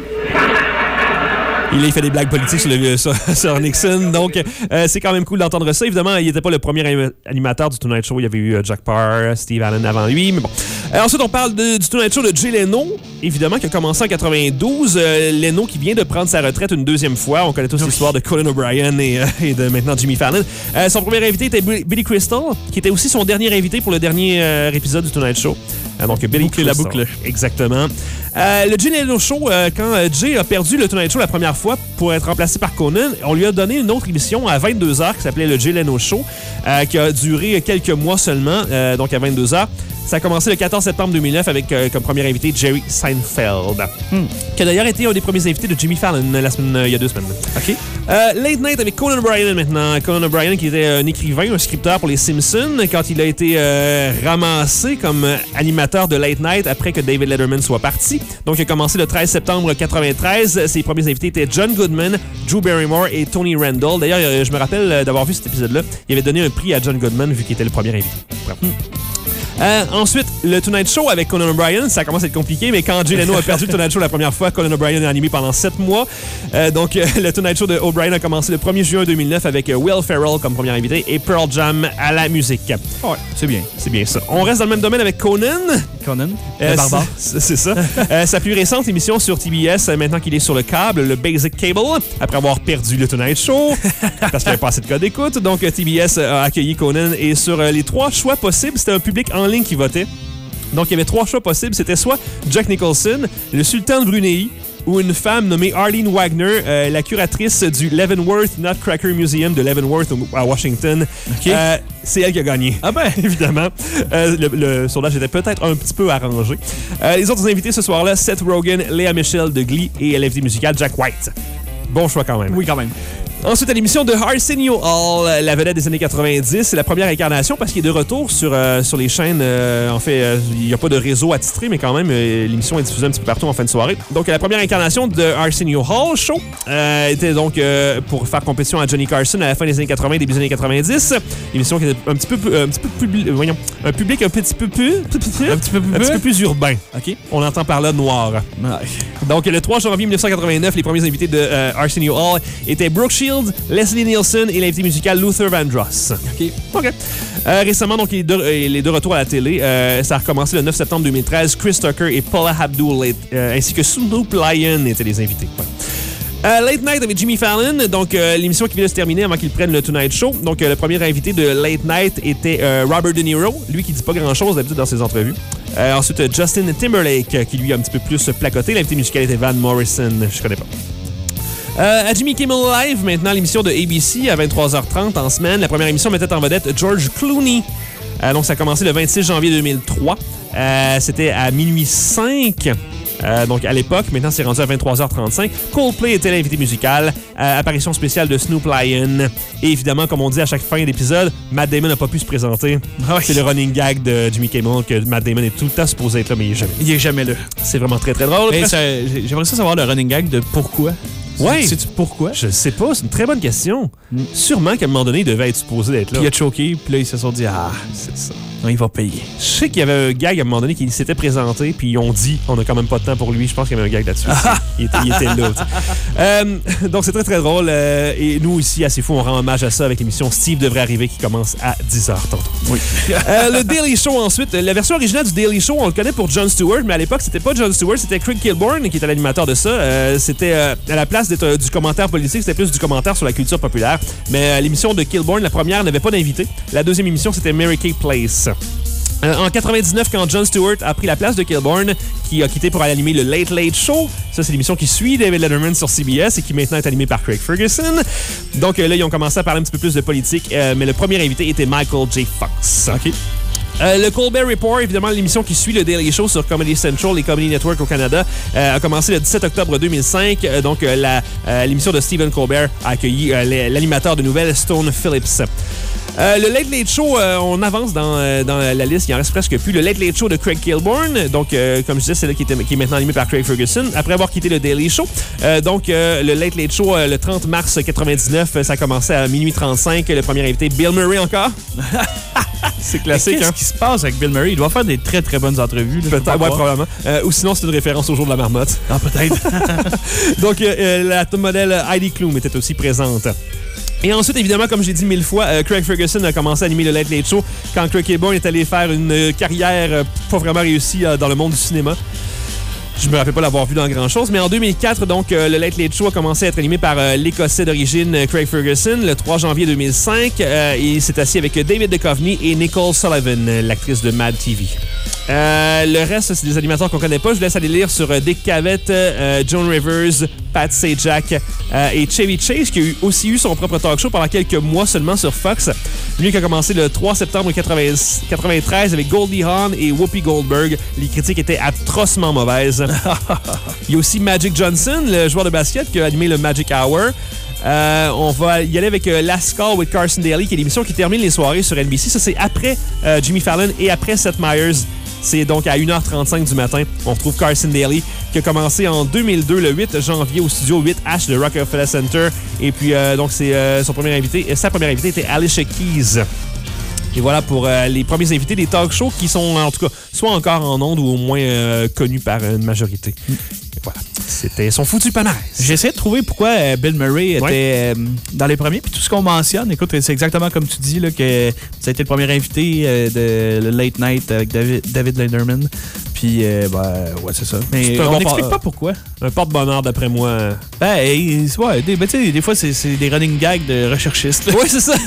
Il, il fait des blagues politiques sur, le, sur, sur Nixon. Donc, euh, c'est quand même cool d'entendre ça. Évidemment, il n'était pas le premier animateur du Tonight Show. Il y avait eu Jack Paar, Steve Allen avant lui. Mais bon. Euh, ensuite, on parle de, du Tonight Show de Jay Leno, évidemment, qui a commencé en quatre-vingt-douze. Euh, Leno qui vient de prendre sa retraite une deuxième fois. On connaît tous l'histoire de Conan O'Brien et, euh, et de maintenant Jimmy Fallon. Euh, son premier invité était Billy Crystal, qui était aussi son dernier invité pour le dernier euh, épisode du Tonight Show. Euh, donc, Billy Boucler la boucle. Exactement. Euh, le Jay Leno Show, euh, quand euh, Jay a perdu le Tonight Show la première fois pour être remplacé par Conan, on lui a donné une autre émission à vingt-deux heures qui s'appelait le Jay Leno Show, euh, qui a duré quelques mois seulement, euh, donc à vingt-deux heures. Ça a commencé le quatorze septembre deux mille neuf avec euh, comme premier invité Jerry Seinfeld, hmm. qui a d'ailleurs été un des premiers invités de Jimmy Fallon la semaine, euh, il y a deux semaines. OK. Euh, Late Night avec Conan O'Brien maintenant. Conan O'Brien qui était un écrivain, un scripteur pour les Simpsons, quand il a été euh, ramassé comme animateur de Late Night après que David Letterman soit parti. Donc, il a commencé le treize septembre quatre-vingt-treize. Ses premiers invités étaient John Goodman, Drew Barrymore et Tony Randall. D'ailleurs, je me rappelle d'avoir vu cet épisode-là. Il avait donné un prix à John Goodman vu qu'il était le premier invité. Hmm. Euh, ensuite, le Tonight Show avec Conan O'Brien, ça commence à être compliqué, mais quand Jay Leno a perdu le Tonight Show la première fois, Conan O'Brien a animé pendant sept mois. Euh, donc, euh, le Tonight Show de O'Brien a commencé le premier juin deux mille neuf avec euh, Will Ferrell comme premier invité et Pearl Jam à la musique. Ouais, c'est bien. C'est bien ça. On reste dans le même domaine avec Conan. Conan, euh, le barbare. C'est, c'est ça. euh, sa plus récente émission sur T B S, maintenant qu'il est sur le câble, le Basic Cable, après avoir perdu le Tonight Show, parce qu'il n'y avait pas assez de code d'écoute. Donc, T B S a accueilli Conan et sur euh, les trois choix possibles, c'était un public en ligne qui votait. Donc, il y avait trois choix possibles. C'était soit Jack Nicholson, le sultan de Brunei, ou une femme nommée Arlene Wagner, euh, la curatrice du Leavenworth Nutcracker Museum de Leavenworth à Washington. Okay. Euh, c'est elle qui a gagné. Ah ben, évidemment. Euh, le, le sondage était peut-être un petit peu arrangé. Euh, les autres invités ce soir-là, Seth Rogen, Léa Michel de Glee et l'invité musical Jack White. Bon choix quand même. Oui, quand même. Ensuite, à l'émission de Arsenio Hall, la vedette des années quatre-vingt-dix. C'est la première incarnation parce qu'il est de retour sur, euh, sur les chaînes. Euh, en fait, euh, il n'y a pas de réseau attitré, mais quand même, euh, l'émission est diffusée un petit peu partout en fin de soirée. Donc, la première incarnation de Arsenio Hall Show euh, était donc euh, pour faire compétition à Johnny Carson à la fin des années quatre-vingts, début des années quatre-vingt-dix. L'émission qui était un petit peu, un petit peu publi- voyons, un public un petit peu plus, un petit peu, un petit peu, un petit peu plus urbain. OK. On entend par là noir. Ouais. Donc, le trois janvier dix-neuf cent quatre-vingt-neuf, les premiers invités de euh, Arsenio Hall étaient Brooke Shields, Leslie Nielsen et l'invité musical Luther Vandross. OK. OK. Euh, récemment, donc, il est, de, il est de retour à la télé. Euh, ça a recommencé le neuf septembre deux mille treize. Chris Tucker et Paula Abdul euh, ainsi que Snoop Lion étaient les invités. Ouais. Euh, Late Night avec Jimmy Fallon, donc euh, l'émission qui vient de se terminer avant qu'il prenne le Tonight Show. Donc euh, le premier invité de Late Night était euh, Robert De Niro, lui qui dit pas grand-chose d'habitude dans ses entrevues. Euh, ensuite, euh, Justin Timberlake, euh, qui lui a un petit peu plus placoté. L'invité musical était Van Morrison, je connais pas. Euh, à Jimmy Kimmel Live, maintenant l'émission de A B C à vingt-trois heures trente en semaine. La première émission mettait en vedette George Clooney. Euh, donc ça a commencé le vingt-six janvier deux mille trois. Euh, c'était à minuit cinq. Euh, donc, à l'époque, maintenant, c'est rendu à vingt-trois heures trente-cinq. Coldplay était l'invité musical. Euh, apparition spéciale de Snoop Lion. Et évidemment, comme on dit à chaque fin d'épisode, Matt Damon n'a pas pu se présenter. Ah oui. C'est le running gag de Jimmy Kimmel que Matt Damon est tout le temps supposé être là, mais il est jamais. Il est jamais là. C'est vraiment très, très drôle. Hey, ça, j'aimerais ça savoir le running gag de pourquoi. Ouais. Sais-tu pourquoi? Je sais pas, c'est une très bonne question. Mm. Sûrement qu'à un moment donné, il devait être supposé d'être là. Puis il a choqué, puis là, ils se sont dit, ah, C'est ça. non, il va payer. Je sais qu'il y avait un gag à un moment donné qui s'était présenté, puis ils ont dit on a quand même pas de temps pour lui. Je pense qu'il y avait un gag là-dessus. il, était, il était là. Euh, donc, c'est très, très drôle. Euh, et nous, ici, à C'est Fou, on rend hommage à ça avec l'émission Steve devrait arriver qui commence à dix heures tantôt. Oui. euh, le Daily Show, ensuite. La version originale du Daily Show, on le connaît pour Jon Stewart, mais à l'époque, c'était pas Jon Stewart, c'était Craig Kilborn qui était l'animateur de ça. Euh, c'était euh, à la place d'être euh, du commentaire politique, c'était plus du commentaire sur la culture populaire. Mais euh, l'émission de Kilborn, la première, n'avait pas d'invité. La deuxième émission, c'était Mary Kay Place. Euh, en quatre-vingt-dix-neuf, quand Jon Stewart a pris la place de Kilborn, qui a quitté pour aller animer le Late Late Show, ça c'est l'émission qui suit David Letterman sur C B S et qui maintenant est animée par Craig Ferguson. Donc euh, là, ils ont commencé à parler un petit peu plus de politique, euh, mais le premier invité était Michael J. Fox. OK. Euh, le Colbert Report, évidemment, l'émission qui suit le Daily Show sur Comedy Central et Comedy Network au Canada, euh, a commencé le dix-sept octobre deux mille cinq. Euh, donc, euh, la, euh, l'émission de Stephen Colbert a accueilli euh, l'animateur de nouvelles, Stone Phillips. Euh, le Late Late Show, euh, on avance dans, euh, dans la liste, il en reste presque plus. Le Late Late Show de Craig Kilborn, donc euh, comme je disais, c'est là qui, était, qui est maintenant animé par Craig Ferguson, après avoir quitté le Daily Show. Euh, donc euh, le Late Late Show, euh, le trente mars quatre-vingt-dix-neuf, ça a commencé à minuit trente-cinq. Le premier invité, Bill Murray encore. C'est classique, Qu'est-ce hein? qui se passe avec Bill Murray? Il doit faire des très très bonnes entrevues. Là, Peut-être, ouais, probablement. Euh, ou sinon, c'est une référence au jour de la marmotte. Ah, peut-être. Donc, euh, euh, la top modèle Heidi Klum était aussi présente. Et ensuite, évidemment, comme j'ai dit mille fois, euh, Craig Ferguson a commencé à animer le Late Late Show quand Craig Kilborn est allé faire une euh, carrière euh, pas vraiment réussie euh, dans le monde du cinéma. Je me rappelle pas l'avoir vu dans grand-chose, mais en deux mille quatre, donc, euh, le Late Late Show a commencé à être animé par euh, l'Écossais d'origine euh, Craig Ferguson le trois janvier deux mille cinq. Euh, il s'est assis avec David Duchovny et Nicole Sullivan, euh, l'actrice de Mad T V. Euh, le reste, c'est des animateurs qu'on connaît pas. Je vous laisse aller lire sur euh, Dick Cavett, euh, Joan Rivers, Pat Sajak euh, et Chevy Chase, qui a eu, aussi eu son propre talk show pendant quelques mois seulement sur Fox. Lui qui a commencé le trois septembre quatre-vingt-treize avec Goldie Hawn et Whoopi Goldberg. Les critiques étaient atrocement mauvaises. Il y a aussi Magic Johnson, le joueur de basket, qui a animé le Magic Hour. Euh, on va y aller avec euh, Last Call with Carson Daly, qui est l'émission qui termine les soirées sur N B C. Ça, c'est après euh, Jimmy Fallon et après Seth Meyers. C'est donc à une heure trente-cinq du matin. On retrouve Carson Daly, qui a commencé en deux mille deux, le huit janvier, au studio huit H de Rockefeller Center. Et puis, euh, donc, c'est euh, son premier invité. Et sa première invitée était Alicia Keys. Et voilà pour euh, les premiers invités des talk shows qui sont, en tout cas, soit encore en ondes ou au moins euh, connus par une majorité. Mm. Voilà. C'était son foutu palmarès. J'essaie de trouver pourquoi euh, Bill Murray était ouais. euh, dans les premiers. Puis tout ce qu'on mentionne, écoute, c'est exactement comme tu dis, là, que ça a été le premier invité euh, de le Late Night avec David, David Letterman. Puis, euh, ben, ouais, c'est ça. Mais on n'explique bon pas pourquoi. Un porte-bonheur, d'après moi. Ben, ouais, des, ben, des fois, c'est, c'est des running gags de recherchistes. Oui, c'est ça.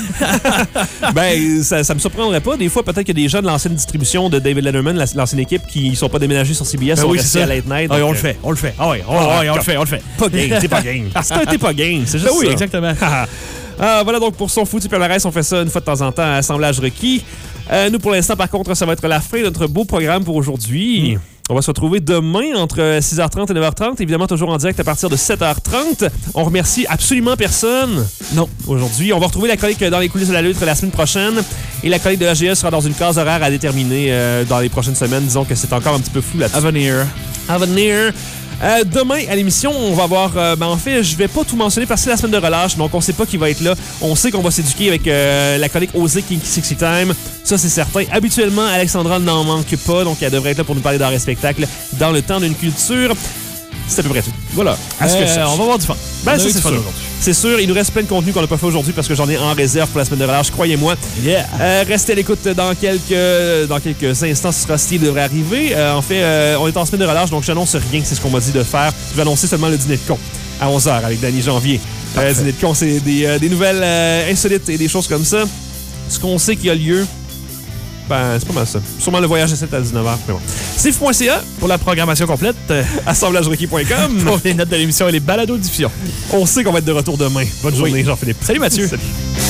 ben, ça, ça me surprendrait pas. Des fois, peut-être qu'il y a des gens de l'ancienne distribution de David Letterman, la, l'ancienne équipe, qui ne sont pas déménagés sur C B S, ben sont oui, restés à Late Night. Ah, donc, on le fait, on le fait. Ah oui, on, ah, ouais, on le fait, on le fait. Pas game, t'es pas game. Parce que t'es pas game, c'est juste ben oui, ça. exactement. Ah, voilà donc pour son foutu palmarès, on fait ça une fois de temps en temps à Assemblage requis. Euh, nous, pour l'instant, par contre, ça va être la fin de notre beau programme pour aujourd'hui. Mm. On va se retrouver demain entre six heures trente et neuf heures trente. Évidemment, toujours en direct à partir de sept heures trente. On remercie absolument personne. Non. Aujourd'hui, on va retrouver la chronique dans les coulisses de la lutte la semaine prochaine. Et la chronique de A G E sera dans une case horaire à déterminer euh, dans les prochaines semaines. Disons que c'est encore un petit peu flou là-dessus. À venir. À venir. Euh, demain, à l'émission, on va voir... Euh, ben, en fait, je vais pas tout mentionner parce que c'est la semaine de relâche, donc on sait pas qui va être là. On sait qu'on va s'éduquer avec euh, la chronique Osée Kinky sixty Time. Ça, c'est certain. Habituellement, Alexandra n'en manque pas, donc elle devrait être là pour nous parler d'art et spectacle dans le temps d'une culture. C'est à peu près tout. Voilà. À ce que je sache. on va avoir du fun. Ben, On a ça, eu c'est du fun sûr. aujourd'hui. C'est sûr, il nous reste plein de contenu qu'on n'a pas fait aujourd'hui parce que j'en ai en réserve pour la semaine de relâche, croyez-moi. Yeah. Euh, restez à l'écoute dans quelques, dans quelques instants. Ce sera Steve devrait arriver. Euh, en fait, euh, on est en semaine de relâche, donc j'annonce rien. C'est ce qu'on m'a dit de faire. Je vais annoncer seulement le dîner de con à onze heures avec Danny Janvier. Euh, dîner de con, c'est des, euh, des nouvelles euh, insolites et des choses comme ça. Ce qu'on sait qu'il y a lieu, ben, c'est pas mal ça. Sûrement le voyage de sept à dix-neuf heures. Mais bon. Steve point C A Pour la programmation complète, euh, assemblage requis point com. pour les notes de l'émission et les balados diffusion. On sait qu'on va être de retour demain. Bonne journée, Oui. Jean-Philippe. Salut Mathieu. Salut.